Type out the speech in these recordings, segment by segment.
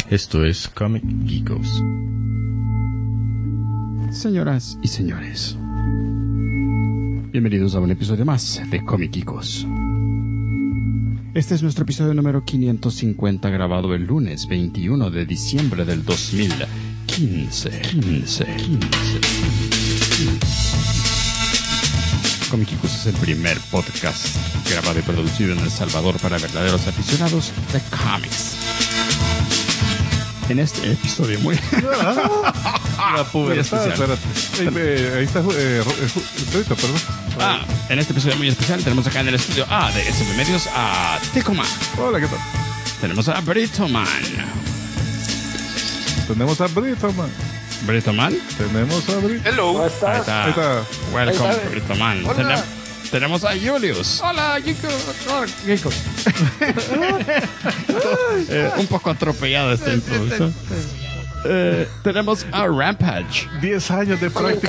Esto es Comic Geekos. Señoras y señores, bienvenidos a un episodio más de Comic Geekos. Este es nuestro episodio número 550, grabado el lunes 21 de diciembre del 2015. Comic Geekos es el primer podcast grabado y producido en El Salvador para verdaderos aficionados de cómics. En este episodio muy especial. Ahí está Pedrito, perdón. En este episodio muy especial tenemos acá en el estudio A de SB Medios a Ticoman. Hola, ¿qué tal? Tenemos a Britoman. Tenemos a Britoman. ¿Britoman? Tenemos a Britoman. Hello. Ahí está. Welcome, Britoman. Tenemos a Julius. Hola, Geekos. Un poco atropellado esta introducción. Tenemos a Rampage. 10 años de práctica.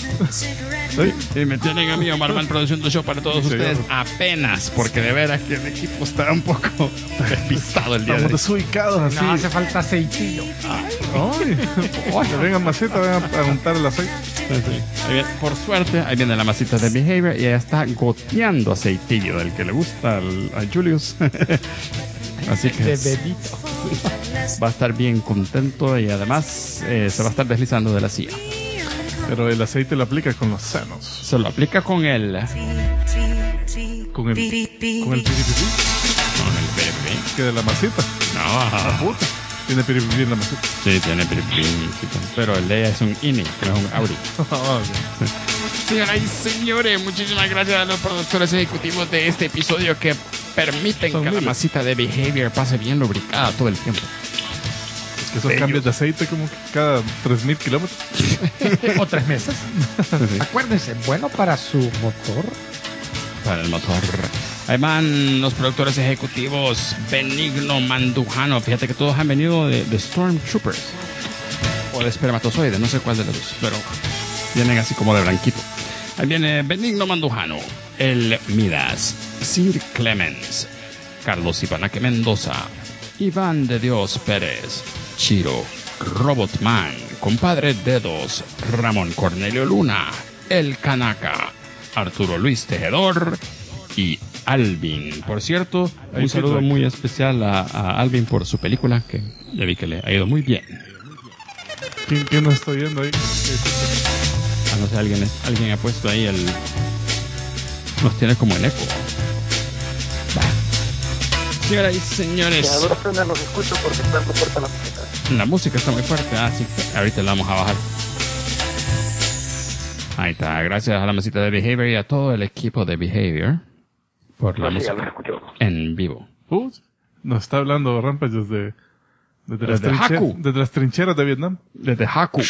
Y me tienen a mí, Omar Man, produciendo show para todos ustedes apenas, porque de veras que el equipo está un poco despistado el día de hoy. Estamos desubicados así. No, hace falta aceitillo. Que vengan masita, vengan a untar el aceite. Ahí viene, por suerte, ahí viene la masita de Behavior y ella está goteando aceitillo del que le gusta a Julius. Así que va a estar bien contento y además se va a estar deslizando de la silla. Pero el aceite lo aplica con los senos. Se lo aplica con el... Con el piripipí. Con el piripipí. Que de la masita. No. Puta. Tiene piripipí en la masita. Sí, tiene piripipí. Pero el de ella es un INI, que no es un Audi. Señoras y señores, muchísimas gracias a los productores ejecutivos de este episodio que permiten que la masita de Behavior pase bien lubricada todo el tiempo. Que esos cambios de aceite como que cada 3,000 kilómetros. O 3 meses. Acuérdense, bueno para su motor. Para el motor. Ahí van los productores ejecutivos Benigno Mandujano. Fíjate que todos han venido de Stormtroopers. O de espermatozoides, no sé cuál de los dos. Pero vienen así como de blanquito. Ahí viene Benigno Mandujano, El Midas, Sir Clemens, Carlos Ivanaque Mendoza, Iván de Dios Pérez, Chiro, Robotman, Compadre Dedos, Ramón Cornelio Luna, El Kanaka, Arturo Luis Tejedor y Alvin. Por cierto, un saludo muy especial a Alvin por su película, que ya vi que le ha ido muy bien. ¿Quién nos está viendo ahí? No sé, alguien ha puesto ahí el... Nos tiene como en eco. Señoras y señores, A duras penas los escucho porque está muy fuerte la música. la música está muy fuerte. Sí, ahorita la vamos a bajar. Ahí está. Gracias a la mesita de Behavior y a todo el equipo de Behavior por la música en vivo. Nos está hablando Rampage desde las trincheras de Vietnam. Desde Haku.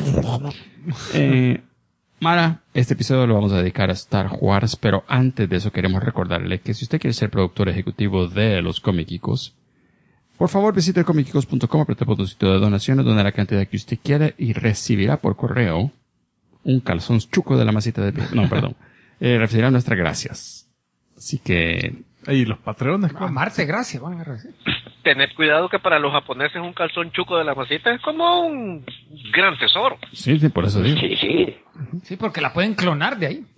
Mara, este episodio lo vamos a dedicar a Star Wars, pero antes de eso queremos recordarle que si usted quiere ser productor ejecutivo de los Comic Geekos, por favor visite comicgeekos.com, apriete el botoncito de donaciones, done la cantidad que usted quiere y recibirá por correo un calzón chuco de la masita de... No, perdón. Recibirá nuestras gracias. Así que... Ahí los patrones. Amarse, gracias. Van a recibir. Tened cuidado que para los japoneses un calzón chuco de la masita es como un gran tesoro. Sí, por eso digo. Sí, porque la pueden clonar de ahí.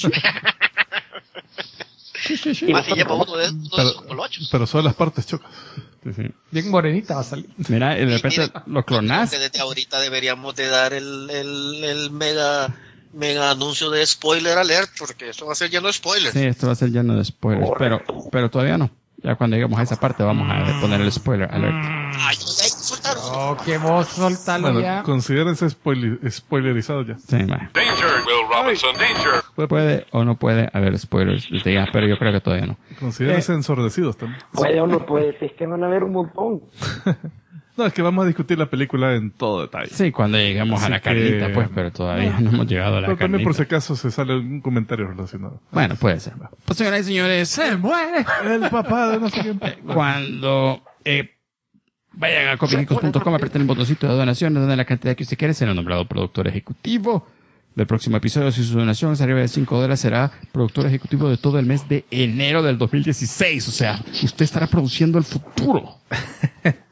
Pero solo las partes chocas. Sí. Bien morenita va a salir. Mira, y de repente lo clonás. Desde ahorita deberíamos de dar el mega anuncio de spoiler alert, porque esto va a ser lleno de spoilers. Sí, esto va a ser lleno de spoilers, pero todavía no. Ya cuando lleguemos a esa parte vamos a poner el spoiler alert. Ay, soltaron. Oh, que vos soltalo Bueno, ya. considérense spoilerizado ya. Sí, va. Danger, Will Robinson, danger. Puede o no puede haber spoilers, pero yo creo que todavía no. Considérense ensordecidos también. Puede o no puede, es que van a haber un montón. No, es que vamos a discutir la película en todo detalle. Sí, cuando lleguemos a la carnita, pues, pero todavía no hemos llegado a la Pero también carnita. por si acaso se sale algún comentario relacionado. Bueno, puede ser. Pues, señoras y señores, Se muere. El papá de no sé quién. cuando vayan a comicgeekos.com, aprieten el botoncito de donaciones, donde la cantidad que usted quiere, será nombrado productor ejecutivo del próximo episodio. Si su donación es arriba de $5, será productor ejecutivo de todo el mes de enero del 2016. O sea, usted estará produciendo el futuro.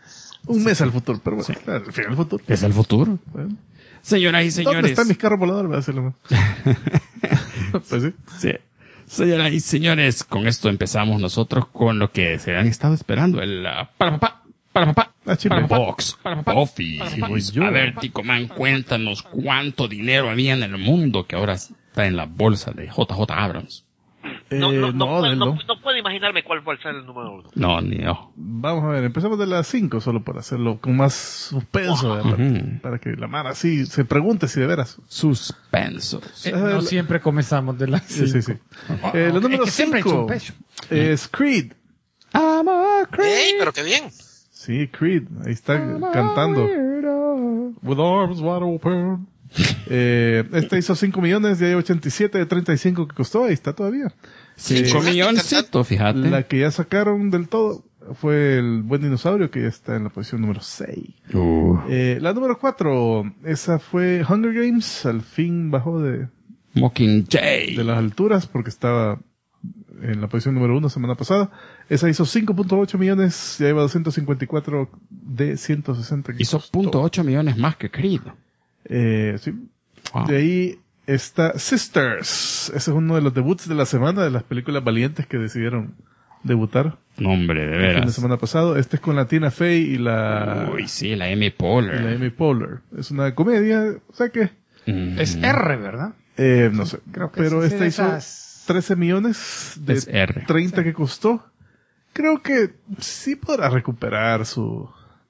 Un mes al futuro, pero bueno, claro, al final del futuro. Es el futuro. Bueno. Señoras y señores. ¿Dónde están mis carros voladores? Va a decirlo. Pues sí. Sí. Señoras y señores, con esto empezamos nosotros con lo que se han estado esperando. El para papá. Box Office. A ver, Ticoman, cuéntanos cuánto dinero había en el mundo que ahora está en la bolsa de JJ Abrams. No puedo imaginarme cuál va a ser el número 1. No, ni yo. Vamos a ver, empezamos de las 5 solo para hacerlo con más suspenso, para que la Mara así se pregunte si de veras. Suspenso. No siempre comenzamos de las 5. Sí. La número 5 es Creed. ¡Ey, pero qué bien! Sí, Creed, ahí está cantando. With arms wide open. Esta hizo 5 millones, ya hay 87 de 35 que costó, ahí está todavía. 5 milloncitos, fíjate. La que ya sacaron del todo fue el Buen Dinosaurio, que ya está en la posición número 6. La número 4, esa fue Hunger Games, al fin bajó de Mockingjay. de las alturas, porque estaba en la posición número 1 semana pasada. Esa hizo 5.8 millones, ya iba 254 de 160. Hizo 0.8 millones más que Creed. Sí. Wow. De ahí está Sisters. Ese es uno de los debuts de la semana, de las películas valientes que decidieron debutar. No, hombre, de El fin de veras. semana pasado. Este es con la Tina Fey y la Uy, sí, la Amy Poehler. Amy Poehler. Es una comedia, o sea que Es R, ¿verdad? no sé. Creo que pero sí, esta de hizo esas. 13 millones de Es R. 30 que costó. Creo que sí podrá recuperar su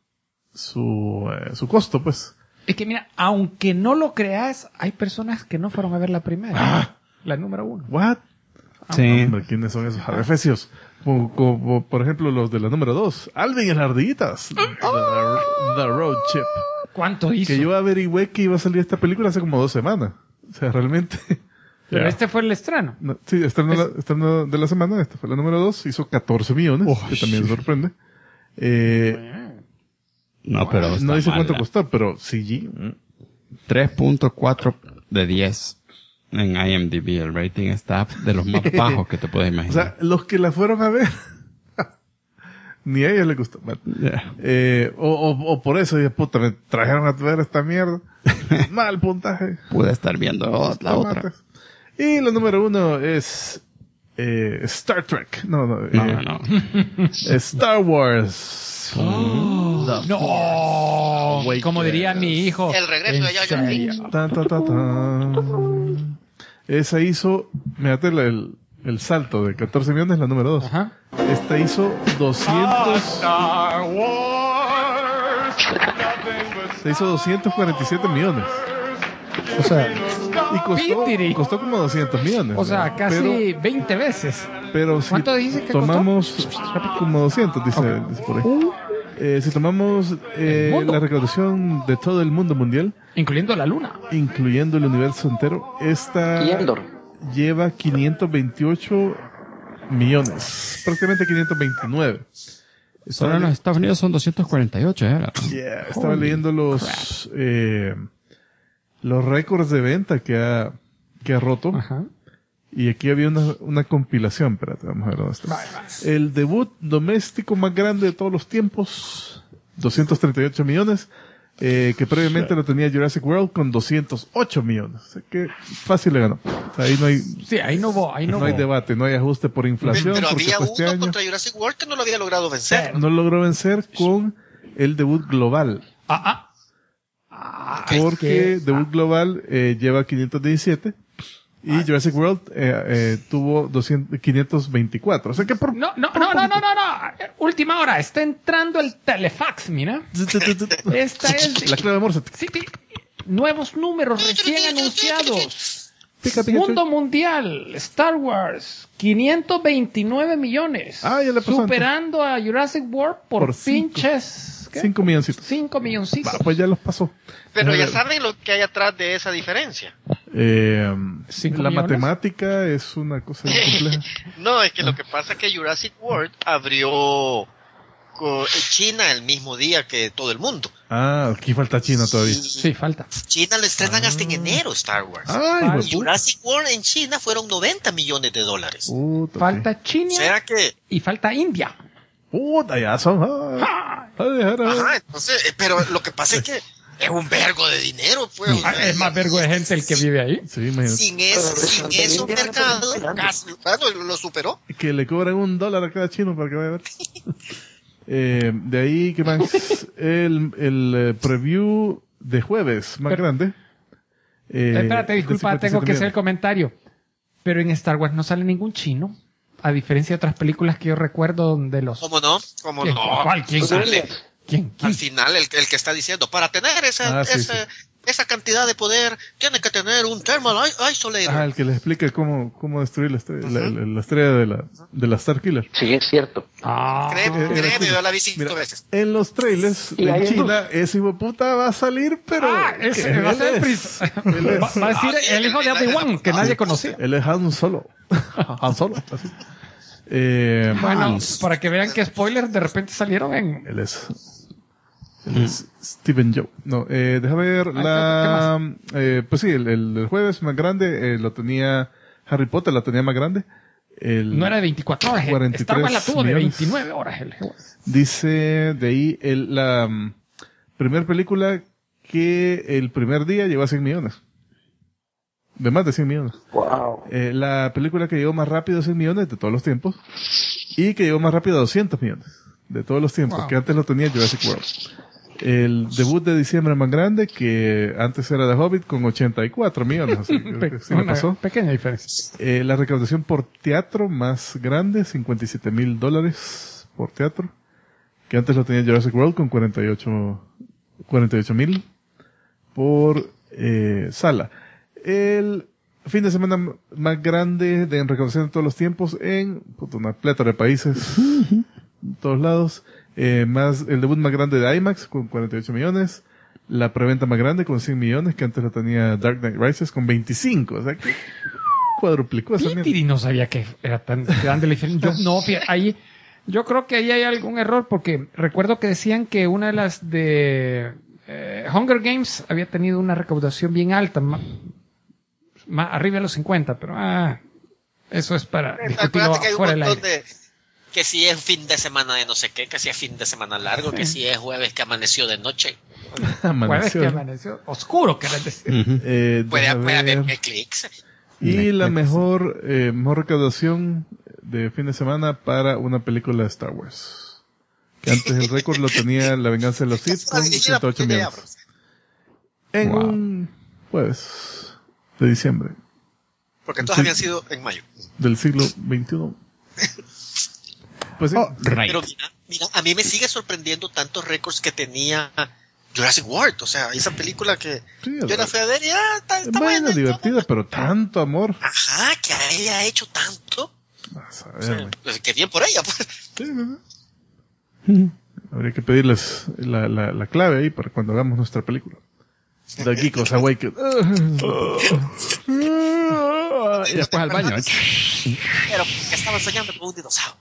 costo, pues. Es que mira, aunque no lo creas, hay personas que no fueron a ver la primera. La número 1. What? Sí. Hombre, ¿quiénes son esos arrefecios? Como, por ejemplo, los de la número 2. Alvin y las ardillitas. The Road Chip. ¿Cuánto hizo? Que yo averigüé que iba a salir esta película hace como 2 semanas. O sea, realmente... Pero este fue el estreno. No, sí, estreno de la semana. Esta fue la número 2. Hizo 14 millones, que también sorprende. No, pero está No dice mal, cuánto costó, pero CG. 3.4 de 10 en IMDb. El rating está de los más bajos que te puedes O imaginar. sea, los que la fueron a ver, ni a ellos les gustó. Bueno, o por eso, dije, puta, me trajeron a ver esta mierda. Mal puntaje. Pude estar viendo la otra. Tomates. Y la número 1 es Star Trek. No. Star Wars. No. Como diría mi hijo. El regreso de Jar Jar Binks. Tan. Esa hizo, mírate el salto de 14 millones, la número 2. Ajá. Esta hizo 247 millones. O sea, Y costó como 200 millones. o sea, ¿no? casi 20 veces. Pero si ¿Cuánto dices que tomamos como 200, dice por ahí. Si tomamos mundo. la recaudación de todo el mundo mundial, Incluyendo la luna. incluyendo el universo entero, esta lleva 528 millones, prácticamente 529. Solo en los Estados Unidos son 248, ¿eh? Estaba leyendo los récords de venta que ha roto. Ajá. Y aquí había una compilación. Espérate, vamos a ver dónde está. El debut doméstico más grande de todos los tiempos, 238 millones, que previamente lo tenía Jurassic World con 208 millones. O sea que fácil le ganó. O sea, ahí no hay, Sí, ahí no hubo. no hay debate, no hay ajuste por inflación. Pero porque había fue este uno año. contra Jurassic World que no lo había logrado vencer. No logró vencer con el debut global. Porque debut global lleva 517 y Jurassic World tuvo 524. O sea que por... No. Última hora. Está entrando el telefax, mira. Esta es... La clave de Morse. Sí, nuevos números recién anunciados. Pica, pica, Mundo mundial. Star Wars. 529 millones. Ah, ya le pasó superando a Jurassic World por cinco. pinches... ¿qué? 5 milloncitos. 5 milloncitos. Pues ya los pasó. Pero ya saben lo que hay atrás de esa diferencia. La 5 millones. matemática es una cosa bien compleja. No, es que lo que pasa es que Jurassic World abrió China el mismo día que todo el mundo. Ah, aquí falta China todavía. Sí, falta. China le estrenan hasta en enero Star Wars. Ay, Y Jurassic World en China fueron 90 millones de dólares. puta, Falta O China sea que y falta India. puta, ya son. Ajá, entonces, pero lo que pasa es que es un vergo de dinero, pues. Es más vergo de gente el que vive ahí. Sí, imagínate. Sin esos mercados, casi, bueno, lo superó. Que le cobran $1 a cada chino para que vaya a ver. De ahí, ¿qué más? El preview de jueves más grande. Espérate, de disculpa, 57 tengo que hacer el millones. comentario. Pero en Star Wars no sale ningún chino. A diferencia de otras películas que yo recuerdo donde los... ¿Cómo no? ¿Cómo ¿Quién? no? ¿Cuál? ¿Quién? Dale. ¿Quién? Al final, el que está diciendo, para tener esa cantidad de poder, tiene que tener un thermal isolator. El que les explica cómo destruir la estrella, la estrella de la Star Killer. Sí, es cierto. Créeme, yo la vi 5 veces. En los trailers Y en hay China, ese hijo de puta va a salir, pero... Ese va a ser va a decir el hijo de Obi-Wan, que nadie conocía. Él es Han Solo. Han Solo, así. Bueno, para que vean que spoilers de repente salieron en... Él es Steven Joe. No, déjame ver pues sí, el jueves más grande lo tenía Harry Potter, la tenía más grande. No era de 24 horas. 43 Star Wars la tuvo de millones. 29 horas. Dice de ahí la primera película que el primer día llegó a 100 millones. De más de 100 millones. Wow. La película que llegó más rápido a 100 millones de todos los tiempos. Y que llegó más rápido a 200 millones de todos los tiempos. Wow. Que antes lo tenía Jurassic World. El debut de diciembre más grande, que antes era The Hobbit, con 84 millones. Así que sí me Una pasó. pequeña diferencia. La recaudación por teatro más grande, $57,000 por teatro. Que antes lo tenía Jurassic World con 48,000 por sala. El fin de semana más grande en recaudación de todos los tiempos en una plétora de países, en todos lados. El debut más grande de IMAX con 48 millones. La preventa más grande con 100 millones, que antes lo tenía Dark Knight Rises con 25. O sea, que cuadruplicó esa mierda. Pitiri no sabía que era tan grande la diferencia. Yo creo que ahí hay algún error porque recuerdo que decían que una de las de Hunger Games había tenido una recaudación bien alta, más arriba de los 50, pero eso es para discutirlo Acuérdate que hay un fuera del montón aire. que si es fin de semana de no sé qué, que si es fin de semana largo, que si es jueves que amaneció de noche. Jueves Amaneció, que ¿no? amaneció oscuro, querés decir. Puede Déjame haber ver. clics. Y la mejor recaudación de fin de semana para una película de Star Wars. Que antes el récord lo tenía La Venganza de los Sith con 108 millones. En un jueves de diciembre Porque todos Sí. habían sido en mayo. del siglo XXI. Pues sí. Pero mira, a mí me sigue sorprendiendo tantos récords que tenía Jurassic World. O sea, esa película que Sí, yo la fui a ver y está es buena, buena. divertida, pero tanto amor. Ajá, que haya hecho tanto. Vas a O ver, sea, güey. pues, que bien por ella, pues. Sí, ¿verdad? Habría que pedirles la clave ahí para cuando hagamos nuestra película. The Geekos Awakened. Y después al baño. Pero que estaba soñando con un dinosaurio.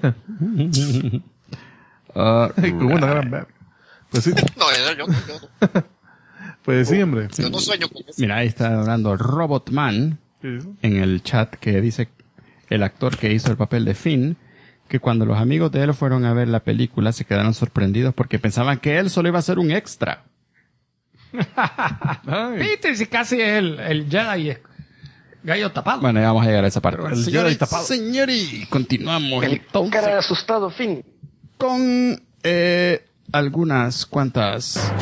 Con una gran verga. Pues sí, No, yo no. pues sí, hombre. Yo no sueño con eso. Mira, ahí está hablando Robotman en el chat, que dice el actor que hizo el papel de Finn, que cuando los amigos de él fueron a ver la película se quedaron sorprendidos porque pensaban que él solo iba a ser un extra. Ay, Peter, si casi es el Jedi gallo tapado. Bueno, ya vamos a llegar a esa parte. Pero el Jedi tapado. Señores, continuamos El entonces cara de asustado, Finn. con algunas cuantas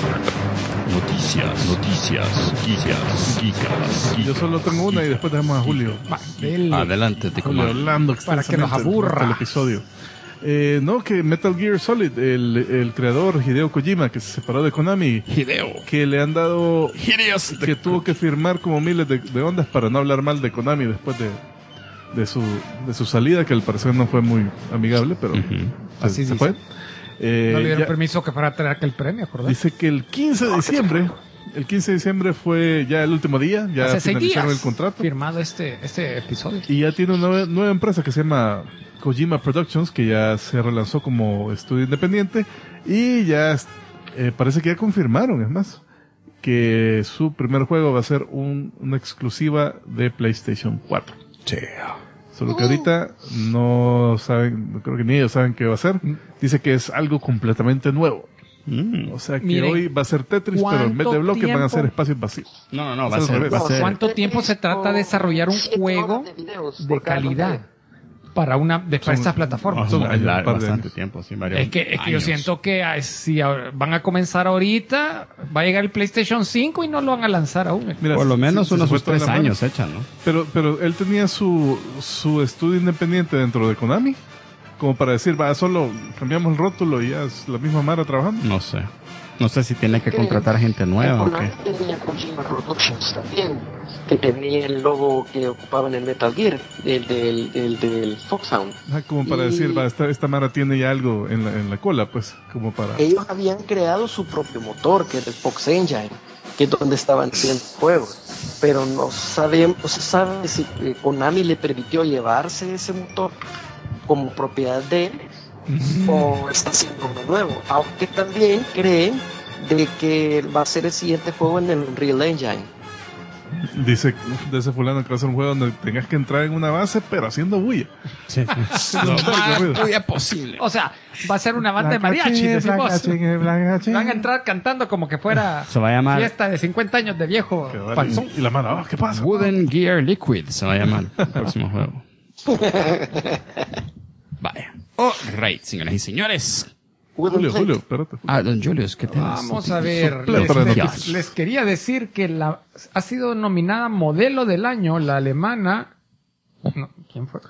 noticias, geekas. yo solo tengo una y después dejamos a Julio. Adelante, te Julio comando. hablando Para que nos aburra. el episodio. No, que Metal Gear Solid, el creador Hideo Kojima, que se separó de Konami, Hideo. que le han dado, Hideous. que tuvo que firmar como miles de ondas para no hablar mal de Konami después de su salida, que al parecer no fue muy amigable, pero Así se dice. fue. No le dieron Ya- permiso que fuera a traer aquel premio, ¿acordás? dice que el 15 de diciembre fue ya el último día, ya Hace 6 finalizaron días el contrato. firmado este episodio. Y ya tiene una nueva empresa que se llama Kojima Productions, que ya se relanzó como estudio independiente. Y ya parece que ya confirmaron, es más, que su primer juego va a ser una exclusiva de PlayStation 4. Solo que ahorita no saben, no creo que ni ellos saben qué va a ser. Dice que es algo completamente nuevo. O sea que Miren, hoy va a ser Tetris, pero en vez de bloques van a ser tiempo? espacios vacíos. No, va O a sea, ser, va a ser. ¿Cuánto tiempo se trata de desarrollar un juego de calidad para estas plataformas? son Es años, un par de bastante años. tiempo, sí, varios Es que yo años. siento que si van a comenzar ahorita, va a llegar el PlayStation 5 y no lo van a lanzar aún. Mira, Por lo si- menos si unos se fue sus toda 3 la mano. años echan, ¿no? Pero él tenía su estudio independiente dentro de Konami, como para decir, va, solo cambiamos el rótulo y ya es la misma Mara trabajando. No sé. No sé si tiene que contratar gente nueva o qué. Tenía Kojima Productions también, que tenía el logo que ocupaba en el Metal Gear, el del Foxhound. Ajá, como para Y- decir, va, esta Mara tiene ya algo en la cola, pues, como para... Ellos habían creado su propio motor, que era el Fox Engine, que es donde estaban haciendo juegos. Pero no se sabe si Konami le permitió llevarse ese motor como propiedad de él o está haciendo uno nuevo. Aunque también creen de que va a ser el siguiente juego en el Unreal Engine. Dice de ese fulano que va a ser un juego donde tengas que entrar en una base, pero haciendo bulla. Sí. Lo más Muy posible. O sea, va a ser una banda de mariachi, decimos. Van a entrar cantando como que fuera Se va a llamar fiesta de 50 años de viejo panzón. Y la mano, oh, ¿qué pasa? Wooden Gear Liquid se va a llamar el próximo juego. Vaya. Right, señoras y señores. Julio, espérate. Don Julius, ¿qué tienes? Vamos a ver, Plata de noticias. les quería decir que ha sido nominada modelo del año la alemana. No, ¿quién fue?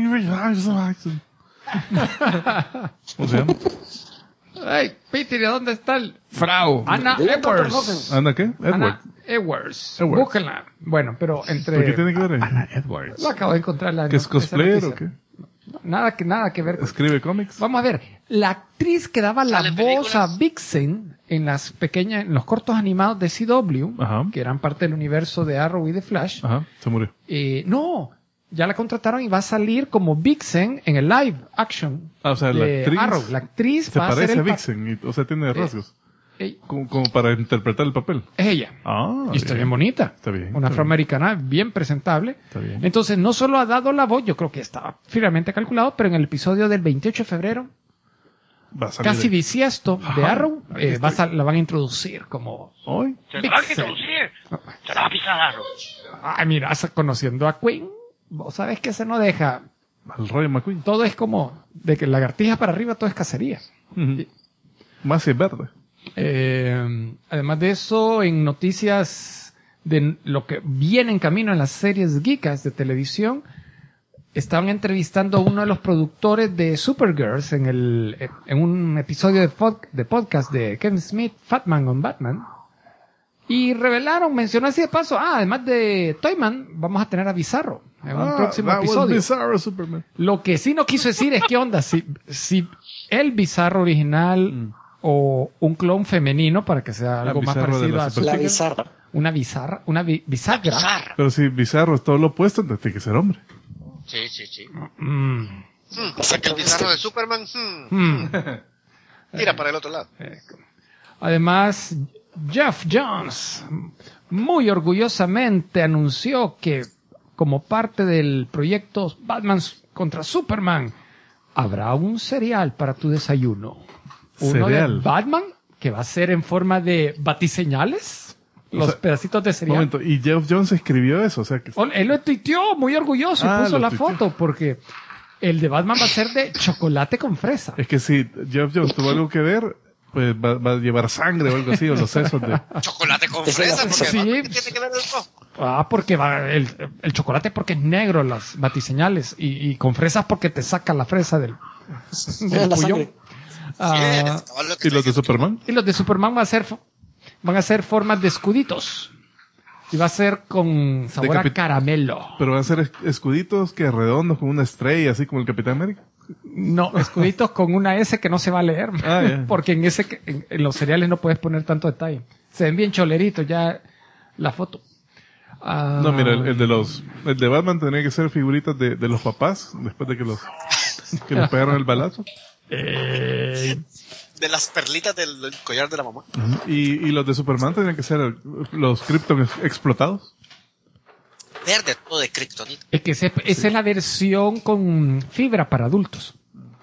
¿Cómo se llama? Ay, Peter, ¿de dónde está el Frau. Anna Edwards? ¿Anda qué? Edward. Anna Edwards. Edwards. Búsquenla. Bueno, pero ¿Por qué entre tiene que ver? Anna Edwards. lo acabo de encontrar la ¿Que es esa cosplayer noticia. o qué? Nada que ver con... ¿Escribe cómics? Vamos a ver, la actriz que daba la ¿Sale en voz a películas? Vixen en en los cortos animados de CW, Ajá. que eran parte del universo de Arrow y de Flash, Ajá, se murió. no, ya la contrataron y va a salir como Vixen en el live action Ah, o sea, la de actriz Arrow. La actriz se va a ser parece a el Vixen, o sea, tiene rasgos. es Como para interpretar el papel. ella. Ah, Y está bien bonita. Está bien, Una está afroamericana bien presentable. Está bien. Entonces, no solo ha dado la voz, yo creo que estaba firmemente calculado, pero en el episodio del 28 de febrero, Va a salir casi de- bisiesto de Ajá, Arrow, aquí la van a introducir como... Hoy. Se lo van a introducir. Se lo va a pisar. Ay, mira, conociendo a Queen, vos sabes que se no deja. Al Rayo McQueen. Todo es como, de que lagartija para arriba, todo es cacería. Ujú. Más si es verde. Además de eso, en noticias de lo que viene en camino en las series geekas de televisión, estaban entrevistando a uno de los productores de Supergirls en un episodio de podcast de Kevin Smith, Fatman on Batman. Y mencionó así de paso, además de Toyman, vamos a tener a Bizarro en un próximo that was episodio. Bizarro Superman. Lo que sí no quiso decir es qué onda, si el Bizarro original o un clon femenino para que sea algo más Bizarro de parecido la a Super La Chica. bizarra. una bizarra, bisagra. Pero si Bizarro es todo lo opuesto, entonces tiene que ser hombre. Sí, sí, sí. Mm. O sea que el bizarro de Superman tira para el otro lado. Además, Jeff Jones muy orgullosamente anunció que como parte del proyecto Batman contra Superman habrá un cereal para tu desayuno. Uno ¿Cereal? de Batman que va a ser en forma de batiseñales, los sea, pedacitos de Un cereal. momento, y Jeff Jones escribió eso, o sea que... Él lo tuiteó muy orgulloso y puso lo la tuiteó. foto porque el de Batman va a ser de chocolate con fresa. Es que si Jeff Jones tuvo algo que ver, pues va a llevar sangre o algo así, o los sesos de... Chocolate con Esa es la fresa, porque Sí. ¿qué tiene que ver eso? Porque va el chocolate porque es negro las batiseñales y con fresas porque te saca la fresa del La puñón. sangre. Ah, ¿Y los de Superman? y los de Superman van a ser formas de escuditos. Y va a ser con sabor a caramelo. Pero van a ser escuditos que redondos con una estrella, así como el Capitán América. No, escuditos con una S que no se va a leer. Ah, ya. Porque en los cereales no puedes poner tanto detalle. Se ven bien choleritos ya la foto. Ah, No, mira, el de Batman tenía que ser figuritas de los papás, después de que les pegaron el balazo. De las perlitas del collar de la mamá. Y los de Superman tenían que ser los Krypton explotados. Verde, todo de kriptonita. Es que esa es la versión con fibra para adultos.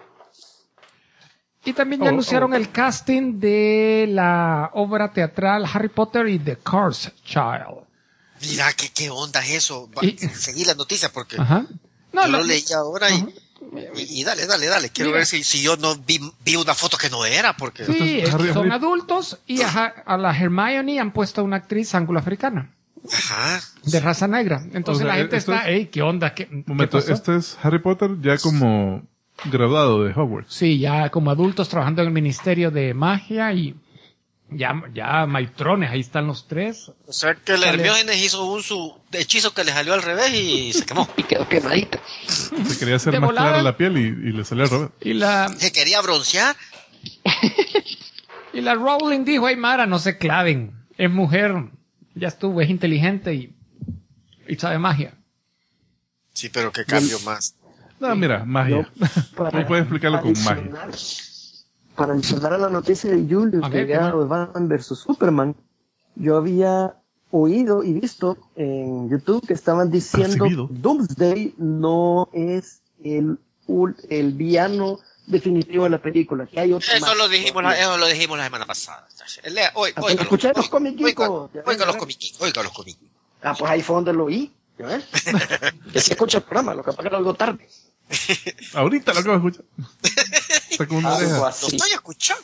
Y también ya anunciaron el casting de la obra teatral Harry Potter y The Cursed Child. Mira, ¿qué onda es eso? Seguí la noticia porque Ajá. No, yo lo leí ahora y dale. Quiero ver si yo no vi una foto que no era, porque... Sí, son adultos y a la Hermione han puesto una actriz anglo-africana. Ajá. De raza negra. Entonces la gente está, ¿qué onda? ¿Qué pasó? Este es Harry Potter ya como graduado de Hogwarts. Sí, ya como adultos trabajando en el Ministerio de Magia y ya maitrones, ahí están los tres. O sea que el Hermione hizo su hechizo que le salió al revés y se quemó. Y quedó quemadita. Se quería hacer De más volada. clara la piel y le salió al revés. Se quería broncear. Y la Rowling dijo, ay Mara, no se claven. Es mujer, ya estuvo, es inteligente y sabe magia. Sí, pero qué cambio más. No, mira, magia. ¿Cómo puedes explicarlo con magia? Para adicionar a la noticia de Julio, A que ver, era de Batman vs Superman, yo había oído y visto en YouTube que estaban diciendo Percibido. Doomsday no es el villano definitivo de la película, que hay otro Eso más. lo dijimos la semana pasada. Escuché los comiquicos. Oiga los comiquicos. Ah, pues ahí fue donde lo oí. ¿Ya ves? Que sí escucha el programa, lo que pasa es que lo oigo tarde. Ahorita lo acabo de escuchar. Está con una Algo oreja. así. Lo estoy escuchando.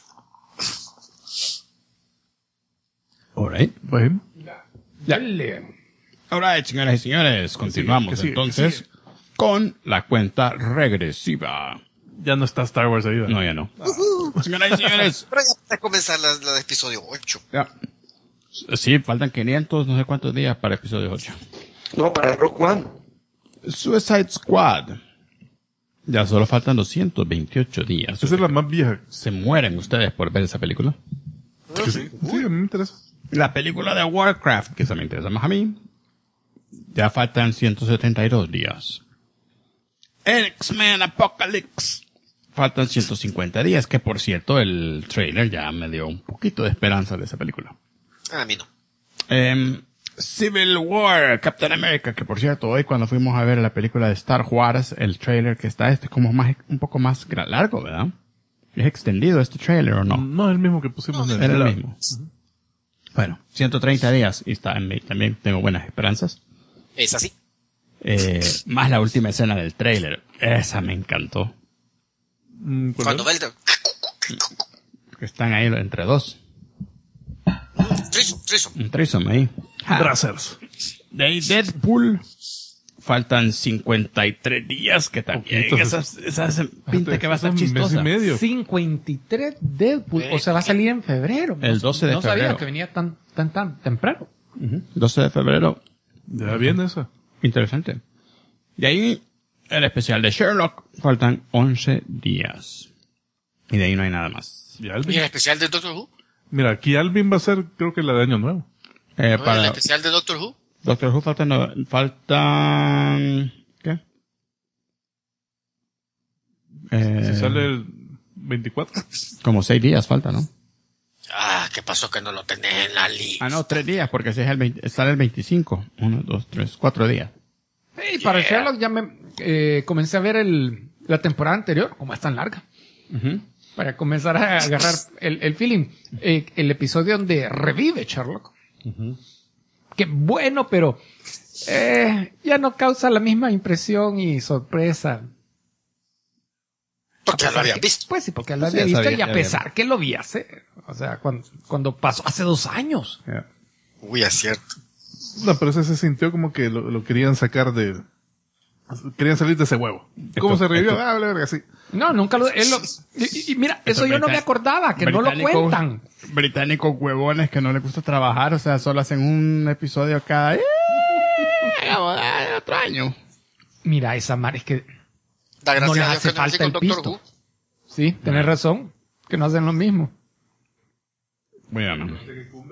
Alright. Bueno, Dale. Alright, señoras y señores, continuamos que sigue, entonces con la cuenta regresiva. ya no está Star Wars ahí, ¿verdad? No, ya no. Señoras y señores, Pero ya puede comenzar la de episodio 8. ya. Sí, faltan 500, no sé cuántos días para episodio 8. No, para Rock One. Suicide Squad. Ya solo faltan 228 días. Esa es la más vieja. ¿Se mueren ustedes por ver esa película? Sí, a mí me interesa. La película de Warcraft, que esa me interesa más a mí. Ya faltan 172 días. X-Men Apocalypse. Faltan 150 días, que por cierto el trailer ya me dio un poquito de esperanza de esa película. A mí no. Civil War, Captain America, que por cierto, hoy cuando fuimos a ver la película de Star Wars, el trailer que está como un poco más largo, ¿verdad? ¿Es extendido este trailer o no? No es el mismo que pusimos en Era el el mismo. Bueno, 130 días y está en mí. También tengo buenas esperanzas. Es así. Más la última escena del trailer. Esa me encantó. Cuando ve el... Que están ahí entre dos. Trisom. Un threesome ahí. Brazzers. De ahí Deadpool. Faltan 53 días, que también Poquitos. esa pinta que va a estar Mes y chistosa. medio. 53 Deadpool, o sea, va a salir en febrero. El 12 de no sabía febrero. que venía tan temprano. 12 de febrero. Ya viene esa. Interesante. De ahí, el especial de Sherlock. Faltan 11 días. Y de ahí no hay nada más. Y ¿Y Alvin. el especial de Doctor Who? Mira, aquí Alvin va a ser, creo que la de Año Nuevo. ¿No? ¿El Para especial de Doctor Who? Doctor Who faltan, ¿qué? Si sale el 24. Como 6 días falta, ¿no? Ah, ¿qué pasó que no lo tenés en la lista? Ah, no, 3 días, porque ese es sale el 25. 1, 2, 3, 4 días. Y para Sherlock ya me comencé a ver la temporada anterior, como es tan larga. Para comenzar a agarrar el feeling. El episodio donde revive Sherlock. Que bueno, pero ya no causa la misma impresión y sorpresa. Porque ya lo habían visto. Pues sí, porque lo Sí, había ya visto sabía, y a ya pesar que lo vi hace, o sea, cuando pasó hace 2 años. Uy, es cierto. No, pero ese se sintió como que lo querían sacar de... Querían salir de ese huevo. ¿Cómo se revivió? Ah, la verga, sí. No, nunca y mira, eso yo no me acordaba, que no lo cuentan. Británicos huevones que no les gusta trabajar, o sea, solo hacen un episodio cada... otro año. Mira, esa mar es que Da no gracias les a Dios hace que no falta hacen el con Doctor pisto. Who. Sí, tenés razón, que no hacen lo mismo. Bueno,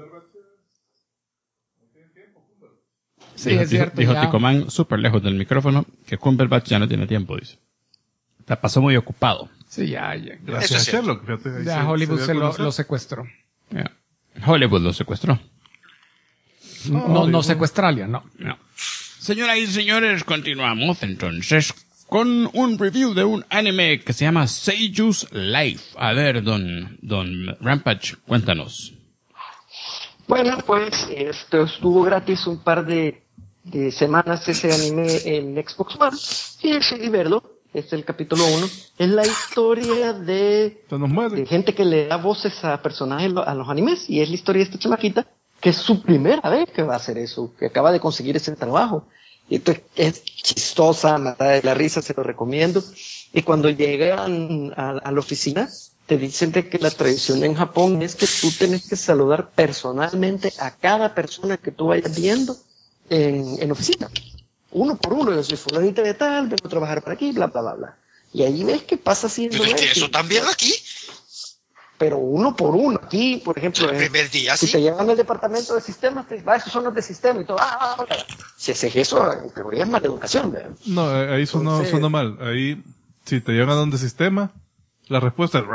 Sí, es cierto. Dijo ya. Ticoman súper lejos del micrófono que Cumberbatch ya no tiene tiempo, dice. La pasó muy ocupado. Sí, ya. Gracias Eso a sí. Sherlock, fíjate. ahí Ya Hollywood dio a se conocer. lo secuestró. Hollywood lo secuestró. No secuestralia, no. No. Señoras y señores, continuamos entonces con un review de un anime que se llama Seiyu's Life. A ver, don Rampage, cuéntanos. Bueno, pues esto estuvo gratis un par de semanas ese anime en Xbox One y decidí verlo. Es el capítulo 1. Es la historia de gente que le da voces a personajes a los animes, y es la historia de esta chamaquita que es su primera vez que va a hacer eso, que acaba de conseguir ese trabajo. Y entonces es chistosa, mata de la risa, se lo recomiendo. Y cuando llegan a la oficina, te dicen de que la tradición en Japón es que tú tienes que saludar personalmente a cada persona que tú vayas viendo en oficina. Uno por uno. Yo soy fulanita de tal, vengo a trabajar por aquí, bla, bla, bla, bla. Y ahí ves que pasa haciendo Pero es que eso también aquí. Pero uno por uno. Aquí, por ejemplo, El primer día, si sí. te llevan al departamento de sistemas, te dicen, esos son los de sistema y todo. Si haces eso, en teoría es mala educación, ¿verdad? No, ahí sonó mal. Ahí, si te llevan a donde sistema, la respuesta es...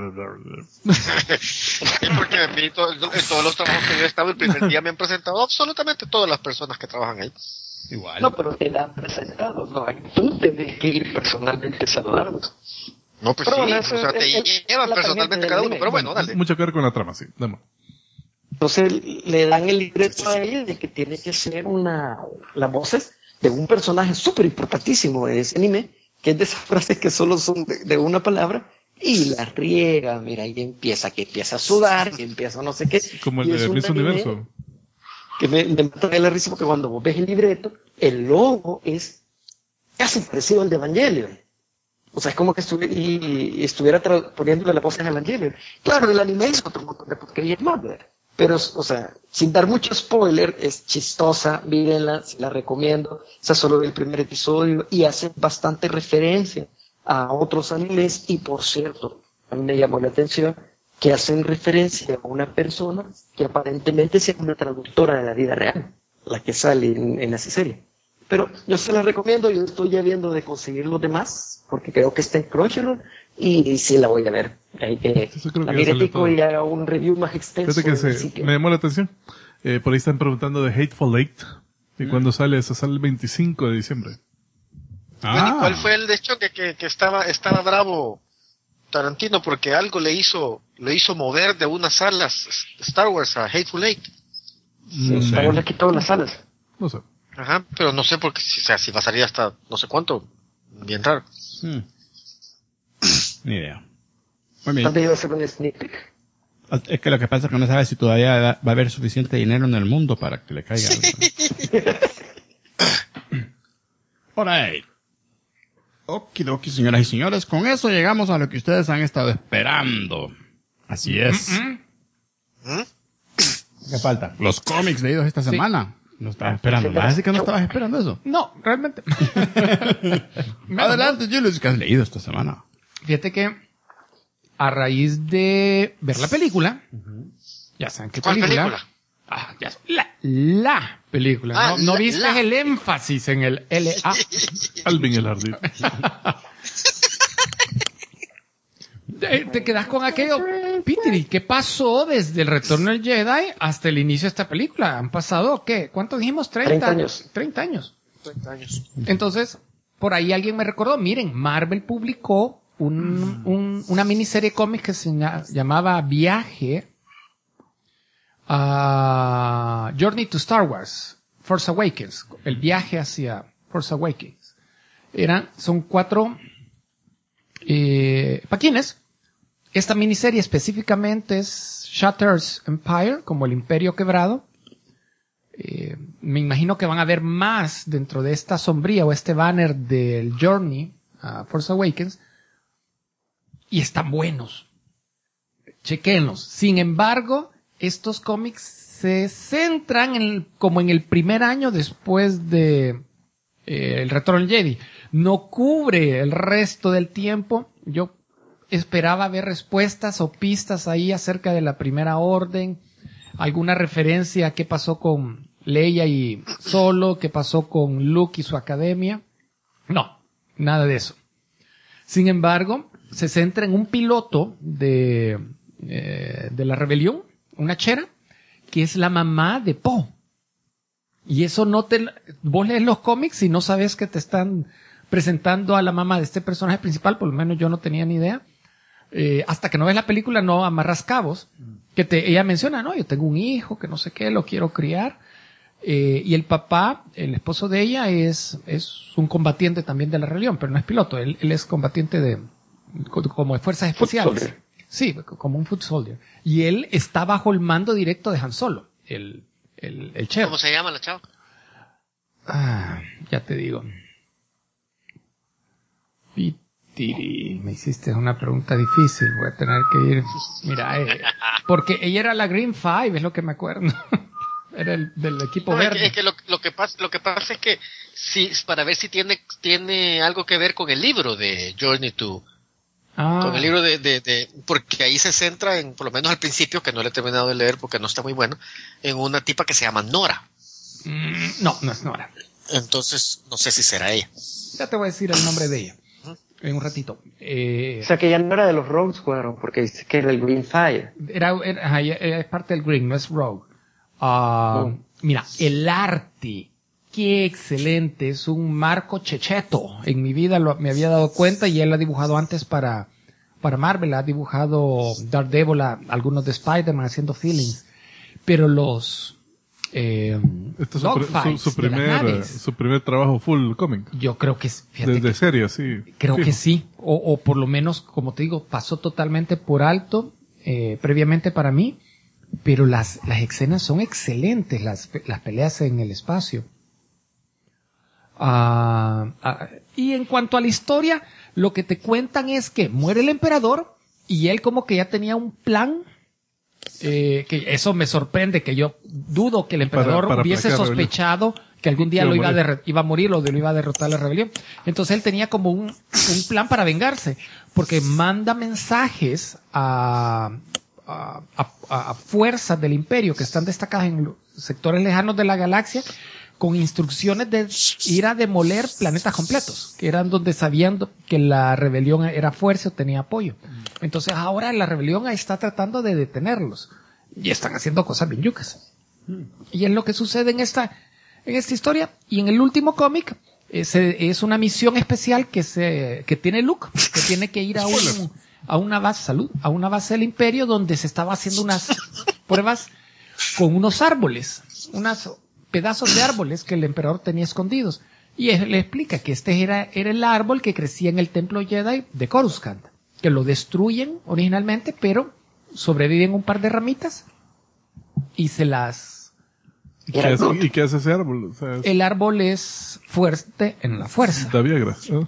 Sí, porque a mí en todos los trabajos que yo he estado, el primer día me han presentado absolutamente todas las personas que trabajan ahí. Igual. No, pero te la han presentado, no, tú tienes que ir personalmente a saludarlos. No, pues Pero sí, bueno, o sea, te llevan la personalmente tangente cada del uno, anime. pero bueno, dale. Mucho que ver con la trama, sí. Demos. Entonces le dan el libreto a ella de que tiene que ser las voces de un personaje súper importantísimo de ese anime, que es de esas frases que solo son de una palabra, y la riega, mira, y empieza a sudar, y empieza no sé qué. Como el Y es de un Miss anime Universo. que me mata de la risa, porque cuando vos ves el libreto, el logo es casi parecido al de Evangelion. O sea, es como que estuviera poniéndole la voz a Evangelion. Claro, el anime es otro montón de porquerías más, ¿verdad? Pero, o sea, sin dar mucho spoiler, es chistosa, mírenla, se la recomiendo. Esa solo el primer episodio y hace bastante referencia a otros animes. Y por cierto, a mí me llamó la atención que hacen referencia a una persona que aparentemente sea una traductora de la vida real, la que sale en esa serie. Pero yo se la recomiendo, yo estoy ya viendo de conseguir los demás, porque creo que está en Crunchyroll, y sí la voy a ver. Hay que Eso creo la que ya mire salió pico todo. y haga un review más extenso Fíjate que del sitio. me llamó la atención. Por ahí están preguntando de Hateful Eight. ¿Y cuándo sale? Eso sale el 25 de diciembre. Bueno, ¿y cuál fue el de hecho que estaba bravo Tarantino porque algo le hizo mover de unas salas Star Wars a Hateful Eight? No Star Wars sé. le quitó las salas. No sé. Ajá, pero no sé por qué, o sea, si va a salir hasta no sé cuánto, bien raro. Ni idea. Muy bien. También iba a ser un sneak peek. Es que lo que pasa es que no sabe si todavía va a haber suficiente dinero en el mundo para que le caiga algo. Alright. Okidoki, señoras y señores. Con eso llegamos a lo que ustedes han estado esperando. Así es. ¿Qué falta? Los cómics leídos esta semana. No estabas esperando. ¿Vas a decir que no estabas esperando eso? No, realmente. Adelante, Julius, ¿qué has leído esta semana? Fíjate que a raíz de ver la película, ya saben qué ¿Cuál película? Ah, ya, la película. Ah, no la- viste la. el énfasis en el LA. Alvin el Ardid. Te quedas con aquello. Peter, ¿y qué pasó desde el retorno del Jedi hasta el inicio de esta película? Han pasado, ¿qué? ¿Cuánto dijimos? 30 años. 30 años. 30 años. Entonces, por ahí alguien me recordó, miren, Marvel publicó una miniserie de cómics que se llamaba Viaje a Journey to Star Wars, Force Awakens, el viaje hacia Force Awakens. Son 4 paquines. Esta miniserie específicamente es Shatter's Empire, como el Imperio Quebrado. Me imagino que van a haber más dentro de esta sombría o este banner del Journey a Force Awakens. Y están buenos. Chequenlos. Sin embargo, estos cómics se centran como en el primer año después de el retorno del Jedi. No cubre el resto del tiempo. Yo esperaba ver respuestas o pistas ahí acerca de la Primera Orden, alguna referencia a qué pasó con Leia y Solo, qué pasó con Luke y su academia. No, nada de eso. Sin embargo, se centra en un piloto de la rebelión, una chera, que es la mamá de Poe. Y eso no te... Vos lees los cómics y no sabes que te están presentando a la mamá de este personaje principal, por lo menos yo no tenía ni idea. Hasta que no ves la película no amarras cabos. Ella menciona, no, yo tengo un hijo que no sé qué, lo quiero criar. Y el papá, el esposo de ella, es un combatiente también de la rebelión, pero no es piloto. Él es combatiente como de fuerzas especiales. Sí, como un foot soldier. Y él está bajo el mando directo de Han Solo, el chef. ¿Cómo se llama la chava? Ya te digo. Pitiri, me hiciste una pregunta difícil, voy a tener que ir. Mira, porque ella era la Green Five, es lo que me acuerdo. Era del equipo verde. Es que lo que pasa es que para ver si tiene algo que ver con el libro de Journey to, con el libro de porque ahí se centra en, por lo menos al principio, que no le he terminado de leer porque no está muy bueno, en una tipa que se llama Nora. No es Nora. Entonces, no sé si será ella. Ya te voy a decir el nombre de ella. En un ratito. O sea que ya no era de los Rogue Squadron, porque dice que era el Green Fire. Es parte del Green, no es Rogue. Mira, el arte, qué excelente, es un Marco Checheto. En mi vida me había dado cuenta y él lo ha dibujado antes para Marvel, ha dibujado Daredevil, algunos de Spider-Man haciendo feelings. Pero los Este es su primer trabajo full cómic. Yo creo que es, desde serie, sí. Creo fijo. que sí, o por lo menos, como te digo, pasó totalmente por alto previamente para mí, pero las escenas son excelentes, las peleas en el espacio. Y en cuanto a la historia, lo que te cuentan es que muere el emperador y él como que ya tenía un plan. Que eso me sorprende, que yo dudo que el emperador hubiese sospechado que algún día iba a morir o lo iba a derrotar la rebelión. Entonces él tenía como un plan para vengarse, porque manda mensajes a fuerzas del imperio que están destacadas en los sectores lejanos de la galaxia, con instrucciones de ir a demoler planetas completos, que eran donde sabían que la rebelión era fuerte o tenía apoyo. Entonces ahora la rebelión está tratando de detenerlos. Y están haciendo cosas bien yucas. Y es lo que sucede en esta historia. Y en el último cómic, es una misión especial que tiene Luke, que tiene que ir a una base del imperio donde se estaba haciendo unas pruebas con unos árboles, unos pedazos de árboles que el emperador tenía escondidos. Y él le explica que este era el árbol que crecía en el templo Jedi de Coruscant, que lo destruyen originalmente, pero sobreviven un par de ramitas y se las... ¿Y qué hace ese árbol? O sea, el árbol es fuerte en la fuerza. Da Viagra. No,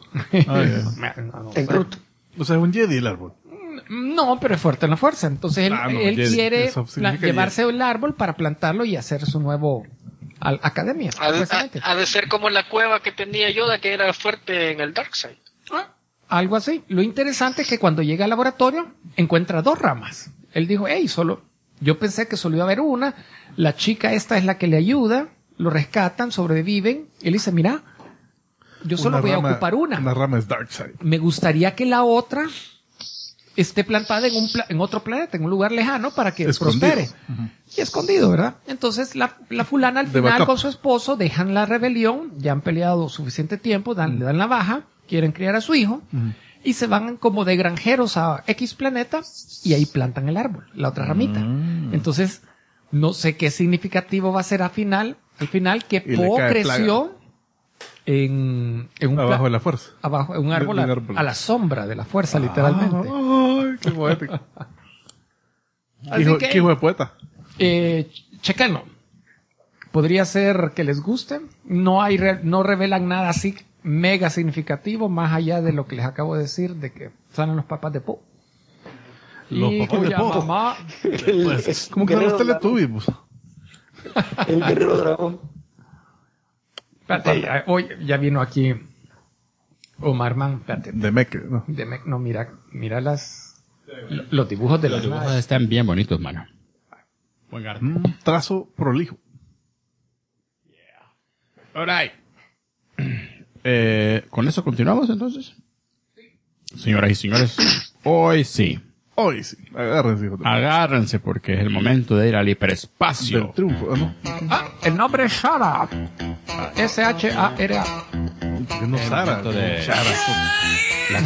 o sea, es un Jedi el árbol. No, pero es fuerte en la fuerza. Entonces él quiere llevarse el árbol para plantarlo y hacer su nuevo academia. Ha de ser como la cueva que tenía Yoda, que era fuerte en el Darkseid. Algo así. Lo interesante es que cuando llega al laboratorio encuentra 2 ramas. Él dijo, yo pensé que solo iba a haber una. La chica esta es la que le ayuda. Lo rescatan, sobreviven. Él dice, mira, yo solo voy a ocupar una. Una rama es Darkseid. Me gustaría que la otra esté plantada en otro planeta, en un lugar lejano, para que prospere. Y escondido, ¿verdad? Entonces la fulana al final con su esposo dejan la rebelión, ya han peleado suficiente tiempo, le dan la baja, quieren criar a su hijo, y se van como de granjeros a X planeta, y ahí plantan el árbol, la otra ramita. Entonces, no sé qué significativo va a ser al final que Po creció en un abajo de la fuerza. Abajo, en un árbol, a la sombra de la fuerza, literalmente. ¡Ay, qué poético! ¿Qué hijo de poeta? Chequenlo. Podría ser que les guste. No revelan nada así mega significativo, más allá de lo que les acabo de decir, de que salen los papás de Po. Los papás de Po. Mamá, ¿Cómo que no los Teletubbies? El guerrero dragón. Espérate, hoy ya vino aquí Omar Man. Espérate. De Mecca, ¿no? No, mira los dibujos de los dibujos están bien bonitos, mano. Buen arte. Trazo prolijo. Alright. ¿Con eso continuamos entonces? Señoras y señores, hoy sí. Hoy sí. Agárrense, hijo de- Agárrense porque es el momento de ir al hiperespacio. Del triunfo, ¿no? El nombre es Shara. S-H-A-R-A. Que no Sara. momento de- Sara. La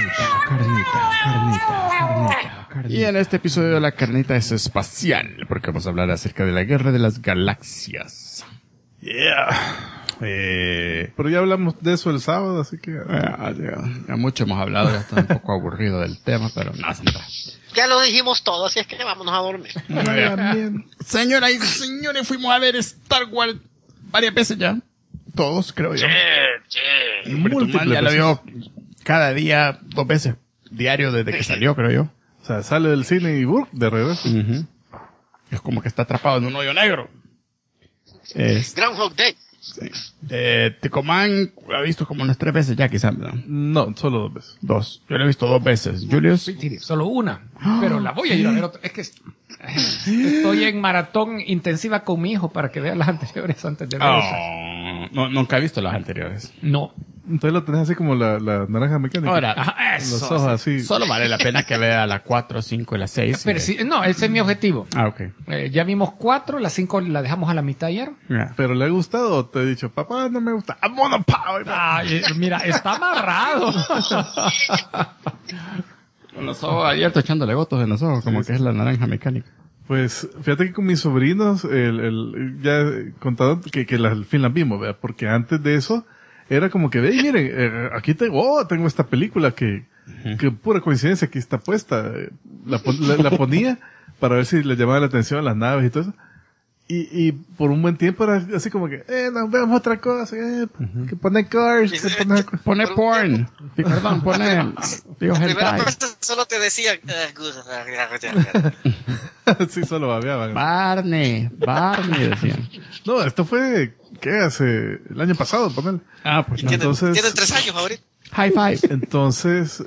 carnita. Y en este episodio la carnita es espacial, porque vamos a hablar acerca de la guerra de las galaxias. Yeah. Pero ya hablamos de eso el sábado, así que... Ya mucho hemos hablado, ya está un poco aburrido del tema, pero nada, Ya lo dijimos todo, así es que vámonos a dormir. Señoras y señores, fuimos a ver Star Wars varias veces ya. Todos, creo yo. Múltiples Ya lo veces. vio cada día, 2 veces. Diario desde que salió, creo yo. O sea, sale del cine y ¡burr! De regreso. Es como que está atrapado en un hoyo negro. Groundhog Day. Tecomán lo ha visto como unas 3 veces ya, quizás. ¿No? No, solo 2 veces. 2. Yo lo he visto 2 veces. Julius. Sí, solo una. Pero la voy a ir a ver otra. Es que estoy en maratón intensiva con mi hijo para que vea las anteriores antes de ver esa. No, nunca he visto las anteriores. No. Entonces lo tenés así como la naranja mecánica. Ahora, Ajá, eso. Los ojos así. solo vale la pena que vea la 4, 5 y la 6. Pero sí, no, ese es mi objetivo. Ok. Ya vimos 4, la 5 la dejamos a la mitad ayer. Yeah. ¿Pero le ha gustado o te he dicho, papá, no me gusta? ¡Vámonos, pa! Ay, mira, está amarrado. Con los ojos abiertos echándole gotos en los ojos, como que es la naranja mecánica. Pues, fíjate que con mis sobrinos, ya he contado que al fin la vimos, ¿verdad? Porque antes de eso, era como que, hey, miren, aquí tengo esta película que pura coincidencia, aquí está puesta. La ponía para ver si le llamaba la atención a las naves y todo eso. Y por un buen tiempo era así como que, nos vemos otra cosa, que pone Cars, que Pone porn. Perdón, pone... Digo, Primero hentai. solo te decían... sí, solo babeaban. Barney, decían. No, esto fue, ¿qué? Hace el año pasado, ponele. Pues Tienen Entonces, 3 años ahorita. High five. entonces,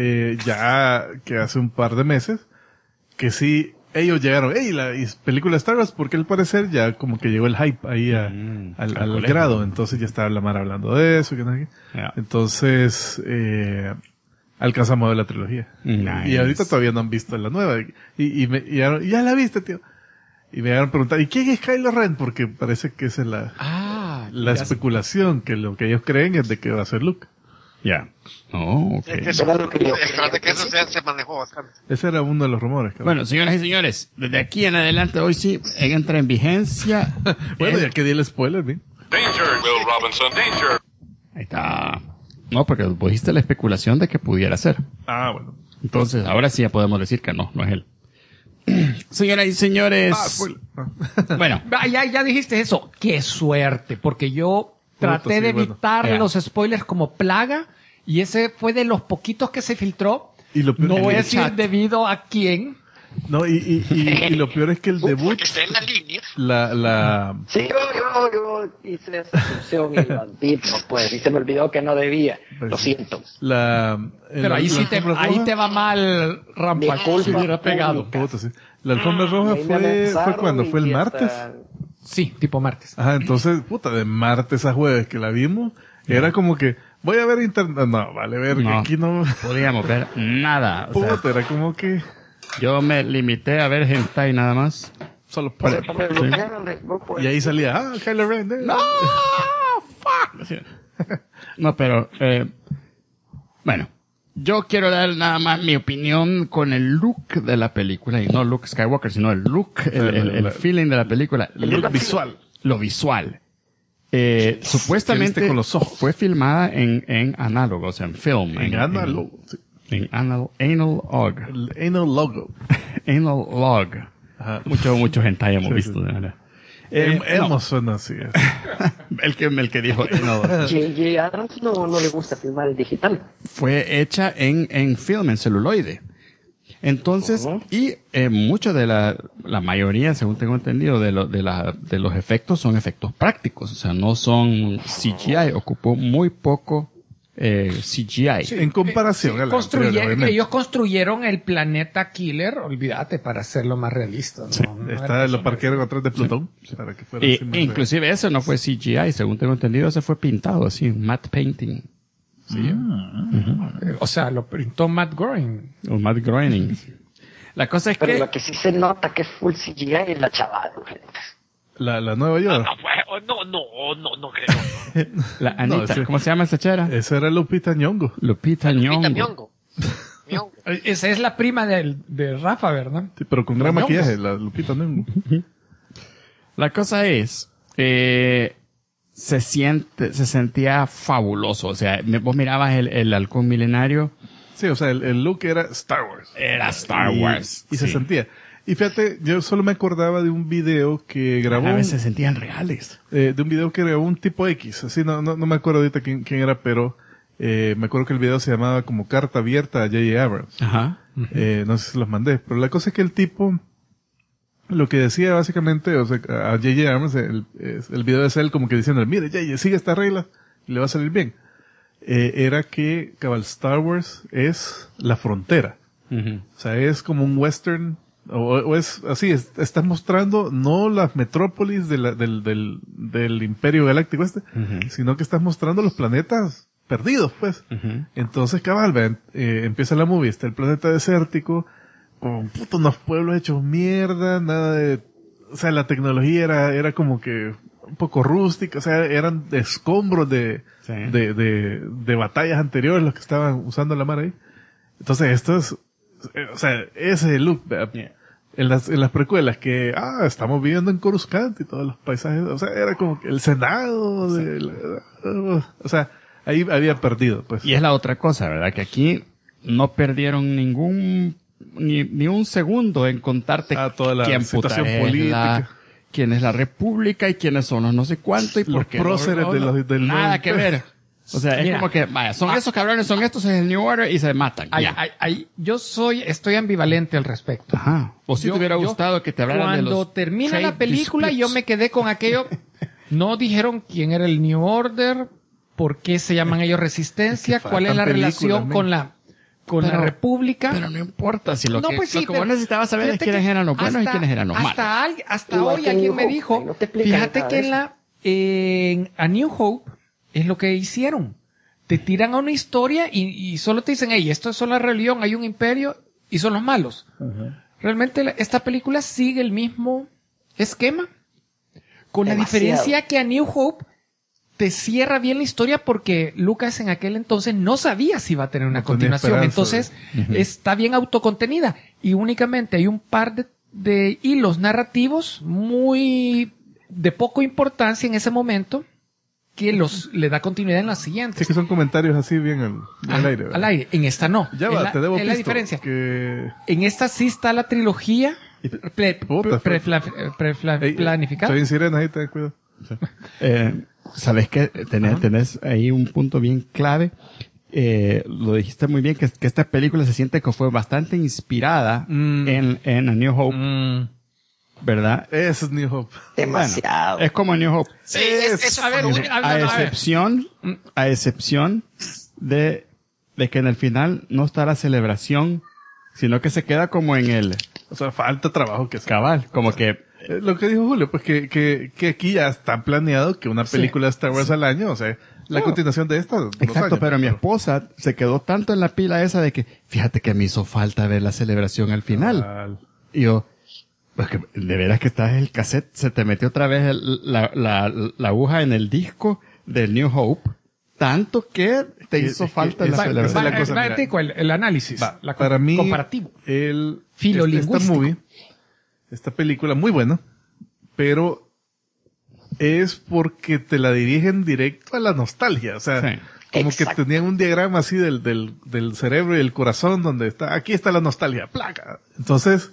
ya que hace un par de meses, que sí, ellos llegaron, la película Star Wars, porque al parecer ya como que llegó el hype ahí al grado, entonces ya estaba la Mara hablando de eso, que no sé qué. Yeah. Entonces, alcanzamos a ver la trilogía. Nice. Y ahorita todavía no han visto la nueva. Y ya la viste, tío. Y me llegaron a preguntar, ¿y quién es Kylo Ren? Porque parece que esa es la especulación, que lo que ellos creen es de que va a ser Luke. Ya. Oh, ok. Eso era lo que yo Fíjate que creía. eso se manejó bastante. Ese era uno de los rumores. cabrón. Bueno, señoras y señores, desde aquí en adelante, hoy sí entra en vigencia. Bueno, ya que di el spoiler, ¿bien? Danger, Will Robinson, danger. Ahí está. No, porque vos dijiste la especulación de que pudiera ser. Ah, bueno. Entonces, ahora sí ya podemos decir que no es él. Señoras y señores. Spoiler. Bueno, Ya dijiste eso. Qué suerte, porque yo traté sí, de bueno. evitar Ya. los spoilers como plaga y ese fue de los poquitos que se filtró. Y lo peor- No en voy a el decir chat. debido a quién. No, y lo peor es que el debut, Porque está en la línea. Sí, yo hice esa función y lo admito, pues, y se me olvidó que no debía. Lo siento. Pero ahí sí ahí te va mal, Rampa. Disculpa, Si hubiera pegado. Puta, sí. La alfombra roja Ahí me fue amenazaron cuando fue el y martes. hasta- Sí, tipo martes. Ajá, entonces, puta, de martes a jueves que la vimos, era como que, voy a ver internet. No, vale, ver, que No. aquí no. podíamos ver nada. O sea, Puta, era como que. yo me limité a ver hentai nada más. Solo para. Me bloquearon del grupo. Y ahí salía, Kylo Ren. ¡No! ¡Fuck! No, pero, bueno, yo quiero dar nada más mi opinión con el look de la película, y no Luke Skywalker, sino el look, el feeling de la película. El look visual. Lo visual. Supuestamente viste con los ojos. fue filmada en análogo, o sea, en film. En anal, sí. En anal log. El anal logo. Anal log. Ajá. Mucho hentai hemos Sí, visto, sí. de verdad. No, Hemos suena así. el que dijo anal. J.J. Abrams no le gusta filmar en digital. Fue hecha en film, en celuloide. Entonces, y mucho de la mayoría, según tengo entendido, de los efectos son efectos prácticos, o sea, no son CGI, ocupó muy poco CGI. En comparación a la anterior, obviamente. Ellos construyeron el planeta Killer, olvídate, para hacerlo más realista. ¿no? Está lo parquearon atrás de Plutón. Para que fuera así más Inclusive eso no fue CGI, según tengo entendido, eso fue pintado así, matte painting. O sea, lo pintó Matt Groening. O matte groening. La cosa es Pero que... lo que sí se nota que es full CGI es la chaval. La nueva Yoda. No creo. La Anita, ese- ¿cómo se llama esa chera? Esa era Lupita Nyong'o. Lupita Lupita Nyong'o. Nyong'o. Esa es la prima de Rafa, ¿verdad? Sí, pero con gran Nyong'o. maquillaje, la Lupita Nyong'o. La cosa es, se sentía fabuloso. O sea, vos mirabas el halcón milenario, Sí, o sea, el look era Star Wars. era Star Wars. Y se Sí. sentía. Y fíjate, yo solo me acordaba de un video que grabó... A veces se sentían reales. de un video que grabó un tipo X. Así, no me acuerdo ahorita quién era, pero me acuerdo que el video se llamaba como Carta Abierta a J.J. Abrams. Ajá. No sé si los mandé, pero la cosa es que el tipo, lo que decía básicamente, o sea, a J.J. Abrams, el video es él como que diciendo, mire, J.J., sigue esta regla y le va a salir bien. Era que cabal Star Wars es la frontera. Ujú. O sea, es como un western, o es así, estás mostrando no las metrópolis del Imperio Galáctico sino que estás mostrando los planetas perdidos, pues. Ujú. Entonces, cabal, vean, empieza la movie, está el planeta desértico, con unos pueblos hechos mierda, nada de, o sea, la tecnología era como que un poco rústica, o sea, eran escombros de batallas anteriores los que estaban usando la mar ahí. Entonces, esto es, o sea, ese es el look, ¿verdad? Yeah. En las precuelas que, estamos viviendo en Coruscant y todos los paisajes, o sea, era como que el Senado o sea, ahí había perdido, pues. Y es la otra cosa, ¿verdad? Que aquí no perdieron ni un segundo en contarte Toda la quién puta situación es política. quién es la república y quiénes son los no sé cuánto y Los por qué. próceres del nada nuevo que imperio. ver. O sea, es Mira. como que, vaya, son esos cabrones, son estos, es el New Order y se matan. Ya. Yo estoy ambivalente al respecto. Ajá. O si te hubiera gustado que te hablaran de Cuando los termina trade la película, disputes. yo me quedé con aquello. No dijeron quién era el New Order, por qué se llaman ellos Resistencia, Es que cuál es la faltan relación películas, con la Pero- República. Pero no importa si lo No, que, pues sí, lo que pero vos necesitabas saber es fíjate quiénes que eran los buenos y quiénes eran los malos. Hasta Igual hoy que alguien New me Hope, dijo, ahí no te explican fíjate nada que de eso. A New Hope es lo que hicieron. Te tiran a una historia y solo te dicen, hey, esto es solo la rebelión, hay un imperio y son los malos. Realmente esta película sigue el mismo esquema, con la Demasiado. diferencia que a New Hope te cierra bien la historia porque Lucas en aquel entonces no sabía si iba a tener una No tenía continuación. esperanza. Entonces está bien autocontenida y únicamente hay un par de hilos narrativos muy de poco importancia en ese momento que le da continuidad en las siguientes. Sí que son comentarios así bien al aire, ¿verdad? Al aire. En esta no. Ya Es va, la- te debo es la pisto, diferencia. que En esta sí está la trilogía Puta, planificada. soy en sirena, ahí ten cuidado. Sabes que tenés ahí un punto bien clave. Lo dijiste muy bien, que esta película se siente que fue bastante inspirada en A New Hope, ¿verdad? Ese es New Hope. Demasiado. Es como New Hope. Sí, eso A ver, fue A excepción de que en el final no está la celebración, sino que se queda como en el O sea, falta trabajo que hacer. cabal, como que Lo que dijo Julio, pues que aquí ya está planeado que una película de Star Wars al año, o sea, la continuación de esta. exacto, pero mi esposa se quedó tanto en la pila esa de que, fíjate que me hizo falta ver la celebración al final. Y yo, pues que de veras que estás el cassette, se te metió otra vez la aguja en el disco del New Hope, tanto que te hizo falta la celebración. la cosa, mira. El análisis, Para mí, comparativo. esta Filolingüístico. esta película muy buena, pero es porque te la dirigen directo a la nostalgia, o sea, Sí. como Exacto. que tenían un diagrama así del cerebro y el corazón donde aquí está la nostalgia, placa. Entonces,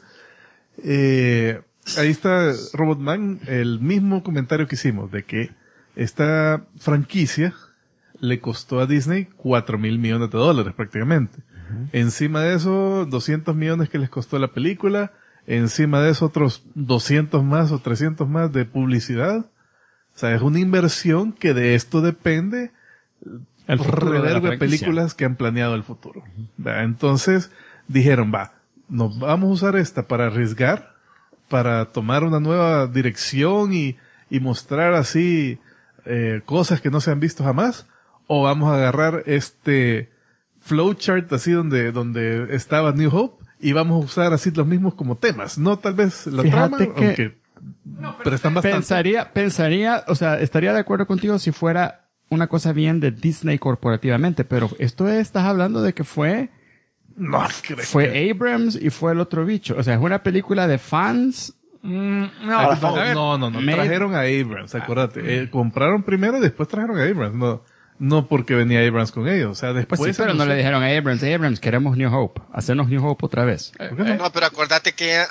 ahí está Robotman, el mismo comentario que hicimos de que esta franquicia le costó a Disney $4,000 millones prácticamente. Encima de eso, 200 millones que les costó la película, encima de eso otros 200 más o 300 más de publicidad. O sea, es una inversión que de esto depende El futuro de la revergo de franquicia. películas que han planeado el futuro. ¿Va? Entonces dijeron, nos vamos a usar esta para arriesgar, para tomar una nueva dirección y mostrar así cosas que no se han visto jamás, o vamos a agarrar este flowchart así donde estaba New Hope y vamos a usar así los mismos como temas. No tal vez la Fíjate trama, que- aunque... pero están bastante... Pensaría, o sea, estaría de acuerdo contigo si fuera una cosa bien de Disney corporativamente, pero estás hablando de que fue Abrams y fue el otro bicho. O sea, es una película de fans. No, Made- trajeron a Abrams, acuérdate. Compraron primero y después trajeron a Abrams. No porque venía Abrams con ellos. O sea, después... Pues sí, pero no le dijeron a Abrams, queremos New Hope. Hacernos New Hope otra vez. No, pero acuérdate que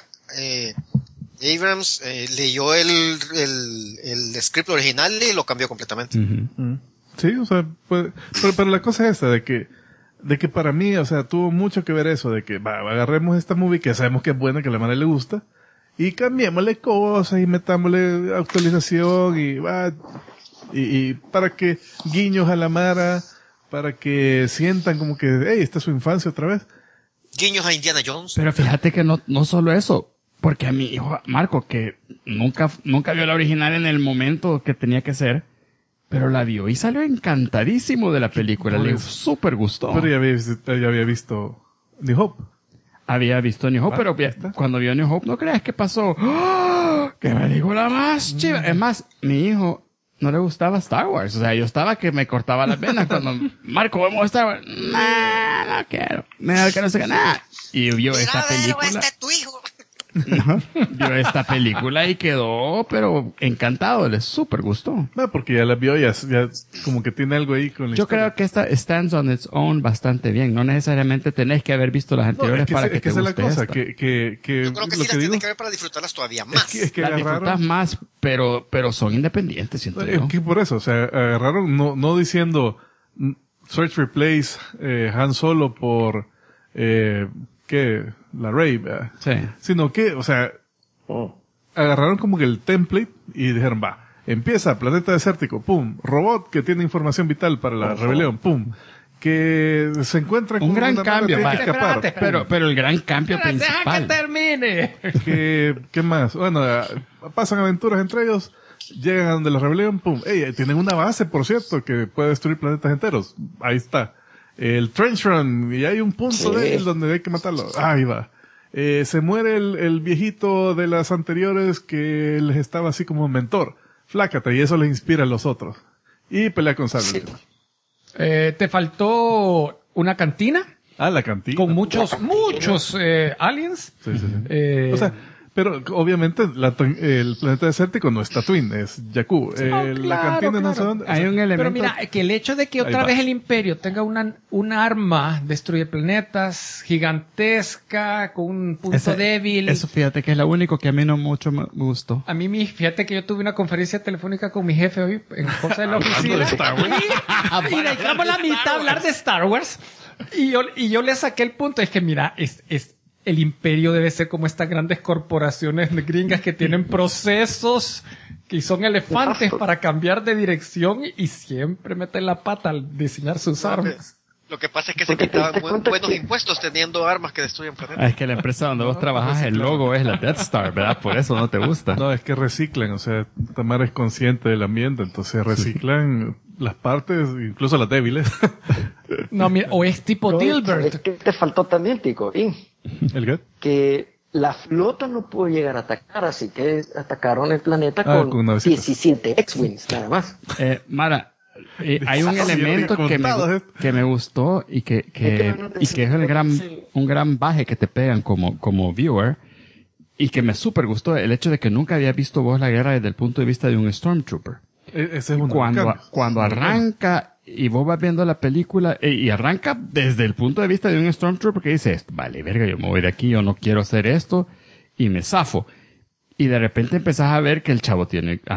Abrams leyó el script original y lo cambió completamente. Sí, o sea, pues, pero la cosa es esta, de que para mí, o sea, tuvo mucho que ver eso, de que agarremos esta movie que sabemos que es buena, que a la madre le gusta, y cambiémosle cosas y metámosle actualización y para que guiños a la Mara, para que sientan como que, hey, esta es su infancia otra vez. Guiños a Indiana Jones. Pero fíjate que no solo eso, porque a mi hijo Marco, que nunca vio la original en el momento que tenía que ser, pero la vio y salió encantadísimo de la película, le súper gustó. Pero ya había visto New Hope. Había visto New Hope, pero cuando vio New Hope, no creas que pasó. ¡Oh! ¡Qué película más chiva! Es más, mi hijo no le gustaba Star Wars. O sea, yo estaba que me cortaba las venas cuando, Marco, vamos a Star Wars. No quiero. Mira que no sé qué, nada. Y vio esta película. Tu hijo. Vio esta película y quedó, pero encantado, le súper gustó. No, porque ya la vio, ya como que tiene algo ahí con la Yo historia. creo que esta stands on its own bastante bien. No necesariamente tenés que haber visto las anteriores para que te esa es la guste cosa, esta. que Yo creo que lo sí las que tienen digo que ver para disfrutarlas todavía más. es que Las disfrutas agarraron, más, pero son independientes, siento es yo. que por eso, o sea, agarraron, no diciendo Search Replace Han Solo por la Rey, ¿verdad? Sí. Sino que, o sea, agarraron como que el template y dijeron, empieza planeta desértico, pum, robot que tiene información vital para la rebelión, pum, que se encuentra con Un gran una mala, cambio, tiene que vale. escapar. Espérate. Pero el gran cambio Deja que principal. termine. ¿Qué más? Bueno, pasan aventuras entre ellos, llegan a donde la rebelión, pum, tienen una base, por cierto, que puede destruir planetas enteros. Ahí está. El Trench Run, y hay un punto débil donde hay que matarlo. Ahí va. Se muere el viejito de las anteriores que les estaba así como mentor. Flácate, y eso les inspira a los otros. Y pelea con Sable. Te faltó una cantina La cantina. con muchos aliens. Sí. Eh, O sea, pero obviamente el planeta desértico no es Tatooine, es Jakku. La claro, cantina no sé claro. dónde. Hay un elemento. Pero mira, que el hecho de que otra va. vez el Imperio tenga un arma destruye planetas gigantesca con un punto débil. Eso fíjate que es lo único que a mí no mucho me gustó. A mí, fíjate que yo tuve una conferencia telefónica con mi jefe hoy en cosa de la oficina. Y dejamos la mitad hablar de Star Wars. Y yo le saqué el punto. Es que mira, el Imperio debe ser como estas grandes corporaciones gringas que tienen procesos que son elefantes para cambiar de dirección y siempre meten la pata al diseñar sus armas. Lo que pasa es que se Porque te quitaban diste cuenta buenos que- impuestos teniendo armas que destruyen planetas. Es que la empresa donde vos trabajas, el logo es la Death Star, ¿verdad? Por eso no te gusta. No, es que reciclan, o sea, Tamara es consciente del ambiente, entonces reciclan las partes, incluso las débiles. No, mira, o es tipo No, Dilbert. es que te faltó también, Tico, ¿El qué? que la flota no pudo llegar a atacar, así que atacaron el planeta con con navecitas. 17 X-Wings, nada más. Mara, hay un elemento que me gustó y que es un gran baje que te pegan como viewer y que me súper gustó el hecho de que nunca había visto vos la guerra desde el punto de vista de un Stormtrooper. Ese es uno de los cambios. Cuando arranca y vos vas viendo la película y arranca desde el punto de vista de un Stormtrooper que dice, vale, verga, yo me voy de aquí, yo no quiero hacer esto y me zafo. Y de repente empezás a ver que el chavo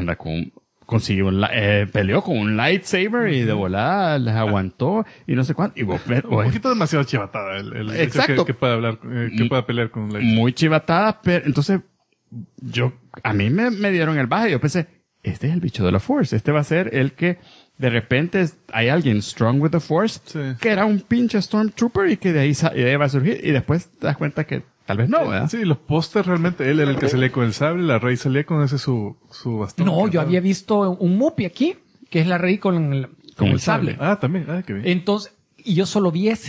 peleó con un lightsaber y de volada les aguantó y no sé cuánto. Y vos ves, Un poquito demasiado chivatada el hecho Exacto. que pueda hablar, que pueda pelear con la... muy chivatada, pero entonces a mí me dieron el baje y yo pensé, este es el bicho de la Force, este va a ser el que de repente hay alguien strong with the Force, Sí. que era un pinche Stormtrooper y que de ahí va a surgir y después te das cuenta que tal vez no, ¿verdad? Sí, los pósters realmente, él era el que salía con el sable, la Rey salía con ese su bastón. No, que yo andaba. había visto un Muppy aquí, que es la Rey con el sable. Ah, también, qué bien. Entonces, y yo solo vi ese.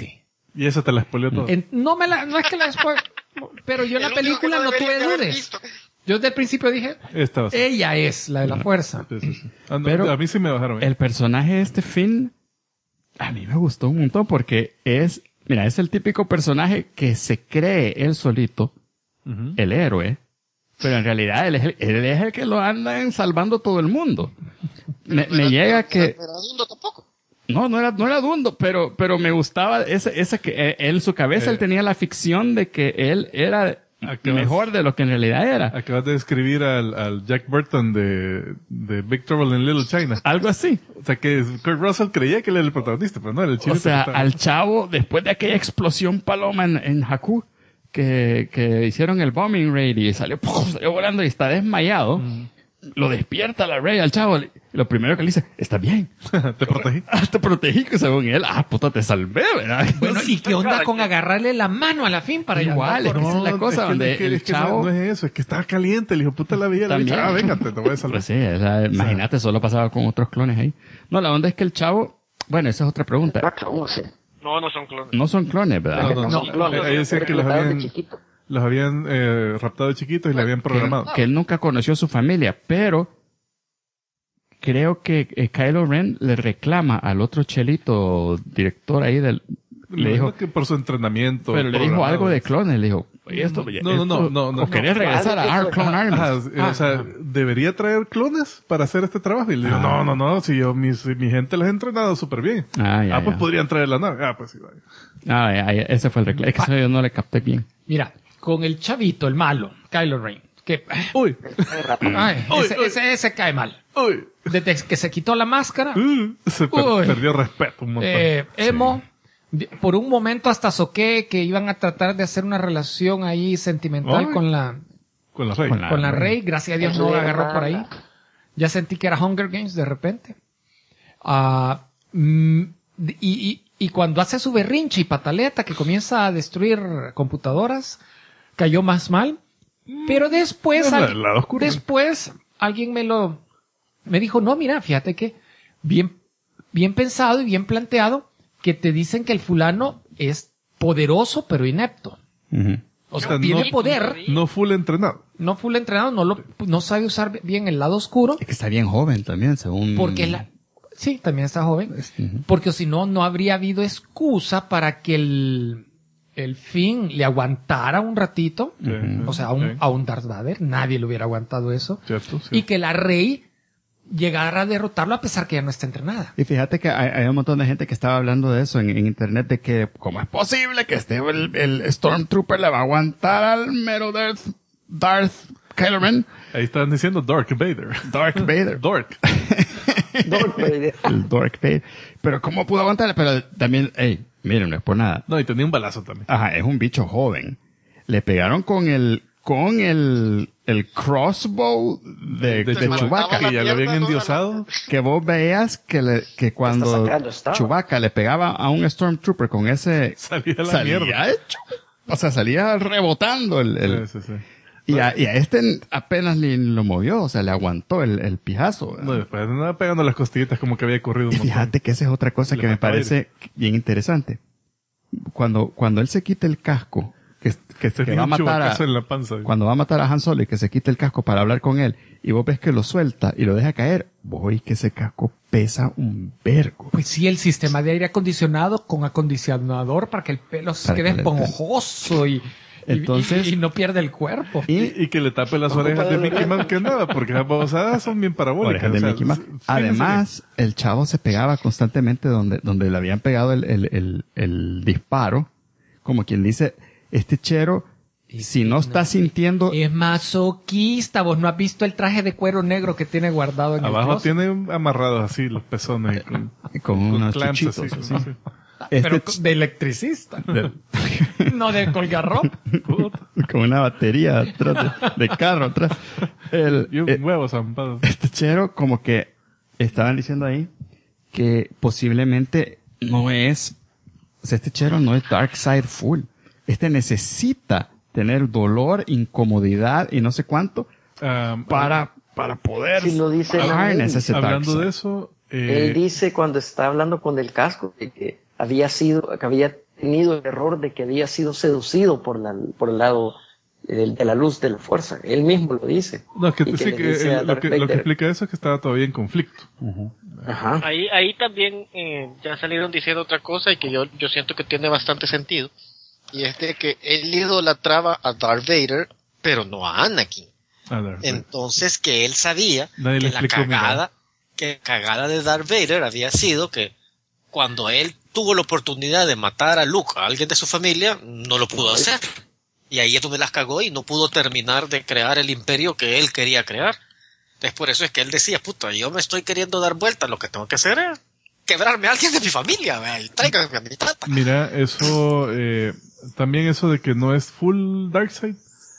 Y esa te la spoileó todo. No es que la spoil, pero yo en la película no tuve dudas. Yo desde el principio dije, ella es la de la fuerza. Sí. No, pero a mí sí me bajaron. El personaje de este Finn, a mí me gustó un montón porque es el típico personaje que se cree él solito, el héroe, pero en realidad él es el que lo anda salvando todo el mundo. Me llega que... ¿Era Dundo tampoco? No era Dundo, pero me gustaba esa que él en su cabeza él tenía la ficción de que él era mejor de lo que en realidad era. Acabas de describir al Jack Burton de Big Trouble in Little China. Algo así. O sea que Kurt Russell creía que él era el protagonista, pero no era el chino. O sea, al chavo, después de aquella explosión paloma en Jakku, que hicieron el bombing raid y salió volando y está desmayado, lo despierta la Rey al chavo. Lo primero que le dice, ¿está bien? Te protegí. Te protegí, que según él, puta, te salvé, ¿verdad? Bueno, ¿y qué onda con agarrarle la mano a la Finn para igual? Es que esa es la cosa donde el chavo... No es eso, es que estaba caliente, el hijo puta la veía, le dijo, véngate, te voy a salvar. Pues sí, imagínate, solo pasaba con otros clones ahí. No, la onda es que el chavo... Bueno, esa es otra pregunta. No son clones. No son clones, ¿verdad? No. Ellos decían que los habían raptado de chiquitos y le habían programado. Que él nunca conoció a su familia, pero creo que Kylo Ren le reclama al otro chelito director ahí le dijo que por su entrenamiento. Pero le dijo algo de clones, le dijo, no. ¿O querías regresar a Our Clone Armies? O sea, ¿debería traer clones para hacer este trabajo? Y le digo, no, si yo, mi gente les he entrenado súper bien. Pues podrían traer la nave. Pues sí, vaya. Ese fue el reclamo. Es que eso yo no le capté bien. Mira, con el chavito, el malo, Kylo Ren, que... Ese cae mal. Desde que se quitó la máscara... se perdió respeto un montón. Emo... Por un momento hasta soqué que iban a tratar de hacer una relación ahí sentimental con la Rey. Con la Rey. Gracias a Dios no la agarró por ahí. Ya sentí que era Hunger Games de repente. Y cuando hace su berrinche y pataleta que comienza a destruir computadoras, cayó más mal. Pero después, alguien me dijo, no, mira, fíjate que bien pensado y bien planteado, que te dicen que el fulano es poderoso pero inepto. O sea, tiene poder. No full entrenado. No sabe usar bien el lado oscuro. Es que está bien joven también, según... Sí, también está joven. Porque si no, no habría habido excusa para que el Finn le aguantara un ratito. O sea, a un Darth Vader. Nadie le hubiera aguantado eso. Cierto. Y que la Rey llegar a derrotarlo a pesar que ya no está entrenada. Y fíjate que hay un montón de gente que estaba hablando de eso en internet, de que cómo es posible que el Stormtrooper le va a aguantar al mero Darth Kylo Ren. Ahí estaban diciendo Dark Vader. Dark Vader. El Dark Vader. Pero cómo pudo aguantarle, pero también, miren, no es por nada. No, y tenía un balazo también. Ajá, es un bicho joven. Le pegaron con el crossbow de Chewbacca. Que ya lo habían endiosado. Que vos veías que cuando Chewbacca le pegaba a un Stormtrooper con ese... salía hecho. O sea, salía rebotando Sí. Y a este apenas ni lo movió, o sea, le aguantó el pijazo. No, después andaba pegando las costillitas como que había corrido un montón. Fíjate que esa es otra cosa que me parece bien interesante. Cuando él se quita el casco, que va a matar cuando va a matar a Han Solo y que se quita el casco para hablar con él, y vos ves que lo suelta y lo deja caer, vos veis que ese casco pesa un vergo. Pues sí, el sistema de aire acondicionado con acondicionador para que el pelo se quede esponjoso y no pierda el cuerpo. Y que le tape las orejas de Mickey Mouse que nada, porque las babosadas son bien parabólicas. Orejas de Mickey Mouse. Además, el chavo se pegaba constantemente donde le habían pegado el disparo, como quien dice, este chero, si no está sintiendo... Es masoquista. Vos no has visto el traje de cuero negro que tiene guardado en abajo el tiene amarrados así los pezones con unos clamps chichitos. así. Sí. Pero de electricista. No de colgarropa. Con una batería atrás de carro atrás. Y un huevo zampado. Este chero, como que estaban diciendo ahí que posiblemente no es... O sea, este chero no es Dark Side full. Este necesita tener dolor, incomodidad y no sé cuánto para poder si lo dice hablando de eso él dice cuando está hablando con el casco que había tenido el error de que había sido seducido por el lado de la luz de la fuerza. Él mismo lo dice. No, es que Y sí, le que dice a lo Darth que Vader, explica eso es que estaba todavía en conflicto. Ajá. Ahí también ya salieron diciendo otra cosa y que yo siento que tiene bastante sentido. Y es de que él idolatraba a Darth Vader, pero no a Anakin. Entonces que él sabía Nadie que le la explicó, cagada de Darth Vader había sido que cuando él tuvo la oportunidad de matar a Luke, a alguien de su familia, no lo pudo hacer. Y ahí es donde las cagó y no pudo terminar de crear el imperio que él quería crear. Entonces por eso es que él decía, puta, yo me estoy queriendo dar vuelta, lo que tengo que hacer es quebrarme a alguien de mi familia, y tráigame a mi tata. Mira, eso, también eso de que no es full Darkseid,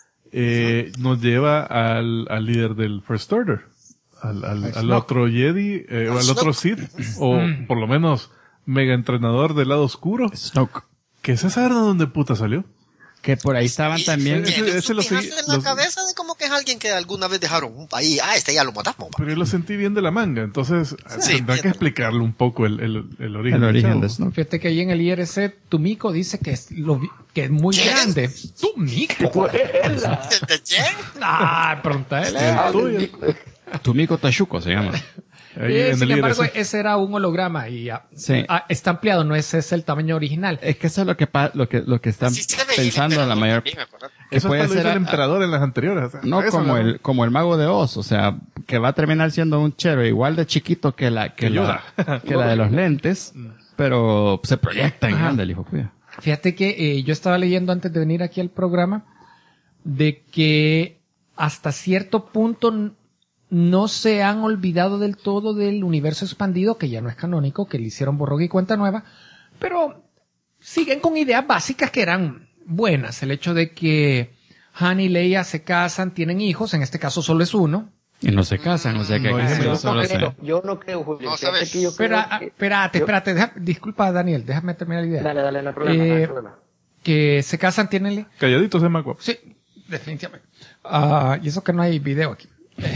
nos lleva al líder del First Order, al otro Jedi, o al otro Sith, o por lo menos mega entrenador del lado oscuro. Snoke. Que ese saber de dónde puta salió. Que por ahí estaban también. Ese lo seguí, en la cabeza de como que es alguien que alguna vez dejaron ahí, este ya lo matamos. Pero yo lo sentí bien de la manga, entonces tendrá que explicarle un poco el origen. El origen del de chavo. Snoke. Fíjate que ahí en el IRC, Tumiko dice que es muy grande. ¿Tumiko? ¿De quién? Pregúntale. Tuyo. Tumiko Tashuko se llama. Ahí en Sin el embargo, IRC. ese era un holograma y Sí. está ampliado, no ese es el tamaño original. Es que eso es lo que están Así se veía, pensando pero la no mayor. bien, acuérdate. Que Eso puede hasta lo hizo ser el emperador en las anteriores. O sea, no eso como no- como el mago de Oz, o sea, que va a terminar siendo un chero igual de chiquito que la de los lentes, pero se proyecta en grande el hijo cuya. Fíjate que yo estaba leyendo antes de venir aquí al programa de que hasta cierto punto no se han olvidado del todo del universo expandido, que ya no es canónico, que le hicieron borrón y cuenta nueva, pero siguen con ideas básicas que eran buenas. El hecho de que Han y Leia se casan, tienen hijos, en este caso solo es uno. Y no se casan, o sea que No, aquí yo solo se- Yo no creo, Julio. No Fíjate sabes. que yo creo Espérate, disculpa Daniel, déjame terminar la idea. Dale, no hay problema, no hay problema. Que se casan, tienen... Calladito se llama guapo. Sí, definitivamente. Y eso que no hay video aquí.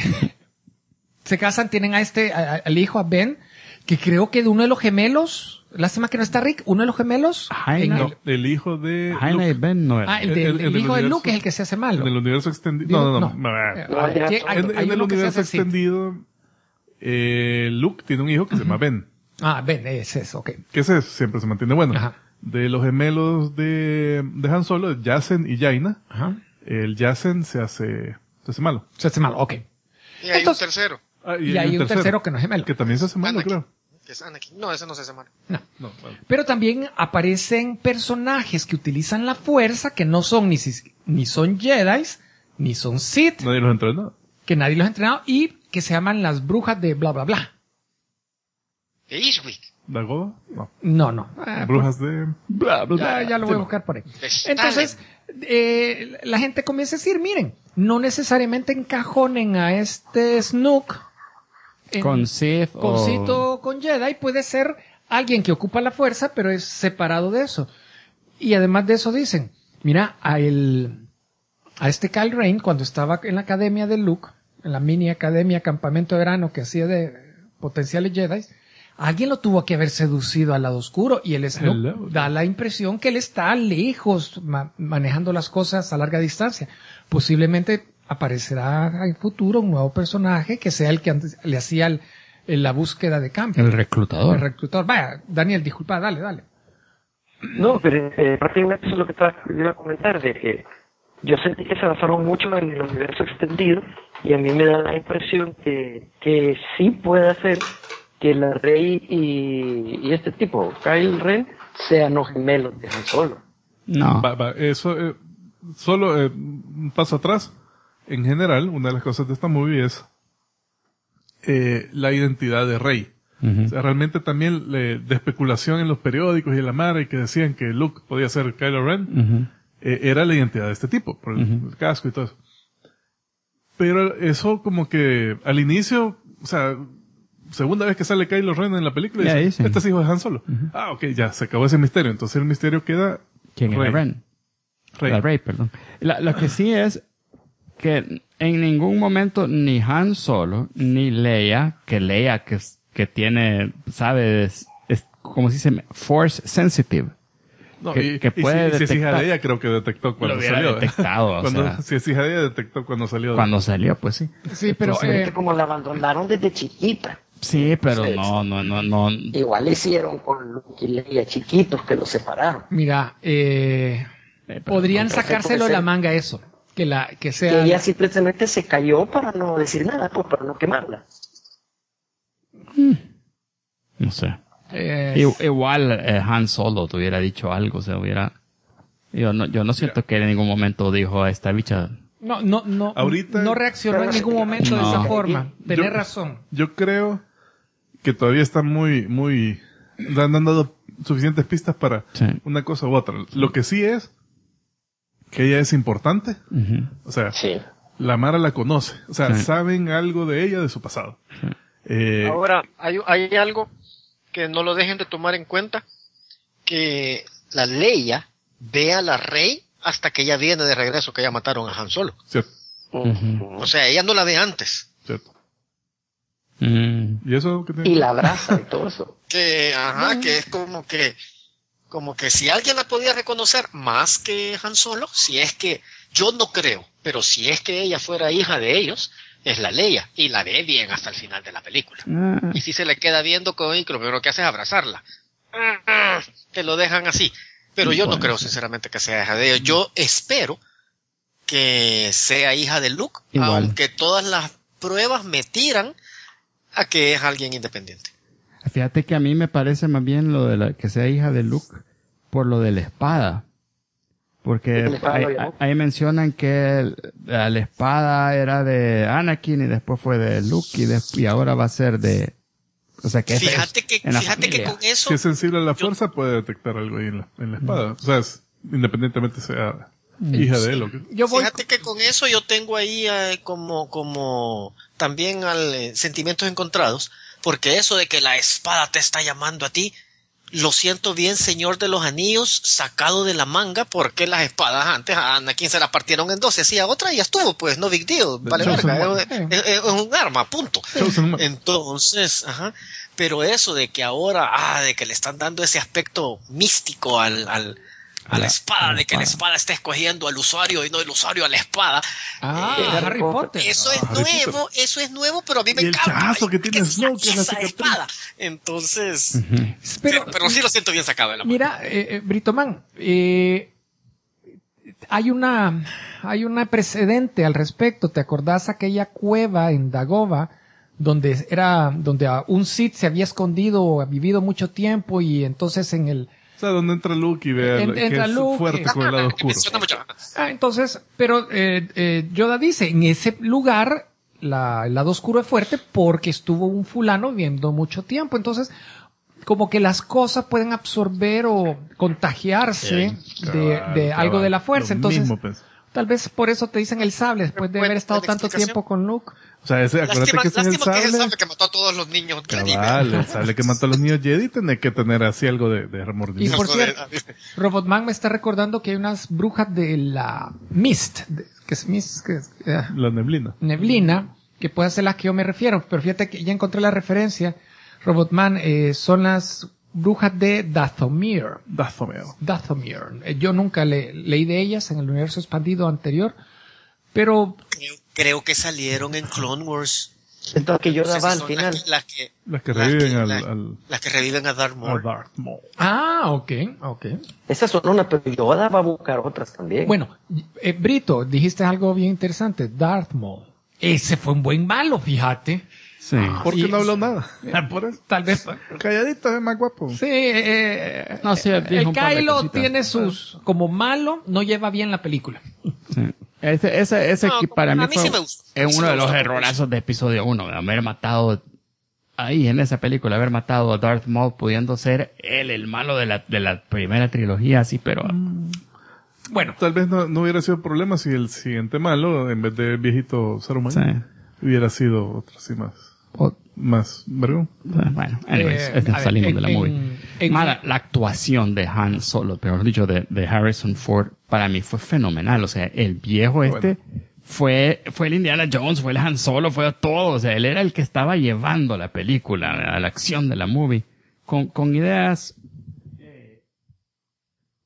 Se casan, tienen al hijo, a Ben, que creo que de uno de los gemelos, lástima que no está Rick, uno de los gemelos. Jaina. No, el hijo de Jaina y Luke. Ben no era. El del hijo de universo- Luke es el que se hace malo. En el universo extendido. No. No, ya. En el uno que se universo hace así. extendido, Luke tiene un hijo que se llama Ben. Ben, es eso, ok. Que ese siempre se mantiene bueno. Ajá. De los gemelos de Han Solo, Jacen y Jaina, Ajá. el Jacen se hace malo. Se hace malo, ok. Y hay Entonces- un tercero, Y hay un tercero que no es gemelo. Que también se hace malo, Anakin. creo. que es Anakin. No, ese no se hace mal. No. No, bueno. Pero también aparecen personajes que utilizan la fuerza, que no son ni son Jedis, ni son Sith, Nadie los entrenó. que nadie los ha entrenado, y que se llaman las brujas de bla bla bla. De Ishwick. ¿Dagoba? No. No. Brujas de... Bla, bla, bla. Ya lo voy a buscar por ahí. De Stalin. Entonces, la gente comienza a decir, miren, no necesariamente encajonen a este Snook Con Sith con Sith o con Jedi, puede ser alguien que ocupa la fuerza, pero es separado de eso. Y además de eso dicen, mira, a este Kyle Rayne, cuando estaba en la academia de Luke, en la mini academia, campamento de verano que hacía de potenciales Jedi, alguien lo tuvo que haber seducido al lado oscuro, y el Snoke Hello. da la impresión que él está lejos, manejando las cosas a larga distancia. Posiblemente aparecerá en futuro un nuevo personaje que sea el que antes le hacía la búsqueda de campo. el reclutador. El reclutador. Vaya, Daniel, disculpa, dale. No, pero prácticamente eso es lo que iba a comentar, de que yo sentí que se basaron mucho en el universo extendido, y a mí me da la impresión que sí puede ser que la Rey y este tipo, Kyle Ren, sean los gemelos de Han Solo. No. Eso, solo un paso atrás. En general, una de las cosas de esta movie es la identidad de Rey. O sea, realmente también de especulación en los periódicos y en la mara, y que decían que Luke podía ser Kylo Ren, era la identidad de este tipo, por el casco y todo eso. Pero eso como que al inicio, o sea, segunda vez que sale Kylo Ren en la película, Ya dicen, dicen. este es hijo de Han Solo. Ah, ok, ya, se acabó ese misterio. Entonces el misterio queda ¿Quién era Rey. Ren? Rey. La Rey, perdón. Lo que sí es que en ningún momento ni Han Solo ni Leia que tiene, sabe, es como se dice, force sensitive. No, que puede si es hija detectar. de ella, creo que detectó cuando Lo hubiera salió. detectado, o sea. Si es hija de ella, detectó cuando salió. Cuando salió, pues sí. Sí, pero Porque como la abandonaron desde chiquita. Sí, pero Sí. no. Igual hicieron con Luke y Leia chiquitos que los separaron. mira, podrían Entonces, sacárselo puede de la ser. manga eso. Que Que sea. ella simplemente se cayó para no decir nada, pues para no quemarla. No sé. eh, Igual Han Solo te hubiera dicho algo, o sea, hubiera... Yo no siento que en ningún momento dijo a esta bicha... no, Ahorita- no reaccionó en ningún momento de esa No. forma. Tenés Yo- razón. Yo creo que todavía está muy... No han dado suficientes pistas para Sí. una cosa u otra. Lo que sí es que ella es importante. Ujú. O sea, Sí. la Mara la conoce. O sea, Sí. saben algo de ella, de su pasado. Ahora, hay algo que no lo dejen de tomar en cuenta, que la Leia ve a la Rey hasta que ella viene de regreso, que ya mataron a Han Solo. Cierto, O sea, ella no la ve antes. cierto. Mm. ¿Y eso qué tiene? Y la abraza y todo eso. Que es como que si alguien la podía reconocer más que Han Solo, si es que, yo no creo, pero si es que ella fuera hija de ellos, es la Leia, y la ve bien hasta el final de la película. Ah. Y si se le queda viendo con que lo primero que hace es abrazarla. Que lo dejan así. Pero yo no creo sinceramente que sea hija de ellos. Yo espero que sea hija de Luke, Igual. aunque todas las pruebas me tiran a que es alguien independiente. Fíjate que a mí me parece más bien lo de que sea hija de Luke por lo de la espada. Porque La espada lo llamó. ahí mencionan que la espada era de Anakin y después fue de Luke y ahora va a ser de... O sea que Fíjate que con eso Si es sensible a la fuerza, puede detectar algo ahí en la espada. O sea, independientemente sea hija de él o qué. Yo voy. Fíjate que con eso yo tengo ahí como también sentimientos encontrados, porque eso de que la espada te está llamando a ti, lo siento bien, Señor de los Anillos, sacado de la manga, porque las espadas antes a Anakin se la partieron en dos, se hacía otra y ya estuvo, pues no big deal, vale Chosen verga, one. es un arma, punto. Chosen one. Entonces, pero eso de que ahora, de que le están dando ese aspecto místico a la espada, de que la espada está escogiendo al usuario y no el usuario a la espada. Harry Potter. Eso es nuevo, pero a mí me Y el encanta. chazo que tiene Snoke en la esa cicatriz. espada. Entonces, Pero, pero sí lo siento bien sacado de la mano. mira, Britoman, hay una precedente al respecto. ¿Te acordás aquella cueva en Dagobah donde un Sith se había escondido o ha vivido mucho tiempo y entonces en el O sea, donde entra Luke y ve que Entra es Luke, fuerte con el lado oscuro. Menciona mucho. entonces, pero Yoda dice, en ese lugar el lado oscuro es fuerte porque estuvo un fulano viviendo mucho tiempo. Entonces, como que las cosas pueden absorber o contagiarse de algo de la fuerza. Lo Entonces, mismo pensé. tal vez por eso te dicen el sable después de haber estado ¿Buena tanto explicación? tiempo con Luke. O sea, acuérdate que ese es el Lástima que es el sable. sable que mató a todos los niños. Cabal, el sable que mató a los niños Jedi tiene que tener así algo de Y remordimiento. por cierto, Robotman me está recordando que hay unas brujas de la Mist, La neblina. neblina, que puede ser las que yo me refiero, pero fíjate que ya encontré la referencia. Robotman, son las brujas de Dathomir. Dathomir. Yo nunca leí de ellas en el universo expandido anterior, pero Creo que salieron en Clone Wars. Entonces que yo No sé si daba al son final. las que Las que reviven las que reviven a Darth a Maul. Darth Maul. ok. Esas son una, pero Yoda va a buscar otras también. Bueno, Brito, dijiste algo bien interesante, Darth Maul. Ese fue un buen malo, fíjate. Sí. Porque Y- no habló nada. Por eso. Tal vez. Calladito es más guapo. Sí, No, sí, dijo el un par de Kylo cositas. tiene como malo, no lleva bien la película. Sí. Ese No, que para a mí mí fue sí me gustó. es Sí uno me de los gustó. errorazos de episodio 1, haber matado ahí en esa película, haber matado a Darth Maul pudiendo ser él el malo de la primera trilogía, así, pero Bueno, Tal vez no hubiera sido problema si el siguiente malo, en vez de viejito Saruman, sí. hubiera sido otro así más vergón. Bueno, anyways, a ver, salimos de la movie. en- Mala, la actuación de Han Solo, peor dicho, de Harrison Ford, para mí fue fenomenal. O sea, el viejo fue el Indiana Jones, fue el Han Solo, fue todo. O sea, él era el que estaba llevando la película, a la acción de la movie, con ideas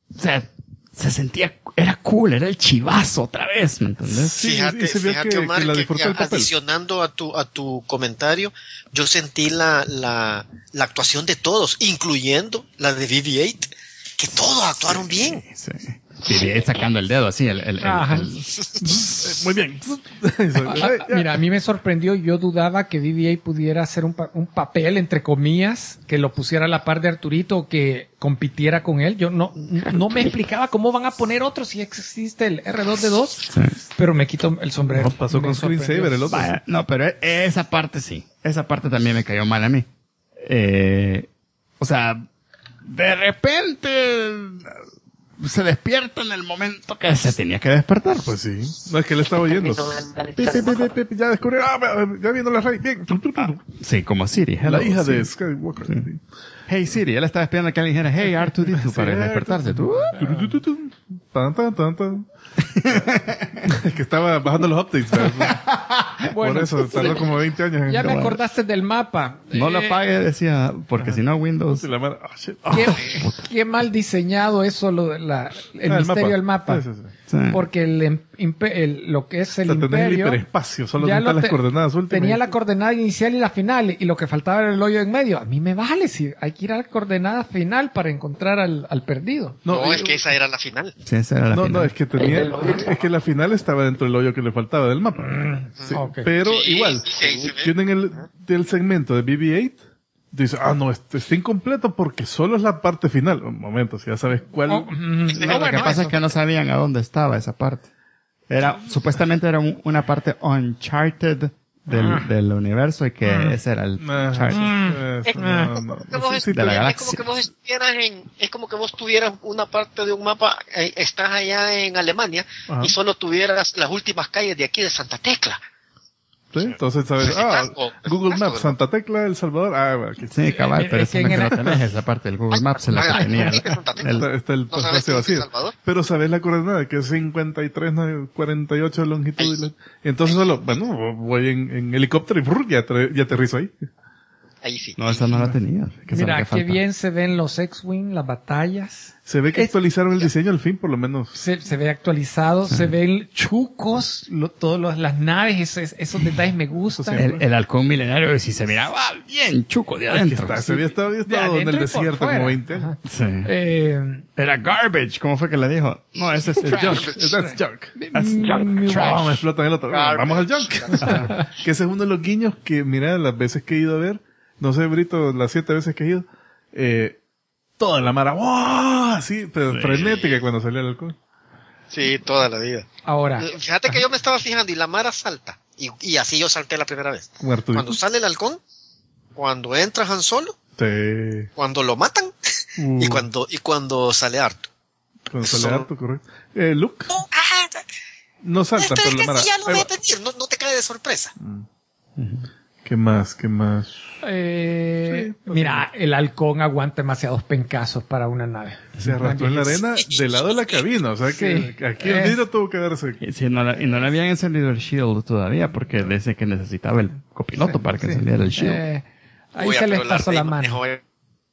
o sea, se sentía, era cool, era el chivazo otra vez, ¿me entendés? Sí, Fíjate, y se vio fíjate, Omar, la que disfrutó el papel. adicionando a tu comentario, yo sentí la actuación de todos, incluyendo la de BB-8, que todos actuaron bien. Sí. BB-8 sacando el dedo así, Muy bien. Mira, a mí me sorprendió, yo dudaba que BB-8 pudiera hacer un papel, entre comillas, que lo pusiera a la par de Arturito, que compitiera con él. Yo no me explicaba cómo van a poner otro si existe el R2D2, Sí. pero me quito el sombrero. No, pasó Me con sorprendió. Screensaver el otro. Vaya, no, pero esa parte sí. Esa parte también me cayó mal a mí. O sea, de repente se despierta en el momento que se tenía que despertar. Pues sí. No, es que él estaba oyendo. Ya descubrió. Ya viendo la raíz. Bien. Sí, como Siri. Hello, La hija sí. de Skywalker. Sí. Hey Siri, él estaba esperando que alguien dijera Hey R2D2 para despertarse. ¿Tú? Tan, tan, tan, tan. Es que estaba bajando los updates. ¿verdad? Bueno, Por eso tardó como 20 años en ya me acabar. acordaste del mapa. No lo apague, decía, porque si no Windows... Y la mano, shit. Qué mal diseñado eso, el misterio del mapa. Sí, sí, sí. Sí. Porque lo que es el O sea, tenés el imperio hiperespacio, solo ya necesitas lo las coordenadas últimas. tenía la coordenada inicial y la final, y lo que faltaba era el hoyo en medio. A mí me vale si hay que ir a la coordenada final para encontrar al perdido. No, es que esa era la final. Sí, esa era la No, final. es que es que la final estaba dentro del hoyo que le faltaba del mapa. Sí, Ok. pero Sí, igual, sí, ahí se ve. tienen del segmento de BB-8, dice, no, está incompleto porque solo es la parte final. Un momento, si ya sabes cuál. Oh, No, lo que pasa es que no sabían a dónde estaba esa parte. Supuestamente era una parte uncharted del universo y que ese era el charted. Es como que vos tuvieras una parte de un mapa, estás allá en Alemania, Ajá. y solo tuvieras las últimas calles de aquí de Santa Tecla. ¿Sí? Entonces sabes, Google Maps, Santa Tecla, El Salvador, aquí está. Sí, cabal, pero Es que eso no en que no tenés esa parte del Google Maps en la que tenía. Está el ¿No sabes espacio que vacío. es El Salvador? Pero sabes la coordenada, que es 53, 48 de longitud. Entonces solo, bueno, voy en helicóptero y ya aterrizo ahí. Ahí sí. No, esa no la tenía. Que Mira, sabe qué falta. bien se ven los X-Wing, las batallas. Se ve que actualizaron el diseño al fin, por lo menos. Se ve actualizado, se ven chucos, todas las naves, esos detalles me gustan. El halcón milenario sí se miraba bien chuco de adentro. Se había estado en adentro el y por desierto fuera. como 20 años. Sí. Eh, Era garbage, ¿cómo fue que le dijo? No, ese es el junk. That's junk. Me explotan el otro. Vamos al junk. Que ese es uno de los guiños que, mira, las veces que he ido a ver, no sé, Brito, las 7 veces que he ido, toda la mara, ¡wow! Así, pero frenética cuando salía el halcón. Sí, toda la vida. ahora, Fíjate que yo me estaba fijando y la Mara salta. Y así yo salté la primera vez. Con Arturito. Cuando sale el halcón, cuando entra Han Solo, Sí. cuando lo matan, y cuando sale Artu. Cuando sale harto, correcto. Luke, no salta, Pero pero es la que mara. si ya lo ahí voy va. a pedir, no te cae de sorpresa. ¿Qué más? ¿Qué más? mira, el halcón aguanta demasiados pencazos para una nave. Se arrastró en la arena del lado de la cabina, o sea que Sí. aquí el vidrio tuvo que darse. Y, sí, no le habían encendido el shield todavía porque dice que necesitaba el copiloto para que encendiera el shield. Ahí Oye, se les pero la pasó la Rey mano. manejó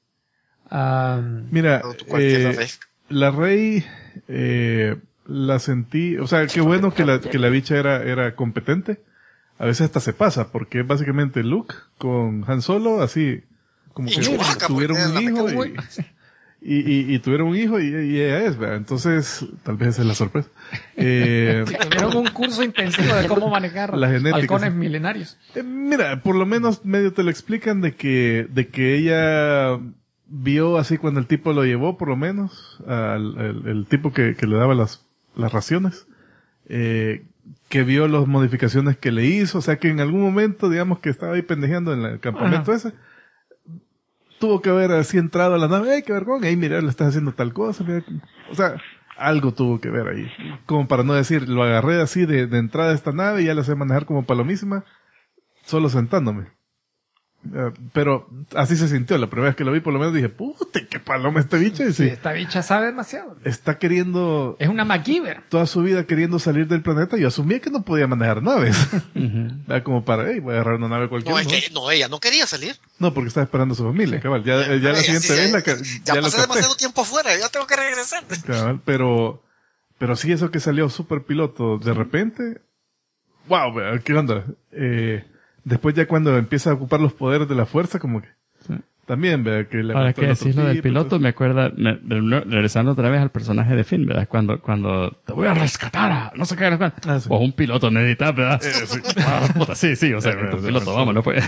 Mira, cualquier vez. la Rey la sentí, o sea, qué bueno que la bicha era competente. A veces hasta se pasa, porque es básicamente Luke con Han Solo, así, como Y que Chewbacca, tuvieron porque un la hijo mecánica, y tuvieron un hijo y ella es, ¿verdad? Entonces, tal vez esa es la sorpresa. Tuvieron un curso intensivo de cómo manejar La genética, halcones sí. milenarios. Mira, por lo menos medio te lo explican de que ella vio así cuando el tipo lo llevó, por lo menos, el tipo que le daba las raciones, que vio las modificaciones que le hizo, o sea que en algún momento, digamos que estaba ahí pendejeando en el campamento ese, tuvo que haber así entrado a la nave, ¡ay, qué vergón! ¡Ey, mira, le estás haciendo tal cosa! Mira. O sea, algo tuvo que ver ahí. Como para no decir, lo agarré así de entrada a esta nave y ya la sé manejar como palomísima, solo sentándome. Pero así se sintió. La primera vez que lo vi, por lo menos dije, puta, qué paloma este bicho. Y Sí, sí, esta bicha sabe demasiado. está queriendo, Es una MacGyver. toda su vida queriendo salir del planeta. Yo asumía que no podía manejar naves. Era como para, hey, voy a agarrar una nave cualquiera. No, es que no, ella no quería salir. No, porque estaba esperando a su familia, cabal. Ya la Ella siguiente sí, vez ya lo pasé capté. demasiado tiempo afuera, ya tengo que regresar. Cabal, pero sí, eso que salió super piloto de repente. Wow, ¿qué onda? Después ya cuando empieza a ocupar los poderes de la fuerza, como que también, ¿verdad? Que le Ahora mató que el otro decís lo del tipo, piloto, entonces- me acuerda, regresando otra vez al personaje de Finn, ¿verdad? Cuando te voy a rescatar a no sé qué, no sé qué. Ah, sí. O un piloto necesita, ¿verdad? Ah, puta, sí, o sea, tu piloto, vámonos, pues.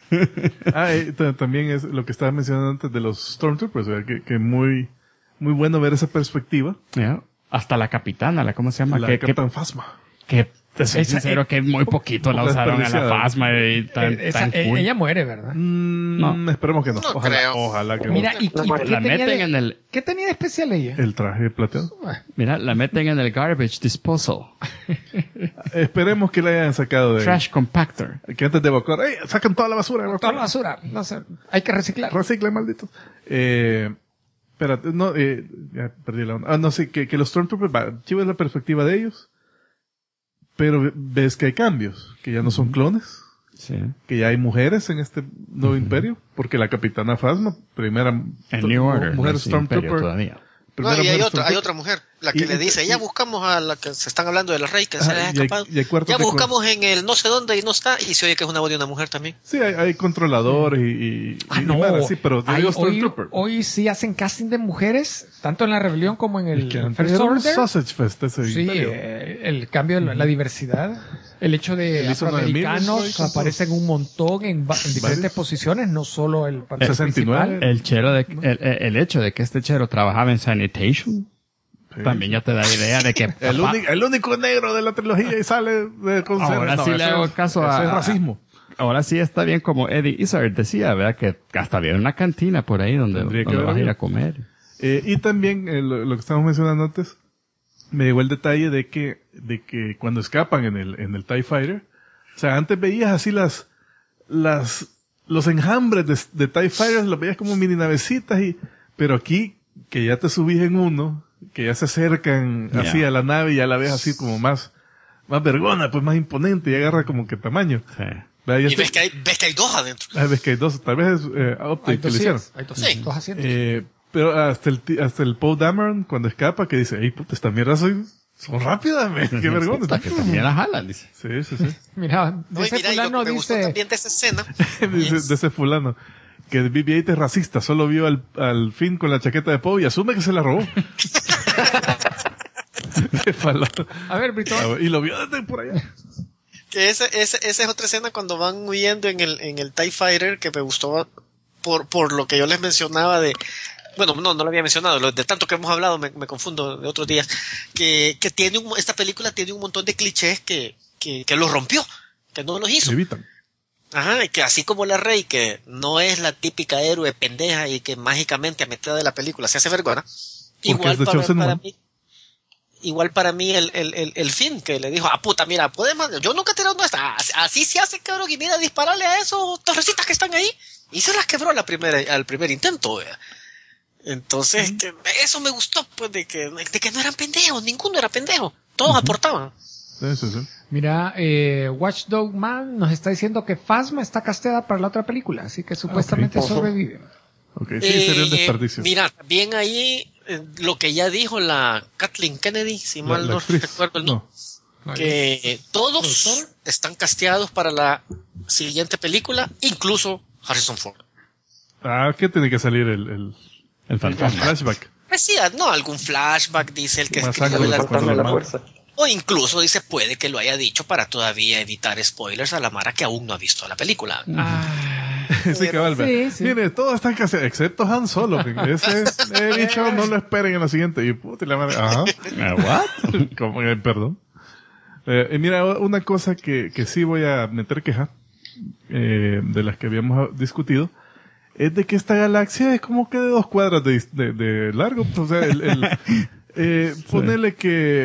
También es lo que estaba mencionando antes de los Stormtroopers, ¿verdad? Que muy, muy bueno ver esa perspectiva. Ya. Hasta la capitana, ¿cómo se llama? La que Captain Phasma. te soy sincero que muy poquito la poco usaron en la desperdiciada. Phasma y tan cool. Ella muere, ¿verdad? No. Esperemos que no. No Ojalá, creo. ojalá que Mira, no. ¿y qué La tenía meten de, en el, qué tenía de especial ella? El traje plateado. mira, la meten en el garbage disposal, Esperemos que la hayan sacado de trash compactor. que antes de evacuar, ¡ey! Sacan toda la basura. Toda la basura. No sé, hay que reciclar. Reciclen, malditos. Espérate, no, ya perdí la onda. No, sí, que los Stormtroopers, chivo es la perspectiva de ellos, pero ves que hay cambios, que ya no son clones, Sí. que ya hay mujeres en este nuevo imperio, porque la capitana Phasma, primera En New Order. mujer no es Imperio Stormtrooper, todavía. No, primera y hay mujer otra Stormtrooper. mujer, la que Y- le dice, y- ya buscamos a la que se están hablando de la rey, que se les ha y hay- escapado. y hay cuartos Ya de buscamos en el no sé dónde y no está, y se oye que es una voz de una mujer también. Sí, hay controladores y No, mara, sí, pero yo digo hoy, Stormtrooper. hoy sí hacen casting de mujeres, tanto en la rebelión como en el Que antes First era un Order. Sausage Fest ese Sí, imperio. el cambio de la diversidad, el hecho de Él hizo 9000, afroamericanos ¿no? aparecen un montón en diferentes Varios. posiciones, no solo el partido 69. principal. El chero el hecho de que este chero trabajaba en Sanitation, Sí. también ya te da idea de que El único negro de la trilogía y sale con Ahora sí le eso- hago caso eso a- es racismo. ahora sí está bien como Eddie Izzard decía, ¿verdad? Que hasta había una cantina por ahí donde Tendría que vas a haber ir a habido. comer. Y también lo que estábamos mencionando antes, me llegó el detalle de que cuando escapan en el TIE Fighter, o sea, antes veías así los enjambres de TIE Fighters, los veías como mini navecitas pero aquí, que ya te subís en uno, que ya se acercan Ya. así a la nave y ya la ves así como más vergona, pues más imponente y agarra como que tamaño. Sí. ¿Verdad? Ya Y está- ves que hay dos adentro. ves que hay dos, tal vez es Hay update que dos le hicieron. sillas, hay dos, Sí. dos asientos. Pero hasta el Poe Dameron, cuando escapa, que dice, ey, puta, esta mierda son rápidas, man, qué vergüenza. Puta, que también la jalan, dice. Sí, sí, sí. Mira, No, y dice mira, y lo fulano, que me gustó dice, también de esa escena, Dice, de ese fulano. Que BB-8 es racista, solo vio al Finn con la chaqueta de Poe y asume que se la robó. Qué falón. a ver, Brito, Y lo vio desde por allá. que esa es otra escena cuando van huyendo en el TIE Fighter, que me gustó por lo que yo les mencionaba bueno, no lo había mencionado, de tanto que hemos hablado me confundo de otros días, que esta película tiene un montón de clichés que los rompió, que no los hizo. Evitan. Ajá, y que así como la Rey, que no es la típica héroe pendeja y que mágicamente a mitad de la película se hace vergüenza, Porque es The Chosen One. igual para mí el Finn, que le dijo, puta, mira, yo nunca he tirado esta, así se hace, cabrón, y mira, dispararle a esos torrecitas que están ahí, y se las quebró al primer intento, vea. Entonces, que eso me gustó, pues, de que no eran pendejos, ninguno era pendejo, todos aportaban. Sí, sí, sí. mira, Watchdog Man nos está diciendo que Phasma está casteada para la otra película, así que supuestamente Ojo. sobrevive. Ok, sí, sería un desperdicio. Mira, bien ahí, lo que ya dijo la Kathleen Kennedy, si La- mal la no actriz. recuerdo el nombre, que todos están casteados para la siguiente película, incluso Harrison Ford. ¿Qué tiene que salir el fantasma. flashback? Pues sí, no, algún flashback, dice el que Más escribió ángulos el para Cortarle la normal. fuerza. o incluso dice puede que lo haya dicho para todavía evitar spoilers a la Mara que aún no ha visto la película. Sí, cabal, vea. sí. Mire, todos están casi, excepto Han Solo. Ese bicho no lo esperen en la siguiente. Y puta, y la madre, ajá. ¿What? Como, perdón. Y mira, una cosa que sí voy a meter queja, de las que habíamos discutido, es de que esta galaxia es como que de 2 cuadras de largo. O sea, ponerle que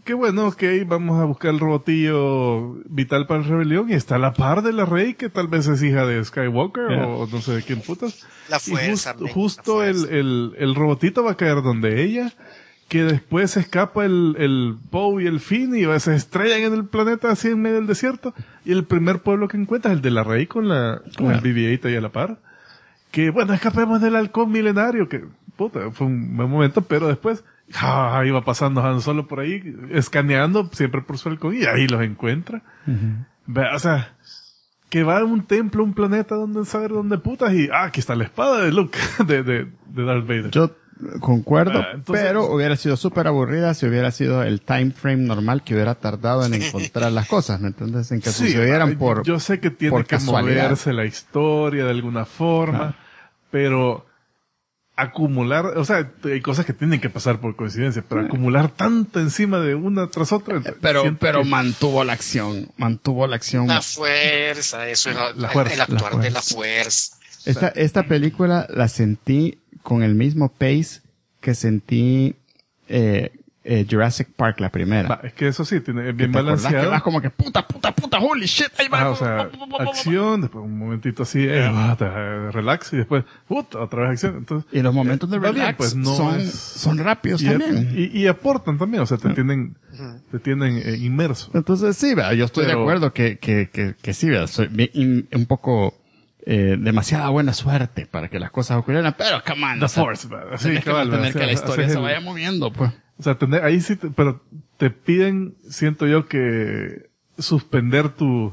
qué bueno, ok, vamos a buscar el robotillo vital para la rebelión y está a la par de la Rey, que tal vez es hija de Skywalker o no sé de quién putas. La fuerza. Justo el robotito va a caer donde ella, que después se escapa el Poe y el Finn y se estrellan en el planeta así en medio del desierto, y el primer pueblo que encuentra es el de la Rey con el BB-8 ahí a la par. Que bueno, escapemos del halcón milenario, que puta, fue un buen momento, pero después iba pasando Han Solo por ahí, escaneando siempre por su halcón, y ahí los encuentra. O sea, que va a un templo, un planeta donde saber dónde putas, y aquí está la espada de Luke, de Darth Vader. Yo concuerdo, entonces, pero hubiera sido súper aburrida si hubiera sido el time frame normal que hubiera tardado en encontrar las cosas, ¿me entiendes? En que sucedieran por yo sé que tiene que moverse la historia de alguna forma, pero acumular, o sea, hay cosas que tienen que pasar por coincidencia, pero acumular tanto encima de una tras otra. Pero mantuvo la acción. La fuerza, eso es el actuar de la fuerza. Esta película la sentí con el mismo pace que sentí Jurassic Park, la primera. Es que eso sí, tiene bien balanceado. Que vas como que puta, holy shit, ahí va. O sea, acción, después un momentito así, relax, y después, otra vez acción. Entonces, y los momentos de relax bien, pues, son rápidos también. Y aportan también, o sea, te tienen inmerso. Entonces sí, yo estoy de acuerdo que sí, soy un poco demasiada buena suerte para que las cosas ocurrieran, pero come on, The Force, tenés que mantener que la historia se vaya moviendo, pues. O sea, ahí sí, pero te piden, siento yo, que suspender tu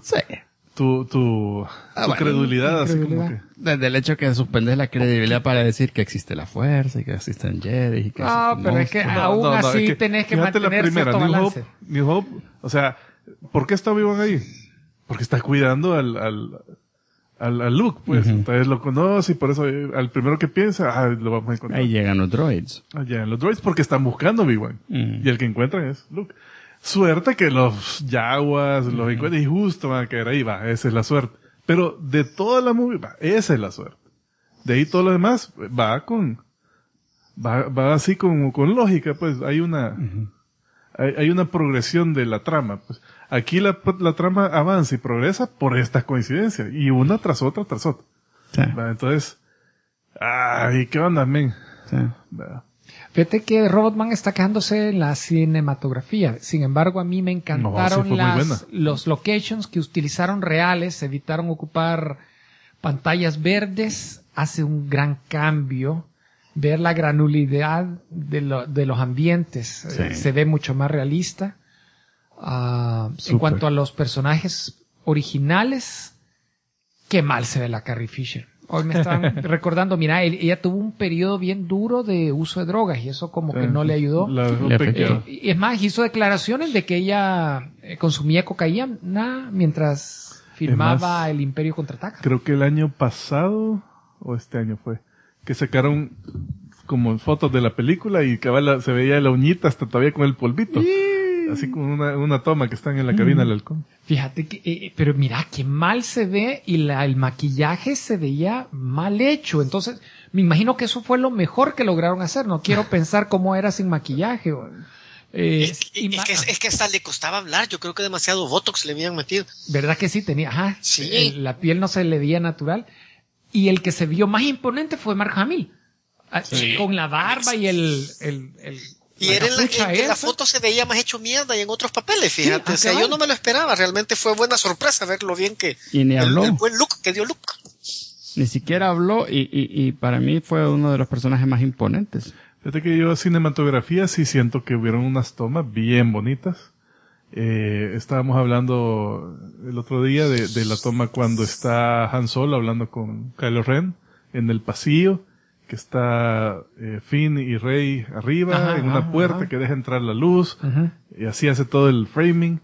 credulidad, así como que. Desde el hecho que suspendes la credibilidad para decir que existe la fuerza y que existen Jedi y que pero es que aún así tenés que mantener cierto balance. New Hope, o sea, ¿por qué está Obi-Wan ahí? Porque está cuidando al Luke, pues. Entonces lo conoce y por eso al primero que piensa, lo vamos a encontrar. Ahí llegan los droids. Llegan los droids porque están buscando a Obi-Wan. Y el que encuentran es Luke. Suerte que los Jaguars los encuentran y justo van a caer ahí, esa es la suerte. Pero de toda la movie, esa es la suerte. De ahí todo lo demás va así con lógica, pues. Hay una progresión de la trama, pues. Aquí la trama avanza y progresa por estas coincidencias. Y una tras otra. Sí. Entonces, ¿qué onda, men? Sí. Fíjate que Robotman está quejándose en la cinematografía. Sin embargo, a mí me encantaron los locations que utilizaron reales, evitaron ocupar pantallas verdes. Hace un gran cambio. Ver la granularidad de los ambientes. Se ve mucho más realista. En cuanto a los personajes originales, qué mal se ve la Carrie Fisher. Hoy me estaban recordando, mira, ella tuvo un periodo bien duro de uso de drogas y eso como que no le ayudó. Y es más, hizo declaraciones de que ella consumía cocaína mientras filmaba El Imperio Contraataca. Creo que el año pasado, o este año fue, que sacaron como fotos de la película y se veía la uñita hasta todavía con el polvito. Así como una toma que están en la cabina del halcón. Fíjate que, pero mira, qué mal se ve y el maquillaje se veía mal hecho. Entonces, me imagino que eso fue lo mejor que lograron hacer. No quiero pensar cómo era sin maquillaje. Es que hasta le costaba hablar. Yo creo que demasiado Botox le habían metido. ¿Verdad que sí? Tenía, sí. La piel no se le veía natural. Y el que se vio más imponente fue Mark Hamill. Sí. Con la barba y y era en la foto se veía más hecho mierda y en otros papeles, fíjate. O sea, yo no me lo esperaba. Realmente fue buena sorpresa ver lo bien que... Y ni habló. El buen look que dio Luke. Ni siquiera habló y para mí fue uno de los personajes más imponentes. Fíjate que yo cinematografía sí siento que hubieron unas tomas bien bonitas. Estábamos hablando el otro día de la toma cuando está Han Solo hablando con Kylo Ren en el pasillo. Que está Finn y Rey arriba en una puerta que deja entrar la luz y así hace todo el framing.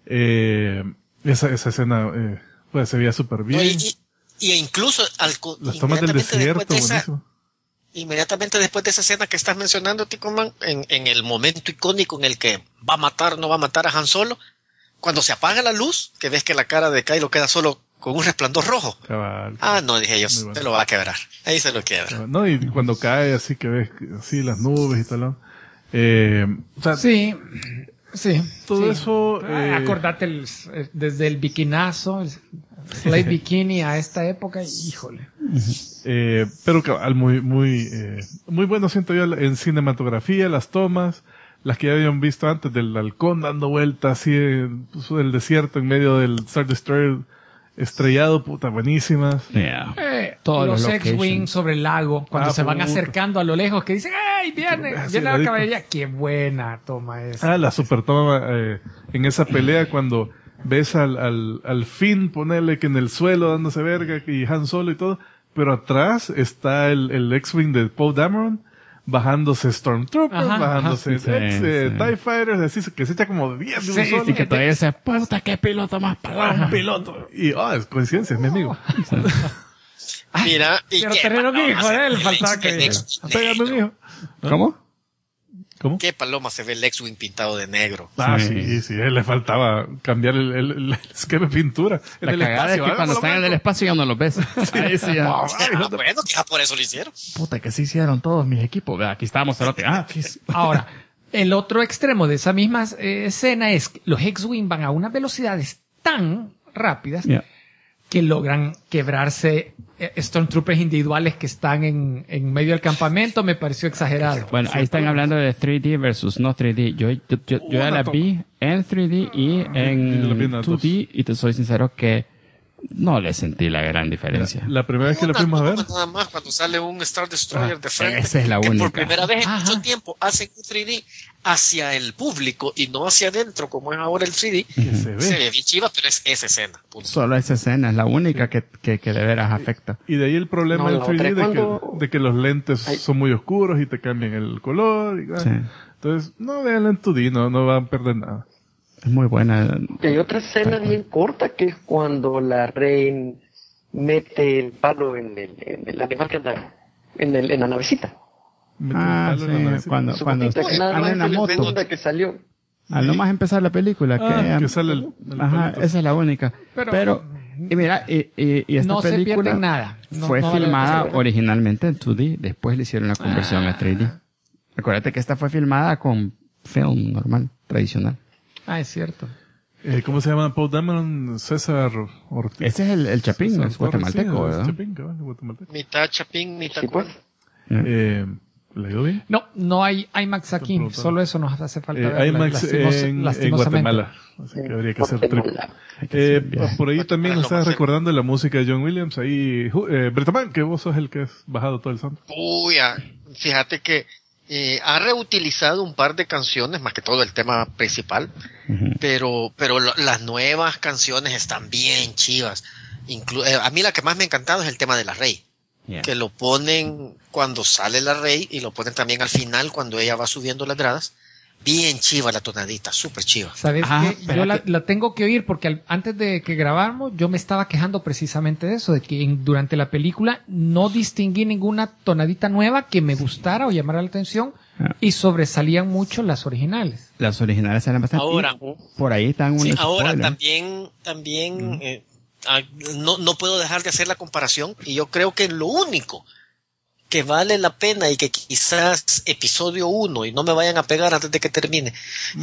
Esa escena pues se veía súper bien. Y incluso las tomas del desierto, buenísimo. Inmediatamente después de esa escena que estás mencionando, Ticoman, en el momento icónico en el que va a matar a Han Solo, cuando se apaga la luz, que ves que la cara de Kylo queda solo con un resplandor rojo. Cabal. No, dije yo, se lo va a quebrar. Ahí se lo quiebra. No, y cuando cae así que ves así las nubes y tal. O sea, sí. Sí. Todo eso... acordate desde el bikinazo, el slave bikini a esta época, híjole. Pero cabal, muy bueno siento yo en cinematografía, las tomas, las que ya habían visto antes del halcón dando vueltas así en el desierto en medio del Star Destroyer estrellado, puta, buenísimas. Todos los X-Wing sobre el lago, cuando se van acercando a lo lejos, que dicen, ¡ay, viene la caballería! ¡Qué buena toma esa! La super toma en esa pelea cuando ves al Finn ponerle que en el suelo dándose verga y Han Solo y todo, pero atrás está el X-Wing de Poe Dameron bajándose Stormtroopers, bajándose TIE Fighters, así que se echa como 10 de un solo. Y que todavía dice, puta, qué piloto más para un piloto. Y, es coincidencia, es mi amigo. Mira, pero tener un hijo, le faltaba que... Pégame un hijo. ¿Cómo? ¿Qué paloma se ve el X-Wing pintado de negro? Sí, le faltaba cambiar el esquema de pintura. La cagada es que cuando están en el espacio ya no los ves. Ahí sí ya. Bueno, ya por eso lo hicieron. Puta, que sí hicieron todos mis equipos. Aquí estábamos, cerote. Ahora, el otro extremo de esa misma escena es que los X-Wing van a unas velocidades tan rápidas que logran quebrarse Stormtroopers individuales que están en medio del campamento. Me pareció exagerado. Bueno, ahí están hablando de 3D versus no 3D. Yo ya la vi en 3D y en 2D y te soy sincero que no le sentí la gran diferencia. La primera vez que lo fuimos a ver. Nada más cuando sale un Star Destroyer de frente. Esa es la única. Por primera vez en mucho tiempo hacen un 3D hacia el público y no hacia adentro como es ahora el 3D. Se ve bien chiva, pero es esa escena. Punto. Solo esa escena es la única que de veras afecta. Y de ahí el problema del 3D de que los lentes son muy oscuros y te cambian el color. Entonces, no vean en 2D, no van a perder nada. Es muy buena. Y hay otra escena bien corta que es cuando la Rey mete el palo en el animal que anda en la navecita. Cuando anda en la moto. Que salió. Al nomás empezar la película. Que sale el esa es la única. Pero y mira, y esta no película se pierde nada. Fue filmada originalmente en 2D. Después le hicieron la conversión a 3D. Acuérdate que esta fue filmada con film normal, tradicional. Es cierto. ¿Cómo se llama? Poe Dameron, César Ortiz. Ese es el Chapín, es guatemalteco, ¿verdad? Mitad Chapín, mitad pues. ¿Le dio bien? No hay IMAX aquí. Solo eso nos hace falta ver. IMAX en Guatemala. Así que habría que hacer trip. Por ahí también nos estás recordando la música de John Williams. Ahí, Bretaman, que vos sos el que has bajado todo el sound. Fíjate que ha reutilizado un par de canciones, más que todo el tema principal, pero las nuevas canciones están bien chivas. A mí la que más me ha encantado es el tema de la Rey, que lo ponen cuando sale la Rey y lo ponen también al final cuando ella va subiendo las gradas. Bien chiva la tonadita, súper chiva. ¿Sabes qué? Yo la tengo que oír porque antes de que grabáramos yo me estaba quejando precisamente de eso, de que durante la película no distinguí ninguna tonadita nueva que me gustara o llamara la atención y sobresalían mucho las originales. Las originales eran bastante... Ahora, por ahí están unos ahora también no puedo dejar de hacer la comparación y yo creo que lo único que vale la pena y que quizás episodio 1 y no me vayan a pegar antes de que termine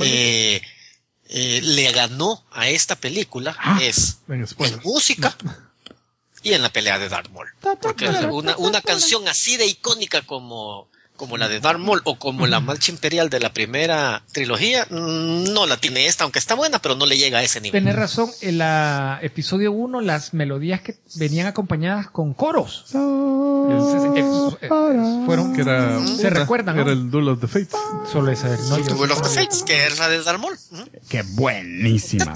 le ganó a esta película es en música y en la pelea de Darth Maul, porque una canción así de icónica como la de Darth Maul o como la marcha imperial de la primera trilogía no la tiene esta, aunque está buena, pero no le llega a ese nivel. Tenés razón, en la episodio 1 las melodías que venían acompañadas con coros fueron que era, se recuerdan, ¿no? Era el Duel of the Fates. Solo esa vez, ¿no? El Duel of the Fates, que es la de Darth Maul. Qué buenísima.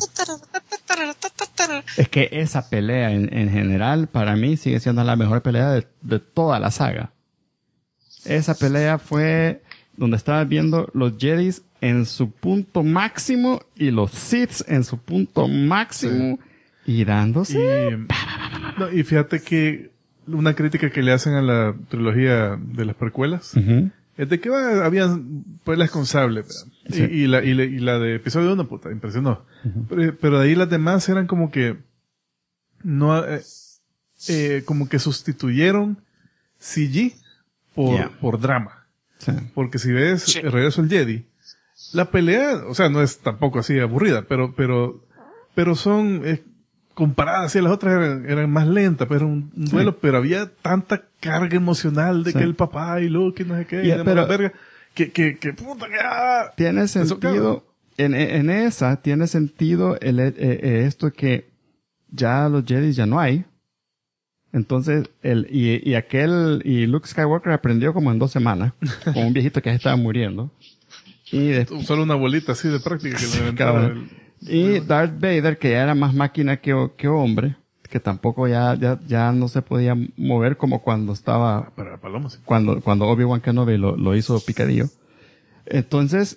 Es que esa pelea en general para mí sigue siendo la mejor pelea de toda la saga. Esa pelea fue donde estabas viendo los Jedis en su punto máximo y los Siths en su punto máximo y dándose. Y fíjate que una crítica que le hacen a la trilogía de las precuelas es de que había peleas con sable, y la de episodio 1, puta, impresionó. Pero de ahí las demás eran como que no como que sustituyeron CG por drama. Porque si ves el Regreso del Jedi, La pelea, o sea, no es tampoco así aburrida, pero son, comparadas así a las otras eran más lentas, pero un duelo, pero había tanta carga emocional de que el papá y Luke y no sé qué, pero verga, que puta que tiene sentido, en esa tiene sentido esto que ya los Jedi ya no hay. Entonces, y Luke Skywalker aprendió como en 2 semanas, con un viejito que ya estaba muriendo. Solo una bolita así de práctica que le aventaba y Darth Vader, que ya era más máquina que hombre, que tampoco ya no se podía mover como cuando estaba, cuando Obi-Wan Kenobi lo hizo picadillo. Entonces,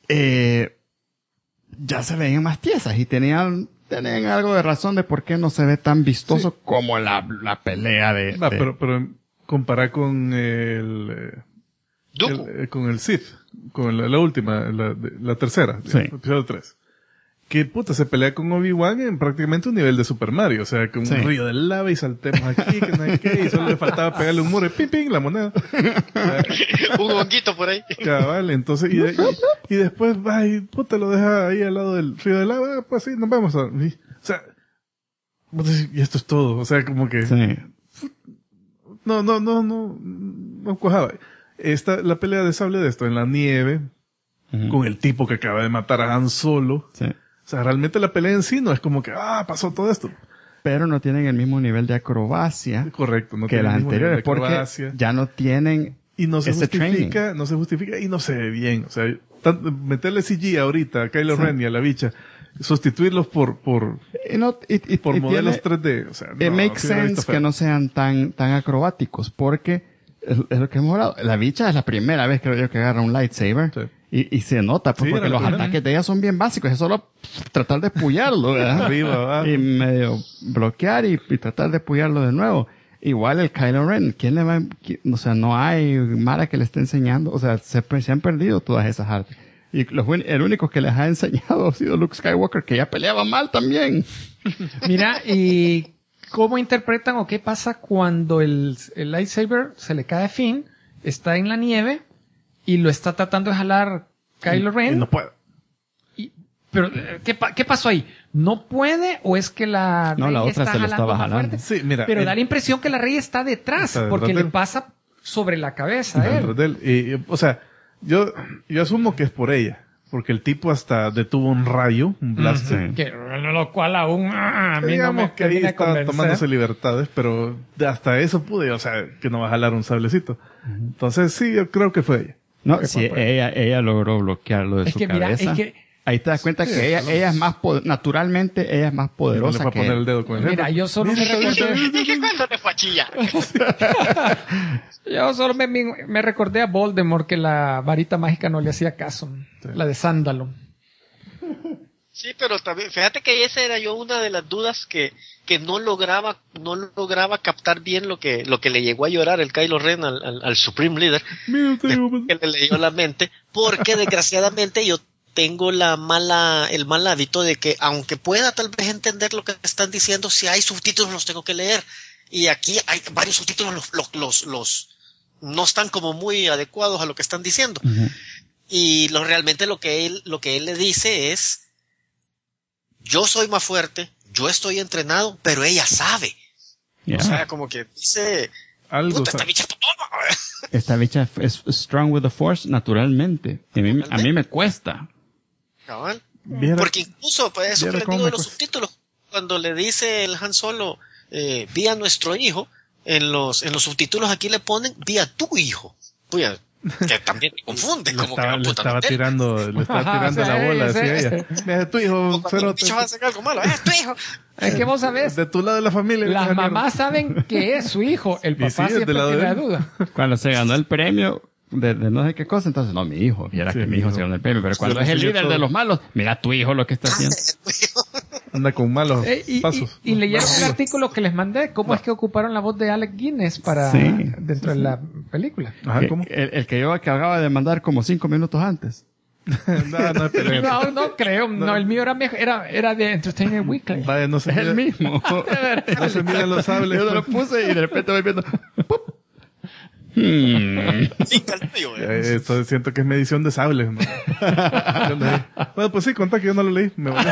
ya se veían más tiesas y tenían algo de razón de por qué no se ve tan vistoso como la pelea de... Pero comparar con con el Sith, con la última, la tercera, episodio 3. Que puta, se pelea con Obi-Wan en prácticamente un nivel de Super Mario, o sea, con un río de lava y saltemos aquí, que no hay qué, y solo le faltaba pegarle un muro y ping ping, la moneda. Un honguito por ahí. Cabal, entonces, y después va y puta, lo deja ahí al lado del río de lava, pues sí, nos vamos o sea, y esto es todo, o sea, como que... No cuajaba. La pelea de sable de esto en la nieve, con el tipo que acaba de matar a Han Solo. Sí. O sea, realmente la pelea en sí no es como que, pasó todo esto. Pero no tienen el mismo nivel de acrobacia. Correcto, no que las anteriores, porque ya no tienen y no se justifica, no se justifica y no se ve bien. O sea, meterle CG ahorita a Kylo Ren y a la bicha, sustituirlos por modelos 3D. O sea, it makes sense que no sean tan acrobáticos, porque es lo que hemos hablado. La bicha es la primera vez, creo yo, que agarra un lightsaber. Sí. Y se nota, pues, porque los ataques de ella son bien básicos. Es solo tratar de puyarlo, ¿verdad? Arriba, abajo. Y medio bloquear y tratar de puyarlo de nuevo. Igual el Kylo Ren. ¿Quién le va o sea, no hay Mara que le esté enseñando. O sea, se han perdido todas esas artes. Y el único que les ha enseñado ha sido Luke Skywalker, que ya peleaba mal también. Mira, y ¿cómo interpretan o qué pasa cuando el lightsaber se le cae a Finn, está en la nieve y lo está tratando de jalar Kylo Ren? Y no puede. Pero, ¿qué pasó ahí? ¿No puede o es que la Rey otra está se lo estaba jalando? Sí, mira. Pero da la impresión que la Rey está detrás, porque le pasa sobre la cabeza a él. O sea, yo asumo que es por ella. Porque el tipo hasta detuvo un rayo, un blaster. Que, lo cual aún a mí no me que ahí está tomándose libertades, pero hasta eso pude, o sea, que no va a jalar un sablecito. Entonces sí, yo creo que fue ella. No, sí, ella logró bloquearlo de su cabeza. Ahí te das cuenta que ella es más naturalmente ella es más poderosa. No le poner el dedo con el Mira, yo solo me recordé. ¿Cuándo te fue a chillar? Yo solo me recordé a Voldemort que la varita mágica no le hacía caso. Sí. La de Sándalo. Sí, pero también, fíjate que esa era yo una de las dudas que no lograba captar bien lo que le llegó a llorar el Kylo Ren al Supreme Leader. Que le leyó la mente, porque desgraciadamente yo tengo el mal hábito de que aunque pueda tal vez entender lo que están diciendo, si hay subtítulos los tengo que leer. Y aquí hay varios subtítulos, los no están como muy adecuados a lo que están diciendo. Uh-huh. Y realmente lo que él le dice es: yo soy más fuerte, yo estoy entrenado, pero ella sabe. Yeah. O sea, como que dice, algo esta bicha toma. Esta bicha es strong with the force naturalmente. A mí me cuesta. Cabal. Porque incluso, pues, eso que les digo de los subtítulos, cuando le dice el Han Solo, vi a nuestro hijo, en los subtítulos aquí le ponen, vi a tu hijo. Pues, que también te confunde. Le estaba tirando la bola, decía ella. Mira, tu hijo, va a hacer algo malo. Tu hijo. Es que vos sabés. De tu lado de la familia. Las mamás saben que es su hijo. El papá siempre tiene la duda. Cuando se ganó el premio de no sé qué cosa, entonces, no, mi hijo. Viera que mi hijo se ganó el premio. Pero cuando es el líder de los malos, mira tu hijo lo que está haciendo. Anda con malos pasos. Y leyeron el artículo que les mandé. ¿Cómo es que ocuparon la voz de Alec Guinness dentro de la película? Ajá, ¿cómo? El que yo acababa de mandar como 5 minutos antes. No creo. No, el mío era mejor. Era de Entertainment Weekly. Vaya, no sé. Es el mismo. No se miran los sables. Yo lo puse y de repente voy viendo. ¡pup! Esto siento que es medición de sables. ¿No? Bueno, pues sí, contá que yo no lo leí. Me valió.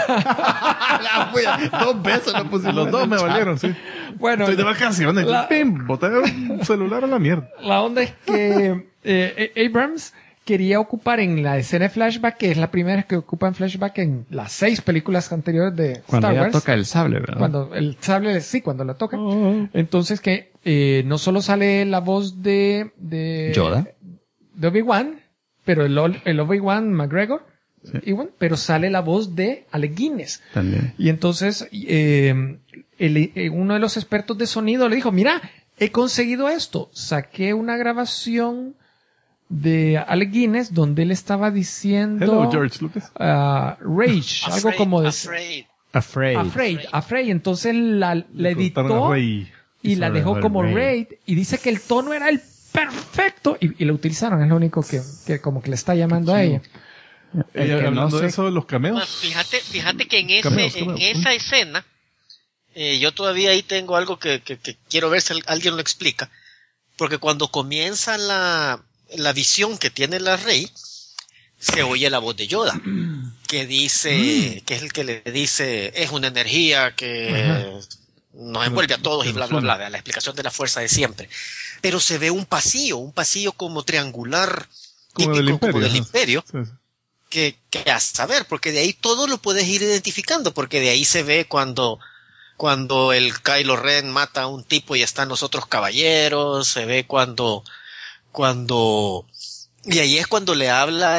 2 veces lo pusimos. Los dos me valieron, sí. Bueno, estoy de vacaciones. ¡Pim! Boté un celular a la mierda. La onda es que Abrams quería ocupar en la escena de flashback, que es la primera vez que ocupa en flashback en las 6 películas anteriores de cuando Star ya Wars. toca el sable, ¿verdad? Cuando el sable, sí, cuando la toca. Entonces que no solo sale la voz de Yoda, de Obi-Wan, pero el Obi-Wan McGregor, sí. Pero sale la voz de Alec Guinness. También. Y entonces uno de los expertos de sonido le dijo, mira, he conseguido esto. Saqué una grabación de Alec Guinness donde él estaba diciendo Hello, George Lucas. Rage, algo como de Afraid. Entonces la editó y la dejó como Raid y dice que el tono era el perfecto y lo utilizaron, es lo único que como que le está llamando a ella. Hablando de eso, los cameos. Bueno, fíjate que en esa escena yo todavía ahí tengo algo que quiero ver si alguien lo explica, porque cuando comienza la visión que tiene la Rey, se oye la voz de Yoda, que dice, que es el que le dice, es una energía que nos envuelve a todos y bla, bla, bla, la explicación de la fuerza de siempre. Pero se ve un pasillo como triangular, como típico del del Imperio, sí. que a saber, porque de ahí todo lo puedes ir identificando, porque de ahí se ve cuando el Kylo Ren mata a un tipo y están los otros caballeros, se ve cuando y ahí es cuando le habla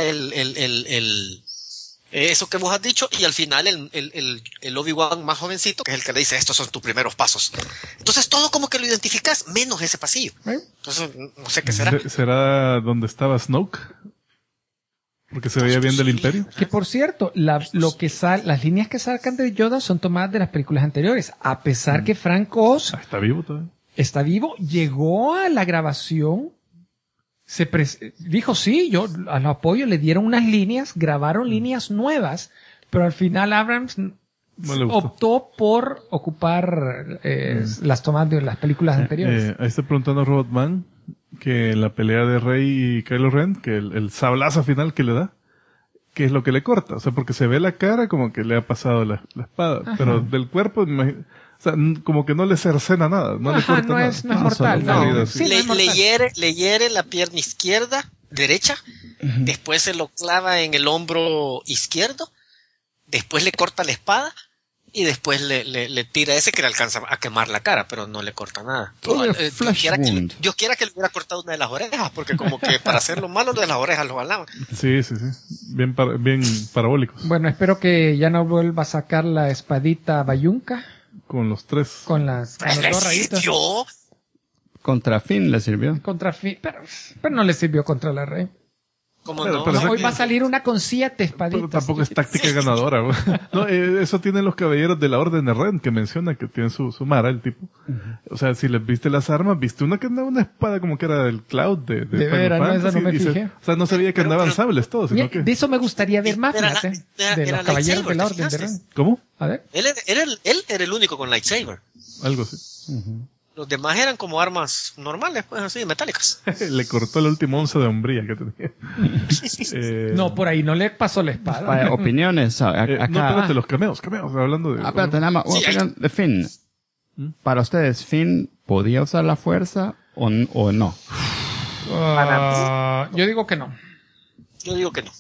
eso que vos has dicho, y al final el Obi-Wan más jovencito, que es el que le dice, estos son tus primeros pasos. Entonces todo como que lo identificas, menos ese pasillo. Entonces no sé qué será. ¿Será donde estaba Snoke? Porque se veía bien del Imperio. Que por cierto, las líneas que sacan de Yoda son tomadas de las películas anteriores, a pesar que Frank Oz está vivo todavía. Está vivo, llegó a la grabación, dijo sí, yo lo apoyo, le dieron unas líneas, grabaron líneas nuevas, pero al final Abrams optó por ocupar las tomas de las películas anteriores. Ahí está preguntando Robotman que en la pelea de Rey y Kylo Ren, que el sablazo final que le da, ¿qué es lo que le corta? O sea, porque se ve la cara como que le ha pasado la espada, Ajá. pero del cuerpo, o sea, como que no le cercena nada, no le corta nada. No es mortal, no. Sí, le hiere la pierna izquierda, derecha, después se lo clava en el hombro izquierdo, después le corta la espada y después le tira ese que le alcanza a quemar la cara, pero no le corta nada. Dios quiera que le hubiera cortado una de las orejas, porque como que para hacerlo malo de las orejas lo alaban. Sí. Bien parabólicos. Bueno, espero que ya no vuelva a sacar la espadita bayunca. Con los 3. Con los dos rayitos. Contra Finn le sirvió. Contra Finn, pero no le sirvió contra la Rey. ¿Cómo pero hoy va a salir una con 7 espaditas. Pero tampoco es táctica ganadora. No, eso tienen los caballeros de la Orden de Ren, que menciona que tienen su mara, el tipo. O sea, si les viste las armas, viste una que andaba una espada como que era del Cloud de veras, no, esa no me fijé. O sea, no sabía que andaban sables todos, sino que... De eso me gustaría ver más, fíjate. De los caballeros de la Orden de Ren. ¿Cómo? A ver. Él era el único con lightsaber. Algo así. Los demás eran como armas normales, pues así, metálicas. Le cortó el último once de hombría que tenía. No, por ahí no le pasó la espada. Opiniones. Acá. No, espérate, los cameos, hablando de... Espérate, nada más, una opinión de Finn. Para ustedes, ¿Finn podía usar la fuerza o no? Yo digo que no. Yo digo que no.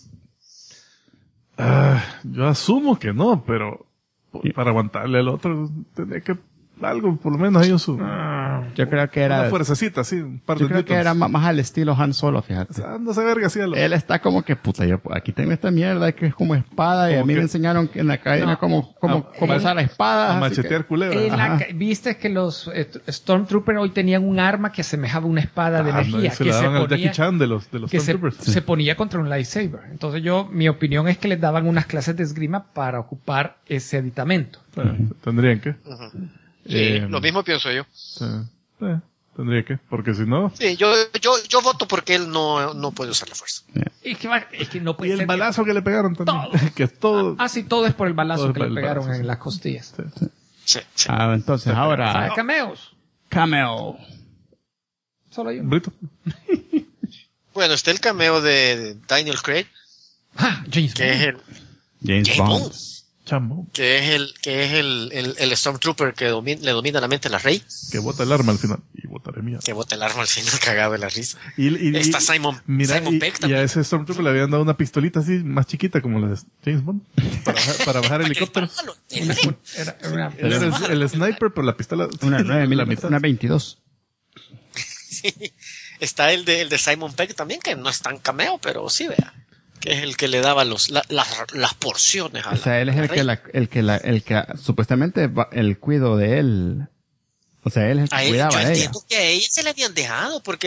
Yo asumo que no, pero para aguantarle al otro tenía que algo, por lo menos ellos yo creo que era una fuercecita, así, un par de yo creo que era más al estilo Han Solo, fíjate. O sea, no se verga así él está como que, puta, yo aquí tengo esta mierda que es como espada y a mí me enseñaron que en la academia cómo usar la espada. A machetear culebra. Viste que los Stormtroopers hoy tenían un arma que asemejaba una espada de energía. Se la daban al Jackie Chan de los Stormtroopers. Se ponía contra un lightsaber. Entonces mi opinión es que les daban unas clases de esgrima para ocupar ese aditamento. Tendrían que. Sí, lo mismo pienso yo. Tendría que, porque si no... Sí, yo voto porque él no puede usar la fuerza. Es que no puede y el balazo que le pegaron también. Que es todo... sí, todo es por el balazo que le pegaron en las costillas. Sí. Entonces, ahora... Cameos. Cameo. Solo hay uno. Brito. Bueno, está el cameo de Daniel Craig, James que es Bond. el James Bond. Chambo. que es el Stormtrooper que le domina la mente a la Rey, Que bota el arma al final. Y botaré mía. que bota el arma al final cagado de la risa. Y Está Simon Pegg y también. a ese Stormtrooper le habían dado una pistolita así, más chiquita como la de James Bond. Para bajar helicópteros. Era una- Él era el sniper, pero la pistola. Una 9 la mitad. una 22. Sí. Está el de Simon Pegg también, que no es tan cameo, pero sí, vea. Que es el que le daba las porciones a O sea, él es el que supuestamente el cuido de él. O sea, él es el que yo cuidaba de ella. entiendo que a ella se le habían dejado, porque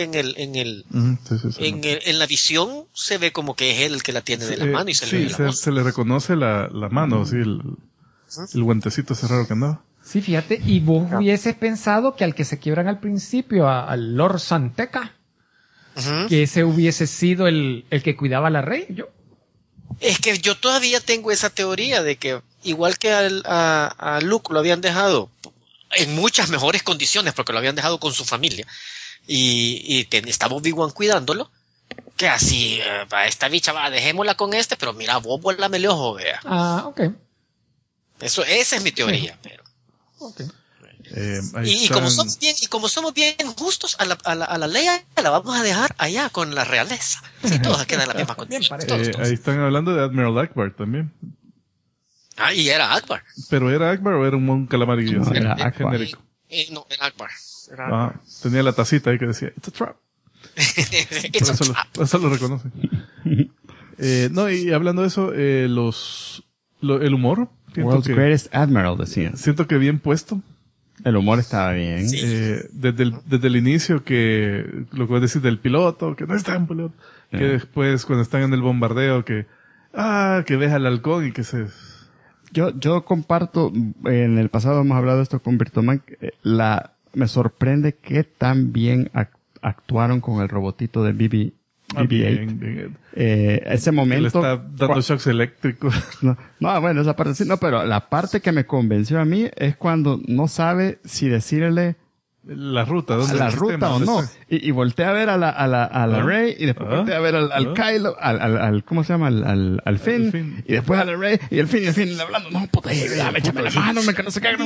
en la visión se ve como que es él el que la tiene de la mano y se le ve la voz. se le reconoce la mano, sí, el guantecito ese raro que andaba. Sí, fíjate, y vos hubieses pensado que al que se quiebran al principio, al Lord Santeca, que ese hubiese sido el que cuidaba a la Rey. Es que yo todavía tengo esa teoría de que igual que a Luke lo habían dejado en muchas mejores condiciones porque lo habían dejado con su familia y estaba Obi-Wan cuidándolo, que así a esta bicha dejémosla con pero mira, vos vuélame el ojo, vea. Ah, ok. Esa es mi teoría, pero Okay. y como somos bien justos, a la Leia la vamos a dejar allá con la realeza. Sí, todas quedan en la misma condición. Todos. Ahí están hablando de Admiral Akbar también. Ah, y era Akbar. ¿Pero era Akbar o era un calamarillo? No, así, era Akbar. genérico. No, era Akbar. Tenía la tacita ahí que decía, it's a trap. It's a trap. Eso lo reconoce. No, y hablando de eso, el humor. World's Greatest Admiral, decían. Siento que bien puesto. El humor estaba bien. Sí. Desde el inicio que lo que vos decís del piloto, que no está en piloto, que después cuando están en el bombardeo que ves al halcón y que se... Yo comparto, en el pasado hemos hablado de esto con Bertoman, me sorprende que tan bien actuaron con el robotito de BB-8. Bien. Ese momento... Le está dando shocks eléctricos. No, bueno, esa parte sí. No, pero la parte que me convenció a mí es cuando no sabe si decirle La ruta, a la ruta o no. Y voltea a ver a la Rey y después voltea a ver al Kylo, al ¿cómo se llama? Al Finn. Y después a la Rey y el Finn hablando, no, puta, dame, échame la mano, me que no se caiga.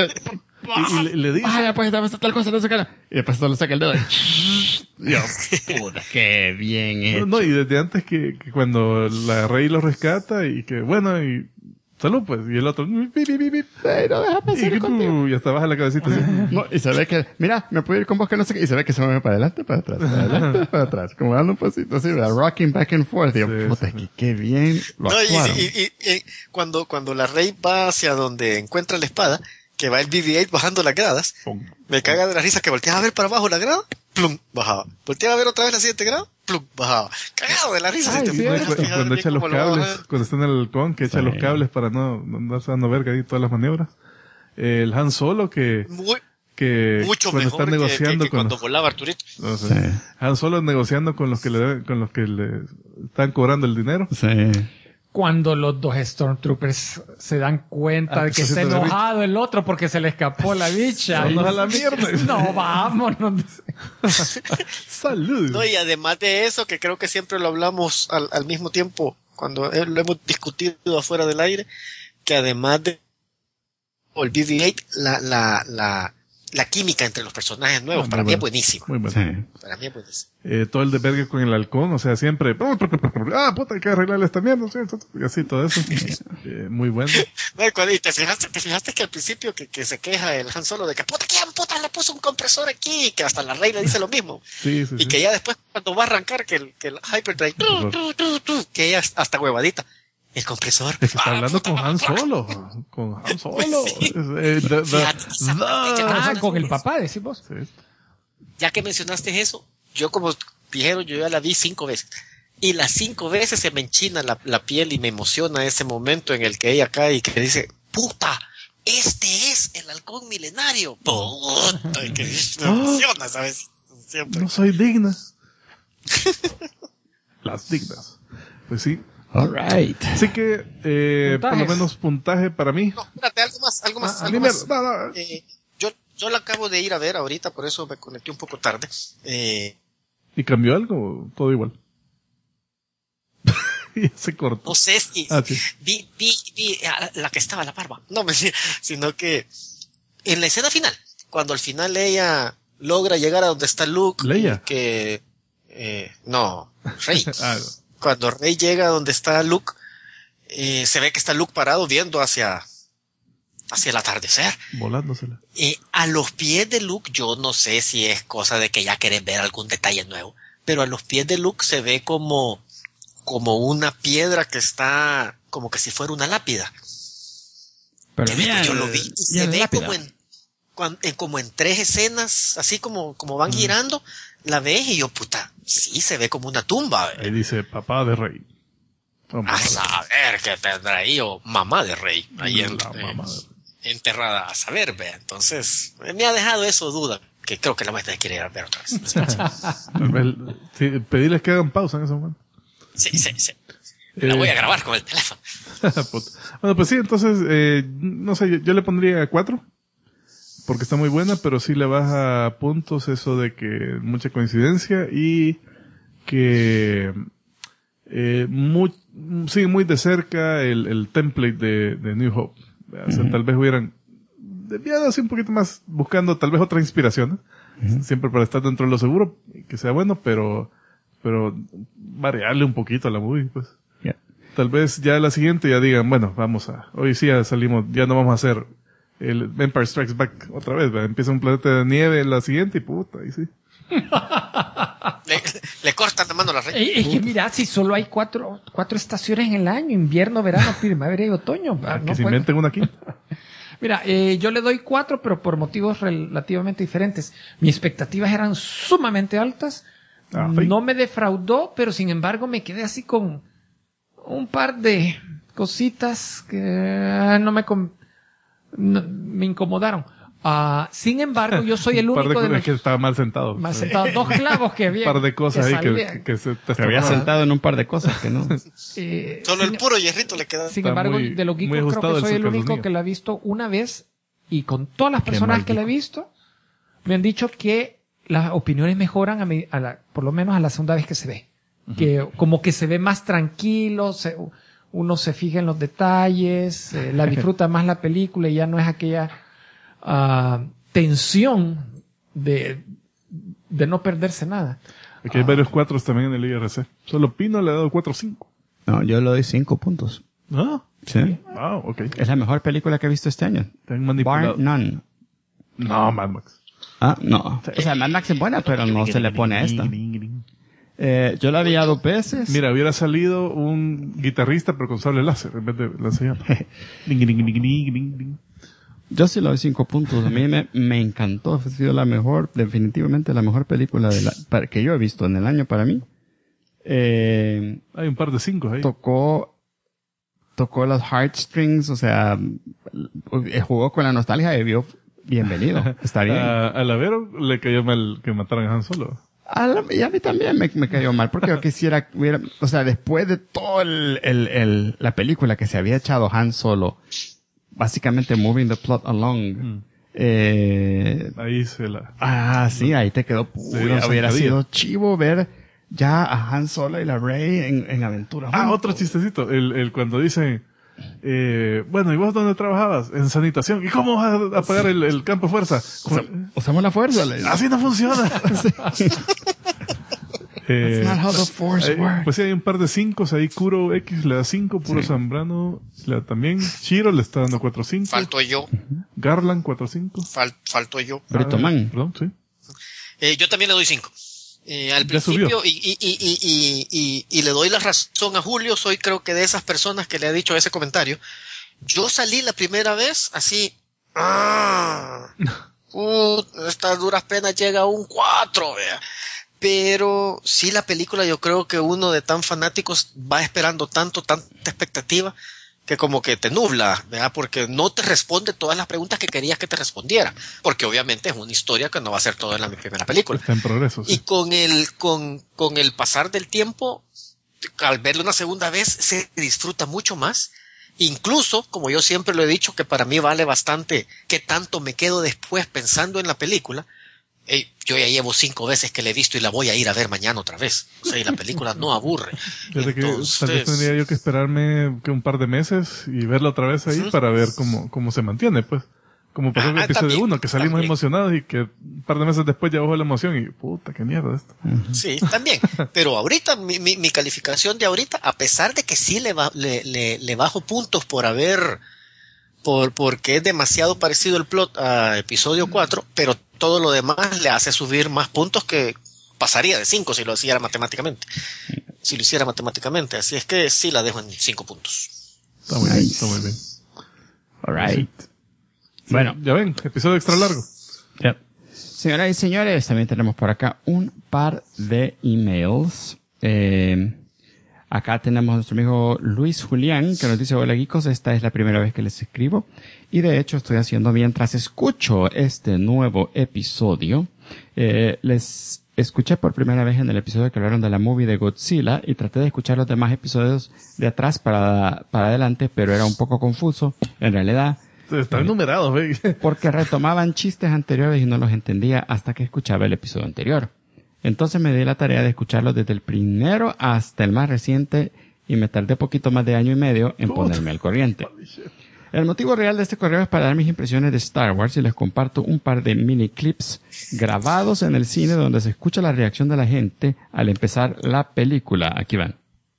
Y le dice, ya pues tal cosa, no se cae. Y después solo saca el dedo. Dios, puta, qué bien hecho. No, y desde antes que cuando la Rey lo rescata y que, bueno, y salud, pues, y el otro, No, déjame hacer contigo. y hasta baja la cabecita así. No, y se ve que, mira, me puedo ir con vos que no sé qué, y se ve que se mueve para adelante, para atrás, para adelante, para atrás, como dando un pasito así, rocking back and forth. Y yo, puta, qué bien lo actuaron. Y cuando la Rey va hacia donde encuentra la espada, que va el BB-8 bajando las gradas, me caga de la risa que volteaba a ver para abajo la grada, plum, bajaba. Volteaba a ver otra vez la siguiente grada, plum, bajaba. Cagado de la risa. Ay, si te sí, pones a fijar Cuando bien echa los cómo lo baja. cables, cuando está en el halcón, que echa los cables para no andarse dando verga ahí todas las maniobras. El Han Solo que Mucho cuando mejor está negociando que con cuando volaba Arturito. no sé, Han Solo negociando con los que le están cobrando el dinero. Sí. Cuando los dos Stormtroopers se dan cuenta de que está cosita de enojado el otro porque se le escapó la bicha. Vámonos a la mierda. No, vámonos. Salud. No, y además de eso, que creo que siempre lo hablamos al mismo tiempo, cuando lo hemos discutido afuera del aire, que además de el BB-8, la química entre los personajes nuevos, para mí es buenísima. Muy bueno. Sí. Para mí es buenísima. Todo el de verga con el halcón, o sea, siempre, puta, hay que arreglarle esta mierda, ¿sí? Y así, todo eso. Muy bueno. Y te fijaste que al principio que se queja el Han Solo de que ¿quién puta le puso un compresor aquí? Que hasta la Rey le dice lo mismo. Sí. Y que ya después cuando va a arrancar que el Hyperdrive, que ella hasta huevadita. El compresor. Es que está hablando con Han Solo. Con Han Solo. Sí. Con el papá, decimos. Sí. Ya que mencionaste eso, yo como dijeron, yo ya la vi 5 veces. Y las 5 veces se me enchina la piel y me emociona ese momento en el que ella cae y que dice, puta, este es el halcón milenario. Puta, y que me emociona, ¿sabes? Siempre. No soy digna. Las dignas. Pues sí. Alright. Así que, por lo Puntajes. menos puntaje para mí. No, espérate, algo más. No. Yo la acabo de ir a ver ahorita, por eso me conecté un poco tarde. ¿Y cambió algo o todo igual? Y se cortó. No sé si sí. vi a la que estaba la barba. No, sino que en la escena final, cuando al final ella logra llegar a donde está Luke, Leia. que no, Rey. No. Cuando Rey llega a donde está Luke, se ve que está Luke parado viendo hacia el atardecer. Volándosela. A los pies de Luke, yo no sé si es cosa de que ya quieren ver algún detalle nuevo, pero a los pies de Luke se ve como una piedra que está como que si fuera una lápida. Pero yo lo vi. Y se ve como en 3 escenas, así como van girando, la ves y yo, puta, sí, se ve como una tumba. Ahí dice papá de Rey. A saber qué tendrá ahí, o mamá de Rey, ahí enterrada, a saber, ve. Entonces, me ha dejado eso duda, que creo que la voy a tener que ir a ver otra vez. Sí, pedirles que hagan pausa en ese momento. Sí. La voy a grabar con el teléfono. Bueno, pues sí, entonces, no sé, yo le pondría 4. Porque está muy buena, pero sí le baja puntos eso de que mucha coincidencia y que sigue muy de cerca el template de New Hope. O sea, tal vez hubieran desviado así un poquito más, buscando tal vez otra inspiración, siempre para estar dentro de lo seguro, que sea bueno, pero variarle un poquito a la movie, pues. Yeah. Tal vez ya la siguiente ya digan, bueno, hoy sí ya salimos, ya no vamos a hacer el Empire Strikes Back otra vez, ¿verdad? Empieza un planeta de nieve en la siguiente y puta, ahí sí. le cortan la mano a la Rey. Es que mira, si solo hay cuatro estaciones en el año, invierno, verano, primavera y otoño. Que se inventen una aquí. Mira, yo le doy 4, pero por motivos relativamente diferentes. Mis expectativas eran sumamente altas. No me defraudó, pero sin embargo me quedé así con un par de cositas que me incomodaron. Sin embargo, yo soy el único de que estaba mal sentado. Mal sentado. 2 clavos que había. Un par de cosas ahí que se te había sentado en un par de cosas que no. Solo el puro hierrito le queda. Sin embargo, de los geekos creo que soy el único que la ha visto una vez, y con todas las personas que la he visto, me han dicho que las opiniones mejoran por lo menos a la segunda vez que se ve. Que como que se ve más tranquilo, uno se fija en los detalles, la disfruta más la película y ya no es aquella tensión de no perderse nada. Aquí hay varios 4 también en el IRC. Solo Pino le ha dado 4 o 5. No, yo le doy 5 puntos. ¿Ah? Sí. Wow, ok. Es la mejor película que he visto este año. Bar none. No, Mad Max. No. O sea, Mad Max es buena, pero no se le pone a esta. Yo la vi 2 veces. Mira, hubiera salido un guitarrista pero con sable láser en vez de lanzallamas. Yo sí le doy 5 puntos. A mí me encantó. Ha sido definitivamente la mejor película que yo he visto en el año para mí. Hay un par de 5 ahí. Tocó las heartstrings, o sea, jugó con la nostalgia y vio bienvenido. Está bien. A Lavero le cayó mal que mataran a Han Solo. Y a mí también me cayó mal, porque yo quisiera, o sea, después de todo la película que se había echado Han Solo, básicamente moving the plot along, ahí se la... sí, ahí te quedó, hubiera sido chivo ver ya a Han Solo y la Rey en aventura. Otro chistecito, cuando dicen, bueno, ¿y vos dónde trabajabas? En sanitación. ¿Y cómo vas a apagar el campo de fuerza? Usamos la fuerza. Así no funciona. That's not how the force works. Pues sí, hay un par de 5. Ahí Kuro X le da 5. Puro Zambrano le da también. Shiro le está dando 4 o 5. Falto yo. Garland 4 o 5. Falto yo. Brito Man. Perdón, sí. Yo también le doy 5. Al principio, y le doy la razón a Julio, soy creo que de esas personas que le ha dicho ese comentario. Yo salí la primera vez así, estas duras penas llega a un 4, vea. Pero sí, la película, yo creo que uno de tan fanáticos va esperando tanta expectativa, que como que te nubla, ¿verdad? Porque no te responde todas las preguntas que querías que te respondiera. Porque obviamente es una historia que no va a ser todo en la primera película. Está en progreso. Sí. Y con el pasar del tiempo, al verlo una segunda vez, se disfruta mucho más. Incluso, como yo siempre lo he dicho, que para mí vale bastante que tanto me quedo después pensando en la película. Yo ya llevo 5 veces que la he visto y la voy a ir a ver mañana otra vez. O sea, y la película no aburre. Entonces, tal vez tendría yo que esperarme un par de meses y verla otra vez ahí para ver cómo se mantiene, pues. Como pasó en el episodio 1, que salimos emocionados y que un par de meses después ya bajó la emoción y puta, qué mierda esto. Sí, también. Pero ahorita, mi calificación de ahorita, a pesar de que sí le bajo puntos porque es demasiado parecido el plot a episodio 4, pero todo lo demás le hace subir más puntos que pasaría de 5 si lo hiciera matemáticamente. Así es que sí la dejo en 5 puntos. Está muy bien, está muy bien. Alright. Sí, bueno, ya ven, episodio extra largo. Yep. Señoras y señores, también tenemos por acá un par de emails. Acá tenemos a nuestro amigo Luis Julián, que nos dice: hola geekos, esta es la primera vez que les escribo. Y de hecho estoy haciendo mientras escucho este nuevo episodio. Les escuché por primera vez en el episodio que hablaron de la movie de Godzilla y traté de escuchar los demás episodios de atrás para adelante, pero era un poco confuso. En realidad, están numerados, ¿ve? Porque retomaban chistes anteriores y no los entendía hasta que escuchaba el episodio anterior. Entonces me di la tarea de escucharlos desde el primero hasta el más reciente y me tardé poquito más de año y medio en ponerme al corriente. El motivo real de este correo es para dar mis impresiones de Star Wars y les comparto un par de mini clips grabados en el cine donde se escucha la reacción de la gente al empezar la película. Aquí van.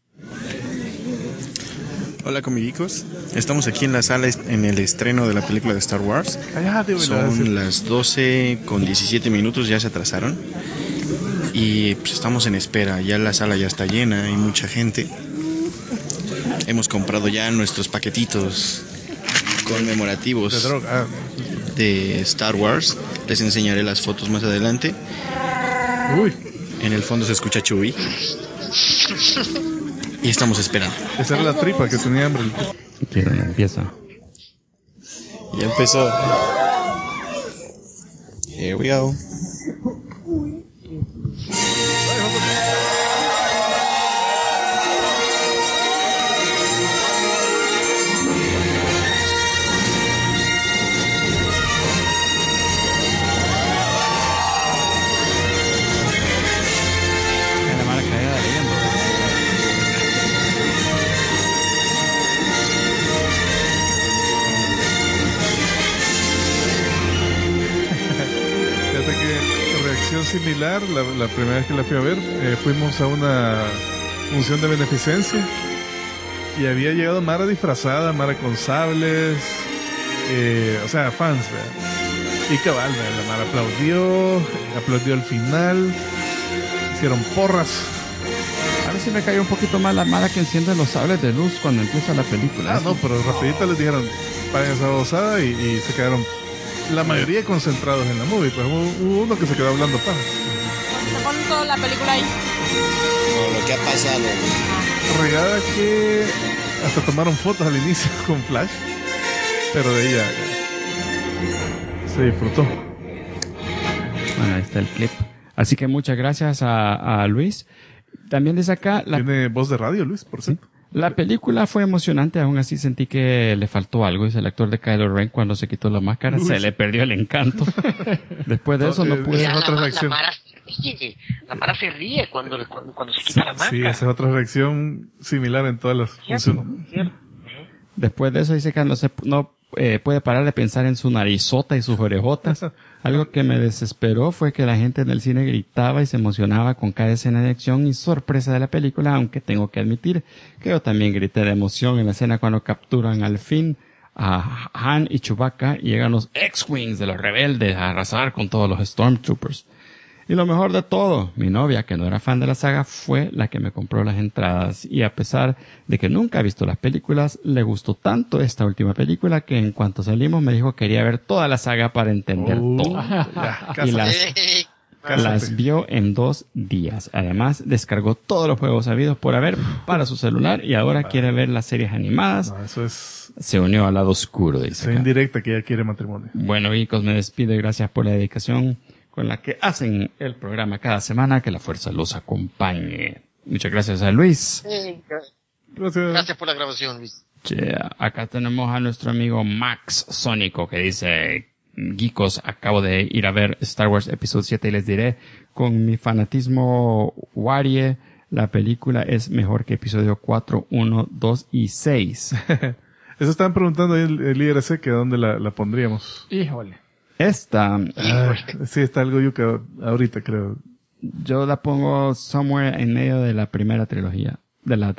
Hola comiguicos, estamos aquí en la sala en el estreno de la película de Star Wars. Son las 12:17, ya se atrasaron y pues estamos en espera. Ya la sala ya está llena, hay mucha gente. Hemos comprado ya nuestros paquetitos conmemorativos de Star Wars. Les enseñaré las fotos más adelante. Uy. En el fondo se escucha Chewie. Y estamos esperando. Esa era la tripa que tenía hambre. Quiero una empieza. Ya empezó. Here we go. Similar, la primera vez que la fui a ver, fuimos a una función de beneficencia y había llegado Mara disfrazada, Mara con sables, o sea, fans, ¿verdad? Y cabal, ¿verdad? La Mara aplaudió el final, hicieron porras. A ver si me cayó un poquito más la Mara que enciende los sables de luz cuando empieza la película. No, pero rapidito les dijeron, paguen esa babosada y se quedaron la mayoría concentrados en la movie, pues hubo uno que se quedó hablando paja. ¿Se pone toda la película ahí? No, lo que ha pasado. Regada que hasta tomaron fotos al inicio con flash, pero de ella se disfrutó. Bueno, ahí está el clip. Así que muchas gracias a Luis. También dice acá... Tiene voz de radio, Luis, por cierto. ¿Sí? La película fue emocionante, aún así sentí que le faltó algo. Dice el actor de Kylo Ren cuando se quitó la máscara, se le perdió el encanto. Después de eso no pude... Esa es otra reacción. La Mara se ríe cuando se quita la máscara. Sí, esa es otra reacción similar en todas las funciones. Después de eso dice que no puede parar de pensar en su narizota y sus orejotas. Algo que me desesperó fue que la gente en el cine gritaba y se emocionaba con cada escena de acción y sorpresa de la película, aunque tengo que admitir que yo también grité de emoción en la escena cuando capturan al fin a Han y Chewbacca y llegan los X-Wings de los rebeldes a arrasar con todos los Stormtroopers. Y lo mejor de todo, mi novia, que no era fan de la saga, fue la que me compró las entradas. Y a pesar de que nunca ha visto las películas, le gustó tanto esta última película que en cuanto salimos me dijo que quería ver toda la saga para entender todo. Y las vio en 2 días. Además, descargó todos los juegos habidos por haber para su celular y ahora quiere ver las series animadas. No, eso es... Se unió al lado oscuro, dice. Es indirecta que ella quiere matrimonio. Bueno, chicos, me despido y gracias por la dedicación con la que hacen el programa cada semana. Que la fuerza los acompañe. Muchas gracias a Luis. Gracias por la grabación, Luis. Yeah. Acá tenemos a nuestro amigo Max Sónico que dice: Geekos, acabo de ir a ver Star Wars Episodio 7 y les diré, con mi fanatismo Warie, la película es mejor que Episodio 4, 1, 2 y 6. Eso estaban preguntando ahí el IRC, que dónde la pondríamos. Híjole. Esta, sí, está algo yuca ahorita, creo. yo la pongo somewhere en medio de la primera trilogía. De la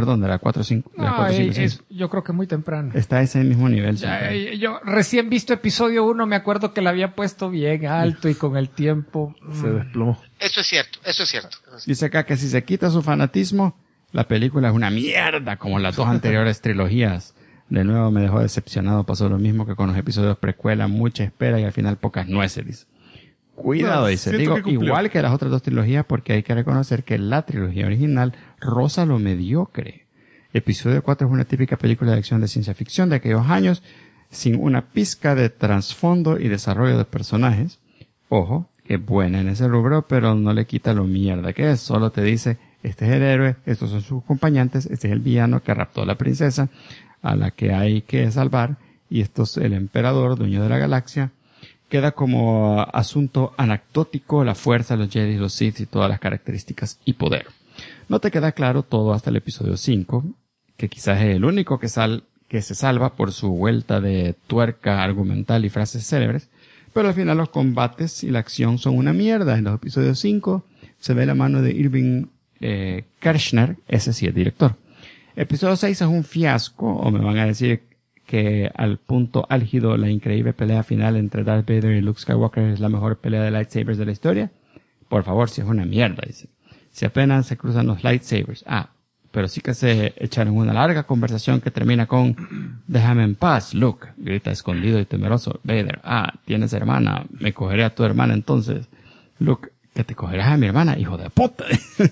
4, 5, de la No, 4, 5, 6. yo creo que muy temprano. Está a ese mismo nivel. Ya, yo recién visto episodio 1, me acuerdo que la había puesto bien alto y con el tiempo se desplomó. Eso es cierto, eso es cierto. Dice acá que si se quita su fanatismo, la película es una mierda, como las dos anteriores trilogías. De nuevo me dejó decepcionado, pasó lo mismo que con los episodios precuela, mucha espera y al final pocas nueces, dice. Cuidado, dice. Digo, igual que las otras dos trilogías, porque hay que reconocer que la trilogía original roza lo mediocre. Episodio 4 es una típica película de acción de ciencia ficción de aquellos años, sin una pizca de trasfondo y desarrollo de personajes. Ojo, que es buena en ese rubro, pero no le quita lo mierda que es. Solo te dice, este es el héroe, estos son sus acompañantes, este es el villano que raptó a la princesa, a la que hay que salvar, y esto es el emperador, dueño de la galaxia. Queda como asunto anecdótico la fuerza, los Jedi, los Sith y todas las características y poder. No te queda claro todo hasta el episodio 5, que quizás es el único que se salva por su vuelta de tuerca argumental y frases célebres, pero al final los combates y la acción son una mierda. En los episodios 5 se ve la mano de Irving Kershner, ese sí es director. Episodio 6 es un fiasco, o me van a decir que al punto álgido la increíble pelea final entre Darth Vader y Luke Skywalker es la mejor pelea de lightsabers de la historia. Por favor, si es una mierda, dice. Si apenas se cruzan los lightsabers. Pero sí que se echaron una larga conversación que termina con déjame en paz, Luke, grita escondido y temeroso Vader. Tienes hermana, me cogeré a tu hermana entonces. Luke, que te cogerás a mi hermana, hijo de puta.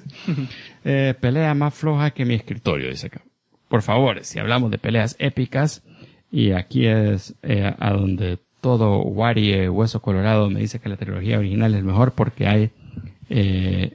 Pelea más floja que mi escritorio, dice acá. Por favor, si hablamos de peleas épicas, y aquí es a donde todo Warie Hueso Colorado me dice que la trilogía original es mejor porque hay, es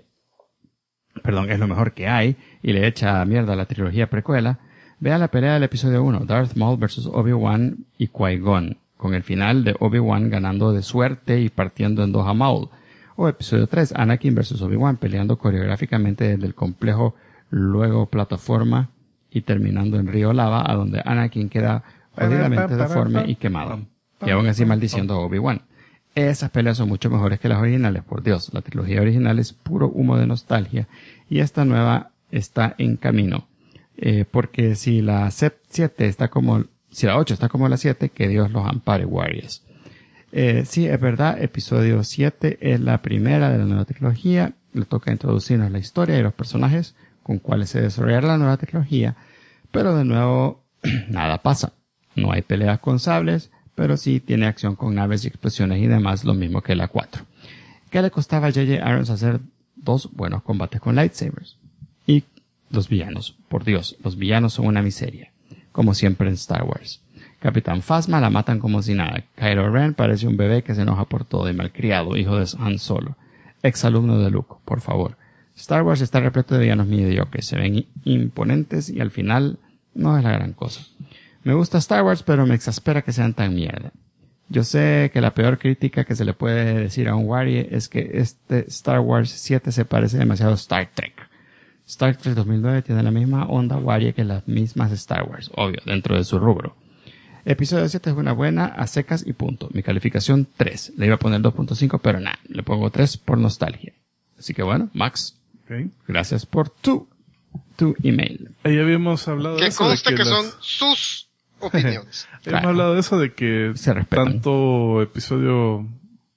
lo mejor que hay, y le echa mierda a la trilogía precuela. Vea la pelea del episodio 1, Darth Maul vs. Obi-Wan y Qui-Gon, con el final de Obi-Wan ganando de suerte y partiendo en dos a Maul. O episodio 3, Anakin vs. Obi-Wan peleando coreográficamente desde el complejo, luego plataforma y terminando en Río Lava, a donde Anakin queda jodidamente deforme y quemado. Y aún así maldiciendo a Obi-Wan. Esas peleas son mucho mejores que las originales, por Dios. La trilogía original es puro humo de nostalgia y esta nueva está en camino. Porque si la 7 está como, si la 8 está como la 7, que Dios los ampare, Warriors. Sí, es verdad, episodio 7 es la primera de la nueva trilogía. Le toca introducirnos la historia y los personajes con cuales se desarrollará la nueva trilogía. Pero de nuevo, nada pasa. No hay peleas con sables, pero sí tiene acción con naves y explosiones y demás, lo mismo que la 4. ¿Qué le costaba a J.J. Abrams hacer 2 buenos combates con lightsabers? Y los villanos, por Dios, los villanos son una miseria, como siempre en Star Wars. Capitán Phasma la matan como si nada. Kylo Ren parece un bebé que se enoja por todo y malcriado, hijo de Han Solo. Exalumno de Luke, por favor. Star Wars está repleto de villanos mediocres, se ven imponentes y al final no es la gran cosa. Me gusta Star Wars, pero me exaspera que sean tan mierda. Yo sé que la peor crítica que se le puede decir a un Warie es que este Star Wars 7 se parece demasiado a Star Trek. Star Trek 2009 tiene la misma onda Warie que las mismas Star Wars, obvio, dentro de su rubro. Episodio 7 es una buena a secas y punto. Mi calificación 3. Le iba a poner 2.5, pero nada, le pongo 3 por nostalgia. Así que bueno, Max, gracias por tu email. Ahí habíamos hablado de eso. Que conste que son sus opiniones. Hemos hablado de eso, de que se respetan. Tanto episodio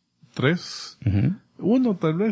3, 1 tal vez,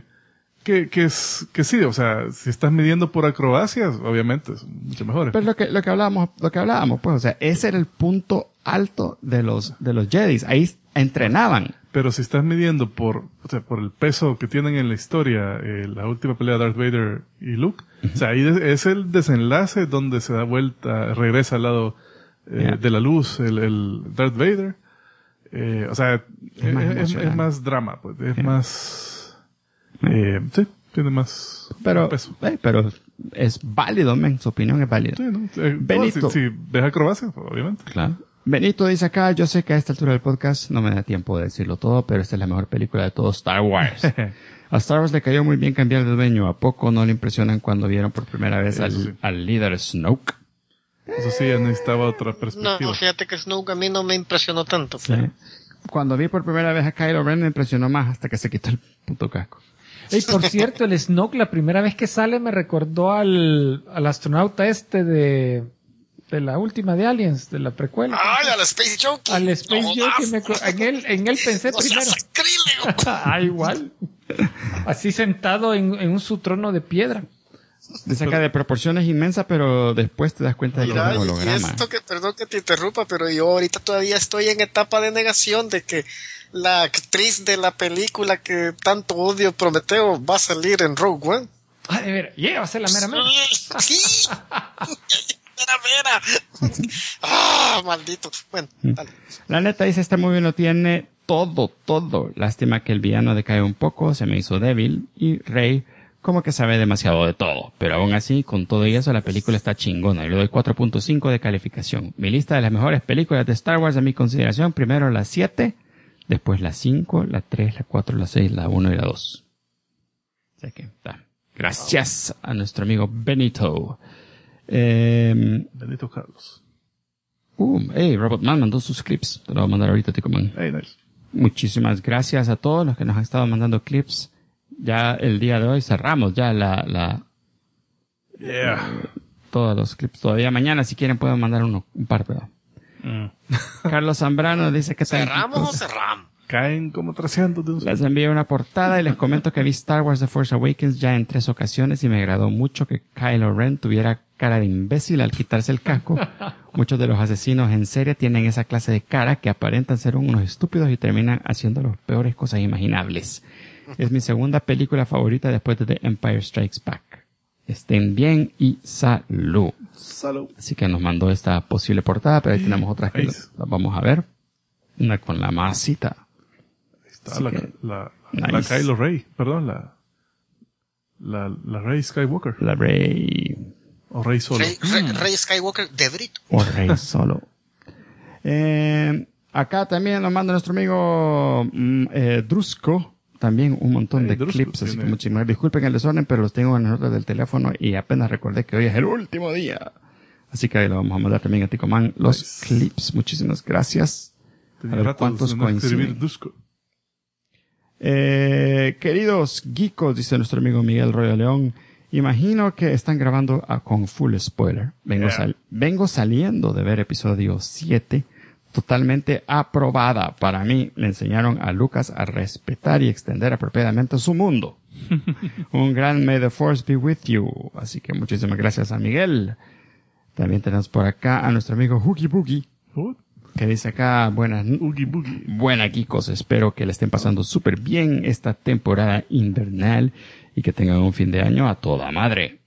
que sí, o sea, si estás midiendo por acrobacias, obviamente es mucho mejor. Pero lo que hablábamos, pues, o sea, ese era el punto alto de los Jedis. Ahí entrenaban. Pero si estás midiendo por el peso que tienen en la historia, la última pelea de Darth Vader y Luke, o sea, ahí es el desenlace donde se da vuelta, regresa al lado de la luz, el Darth Vader. O sea, es más drama, pues, es más, sí, tiene más pero, peso. Pero es válido, men. Su opinión es válida. Sí, ¿no? Benito. Si ves acrobacia, obviamente. Claro. Benito dice acá, yo sé que a esta altura del podcast no me da tiempo de decirlo todo, pero esta es la mejor película de todo Star Wars. A Star Wars le cayó muy bien cambiar de dueño. ¿A poco no le impresionan cuando vieron por primera vez al líder Snoke? Eso sí, ya necesitaba otra perspectiva. No, fíjate que Snoke a mí no me impresionó tanto. Sí. Cuando vi por primera vez a Kylo Ren me impresionó más hasta que se quitó el puto casco. Y por cierto, el Snoke, la primera vez que sale, me recordó al astronauta de la última de Aliens, de la precuela. ¡Ay, al Space Jockey! Al Space Jockey, en él pensé primero. Igual. Así sentado en su trono de piedra. Te saca de proporciones inmensas, pero después te das cuenta de que es un holograma. Perdón que te interrumpa, pero yo ahorita todavía estoy en etapa de negación de que la actriz de la película que tanto odio Prometeo va a salir en Rogue One. Ah, de veras, va a ser la mera. Sí. Mera. Ah, maldito. Bueno, dale. La neta dice, esta movie no tiene todo. Lástima que el villano decae un poco, se me hizo débil, y Rey como que sabe demasiado de todo. Pero aún así, con todo y eso, la película está chingona. Y le doy 4.5 de calificación. Mi lista de las mejores películas de Star Wars, a mi consideración, primero la 7, después la 5, la 3, la 4, la 6, la 1 y la 2. O sea que, está. Gracias a nuestro amigo Benito. Benito Carlos. Robot Man mandó sus clips. Te lo voy a mandar ahorita, Tico Man. Nice. Muchísimas gracias a todos los que nos han estado mandando clips. Ya el día de hoy cerramos ya todos los clips. Todavía mañana, si quieren, pueden mandar un par, pero... Carlos Zambrano dice que ¿Cerramos o cerramos? Caen como 300 de un Les envío una portada y les comento que vi Star Wars The Force Awakens ya en 3 ocasiones y me agradó mucho que Kylo Ren tuviera cara de imbécil al quitarse el casco. Muchos de los asesinos en serie tienen esa clase de cara que aparentan ser unos estúpidos y terminan haciendo las peores cosas imaginables. Es mi segunda película favorita después de The Empire Strikes Back. Estén bien y salud. Salud. Así que nos mandó esta posible portada, pero ahí tenemos otras que las vamos a ver. Una con la masita. Está la Kylo Rey, perdón, la Rey Skywalker. La Rey... O Rey Solo. Rey Skywalker de Brito. O Rey Solo. Acá también nos manda nuestro amigo Drusco. También un montón de Drusco clips. Así que muchísimas disculpen el desorden, pero los tengo en las notas del teléfono y apenas recordé que hoy es el último día. Así que ahí lo vamos a mandar también a Tico Man los clips. Muchísimas gracias. A ver cuántos coinciden. Queridos geekos, dice nuestro amigo Miguel Royo León, imagino que están grabando con full spoiler. Vengo saliendo de ver episodio 7, totalmente aprobada. Para mí, le enseñaron a Lucas a respetar y extender apropiadamente su mundo. Un gran May the Force be with you. Así que muchísimas gracias a Miguel. También tenemos por acá a nuestro amigo Hoogie Boogie, que dice acá, buenas geekos, espero que le estén pasando súper bien esta temporada invernal y que tengan un fin de año a toda madre.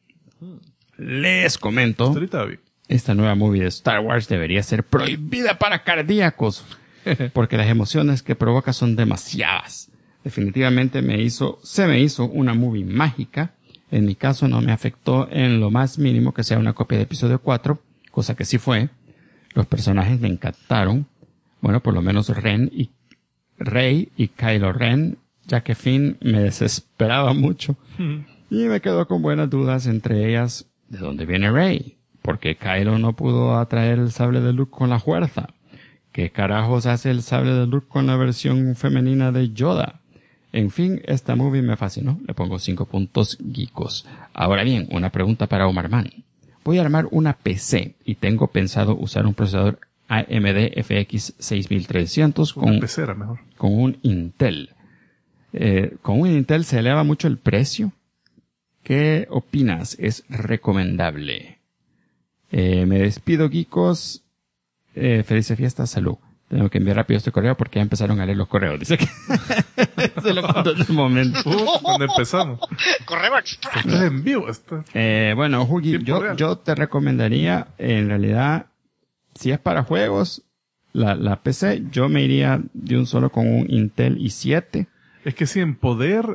Les comento, esta nueva movie de Star Wars debería ser prohibida para cardíacos, porque las emociones que provoca son demasiadas. Definitivamente se me hizo una movie mágica. En mi caso no me afectó en lo más mínimo que sea una copia de episodio 4, cosa que sí fue. Los personajes me encantaron. Bueno, por lo menos Rey y Kylo Ren, ya que Finn me desesperaba mucho. Y me quedo con buenas dudas, entre ellas, ¿de dónde viene Rey? ¿Por qué Kylo no pudo atraer el sable de Luke con la fuerza? ¿Qué carajos hace el sable de Luke con la versión femenina de Yoda? En fin, esta movie me fascinó. Le pongo 5 puntos geekos. Ahora bien, una pregunta para Omar Man. Voy a armar una PC y tengo pensado usar un procesador AMD FX 6300 con un Intel. ¿Con un Intel se eleva mucho el precio? ¿Qué opinas? ¿Es recomendable? Me despido, geekos. Felices fiestas, salud. Tengo que enviar rápido este correo porque ya empezaron a leer los correos. Dice que se lo cuento en el momento. Cuando empezamos. Correo express. Estás en vivo. Bueno, Hugi, yo te recomendaría, en realidad, si es para juegos, la PC, yo me iría de un solo con un Intel i7. Es que sí, en poder,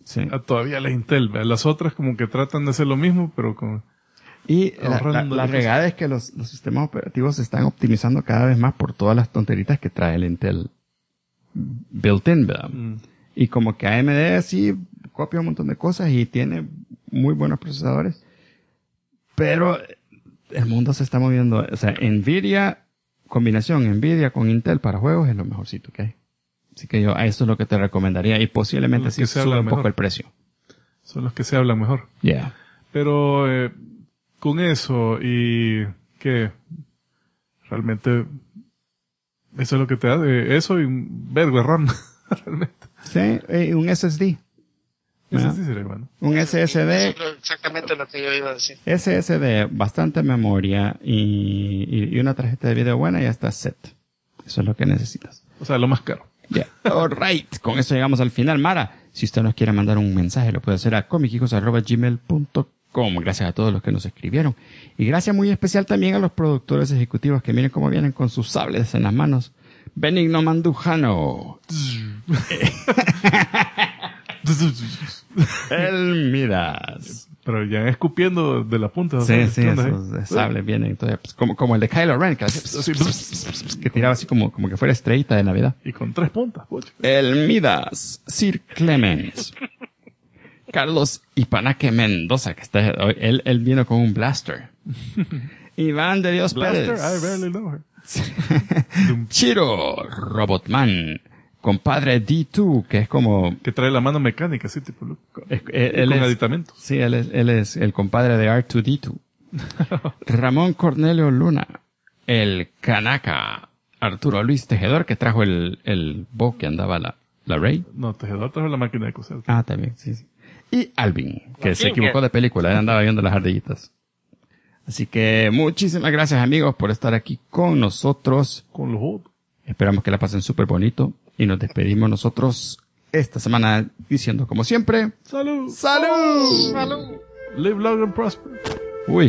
Sí. Todavía la Intel, ¿verdad? Las otras como que tratan de hacer lo mismo, pero con... Y la regada es que los sistemas operativos se están optimizando cada vez más por todas las tonteritas que trae el Intel built-in, ¿verdad? Y como que AMD sí copia un montón de cosas y tiene muy buenos procesadores, pero el mundo se está moviendo. O sea, combinación Nvidia con Intel para juegos es lo mejorcito que hay. Así que yo a eso es lo que te recomendaría y posiblemente sí suba un poco el precio. Son los que se hablan mejor. Yeah. Pero con eso y que realmente eso es lo que te da, eso y un vergo de RAM. Realmente. Sí, y un SSD. SSD sería bueno. Un SSD. Eso es exactamente lo que yo iba a decir. SSD, bastante memoria y una tarjeta de video buena y ya está set. Eso es lo que necesitas. O sea, lo más caro. Yeah. Alright, con eso llegamos al final. Mara, si usted nos quiere mandar un mensaje, lo puede hacer a comicicos@gmail.com. Gracias a todos los que nos escribieron. Y gracias muy especial también a los productores ejecutivos que miren cómo vienen con sus sables en las manos. Benigno Mandujano. El Midas. Pero ya escupiendo de la punta. Sí, esos sables vienen. Entonces, pues, como el de Kylo Ren, que tiraba así como que fuera estrellita de Navidad. Y con 3 puntas. Pocho. El Midas. Sir Clemens. Carlos Ipanaque Mendoza, que está, él vino con un blaster. Iván de Dios Blaster, Pérez. I barely know her. Chiro Robotman. Compadre D2, que es como... Que trae la mano mecánica, así tipo... con aditamentos. Sí, él es el compadre de R2D2. Ramón Cornelio Luna. El Kanaka. Arturo Luis Tejedor, que trajo el Bo que andaba la Rey. No, Tejedor trajo la máquina de coser. Ah, también, sí. Y Alvin, que se equivocó de película, él andaba viendo las ardillitas. Así que muchísimas gracias, amigos, por estar aquí con nosotros. Con los otros. Esperamos que la pasen súper bonito. Y nos despedimos nosotros esta semana diciendo, como siempre, ¡Salud! ¡Salud! ¡Salud! Live long and prosper. Uy.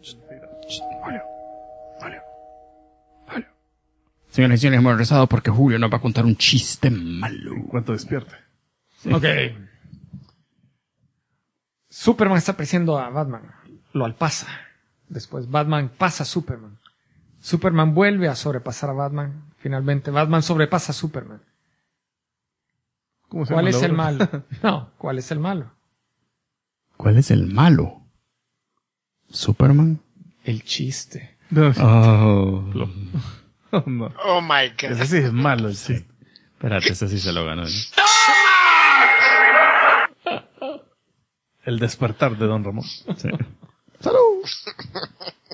Señoras y señores, hemos regresado porque Julio nos va a contar un chiste malo. En cuanto despierte. Sí. Ok. Superman está persiguiendo a Batman. Lo alpasa. Después Batman pasa a Superman. Superman vuelve a sobrepasar a Batman. Finalmente Batman sobrepasa a Superman. ¿Cuál es el malo? No, ¿cuál es el malo? ¿Cuál es el malo? ¿Superman? El chiste. Oh. No. Oh my God. Ese sí es malo, el chiste. Espérate, ese sí se lo ganó. ¿No? El despertar de Don Ramón. Sí. ¡Salud!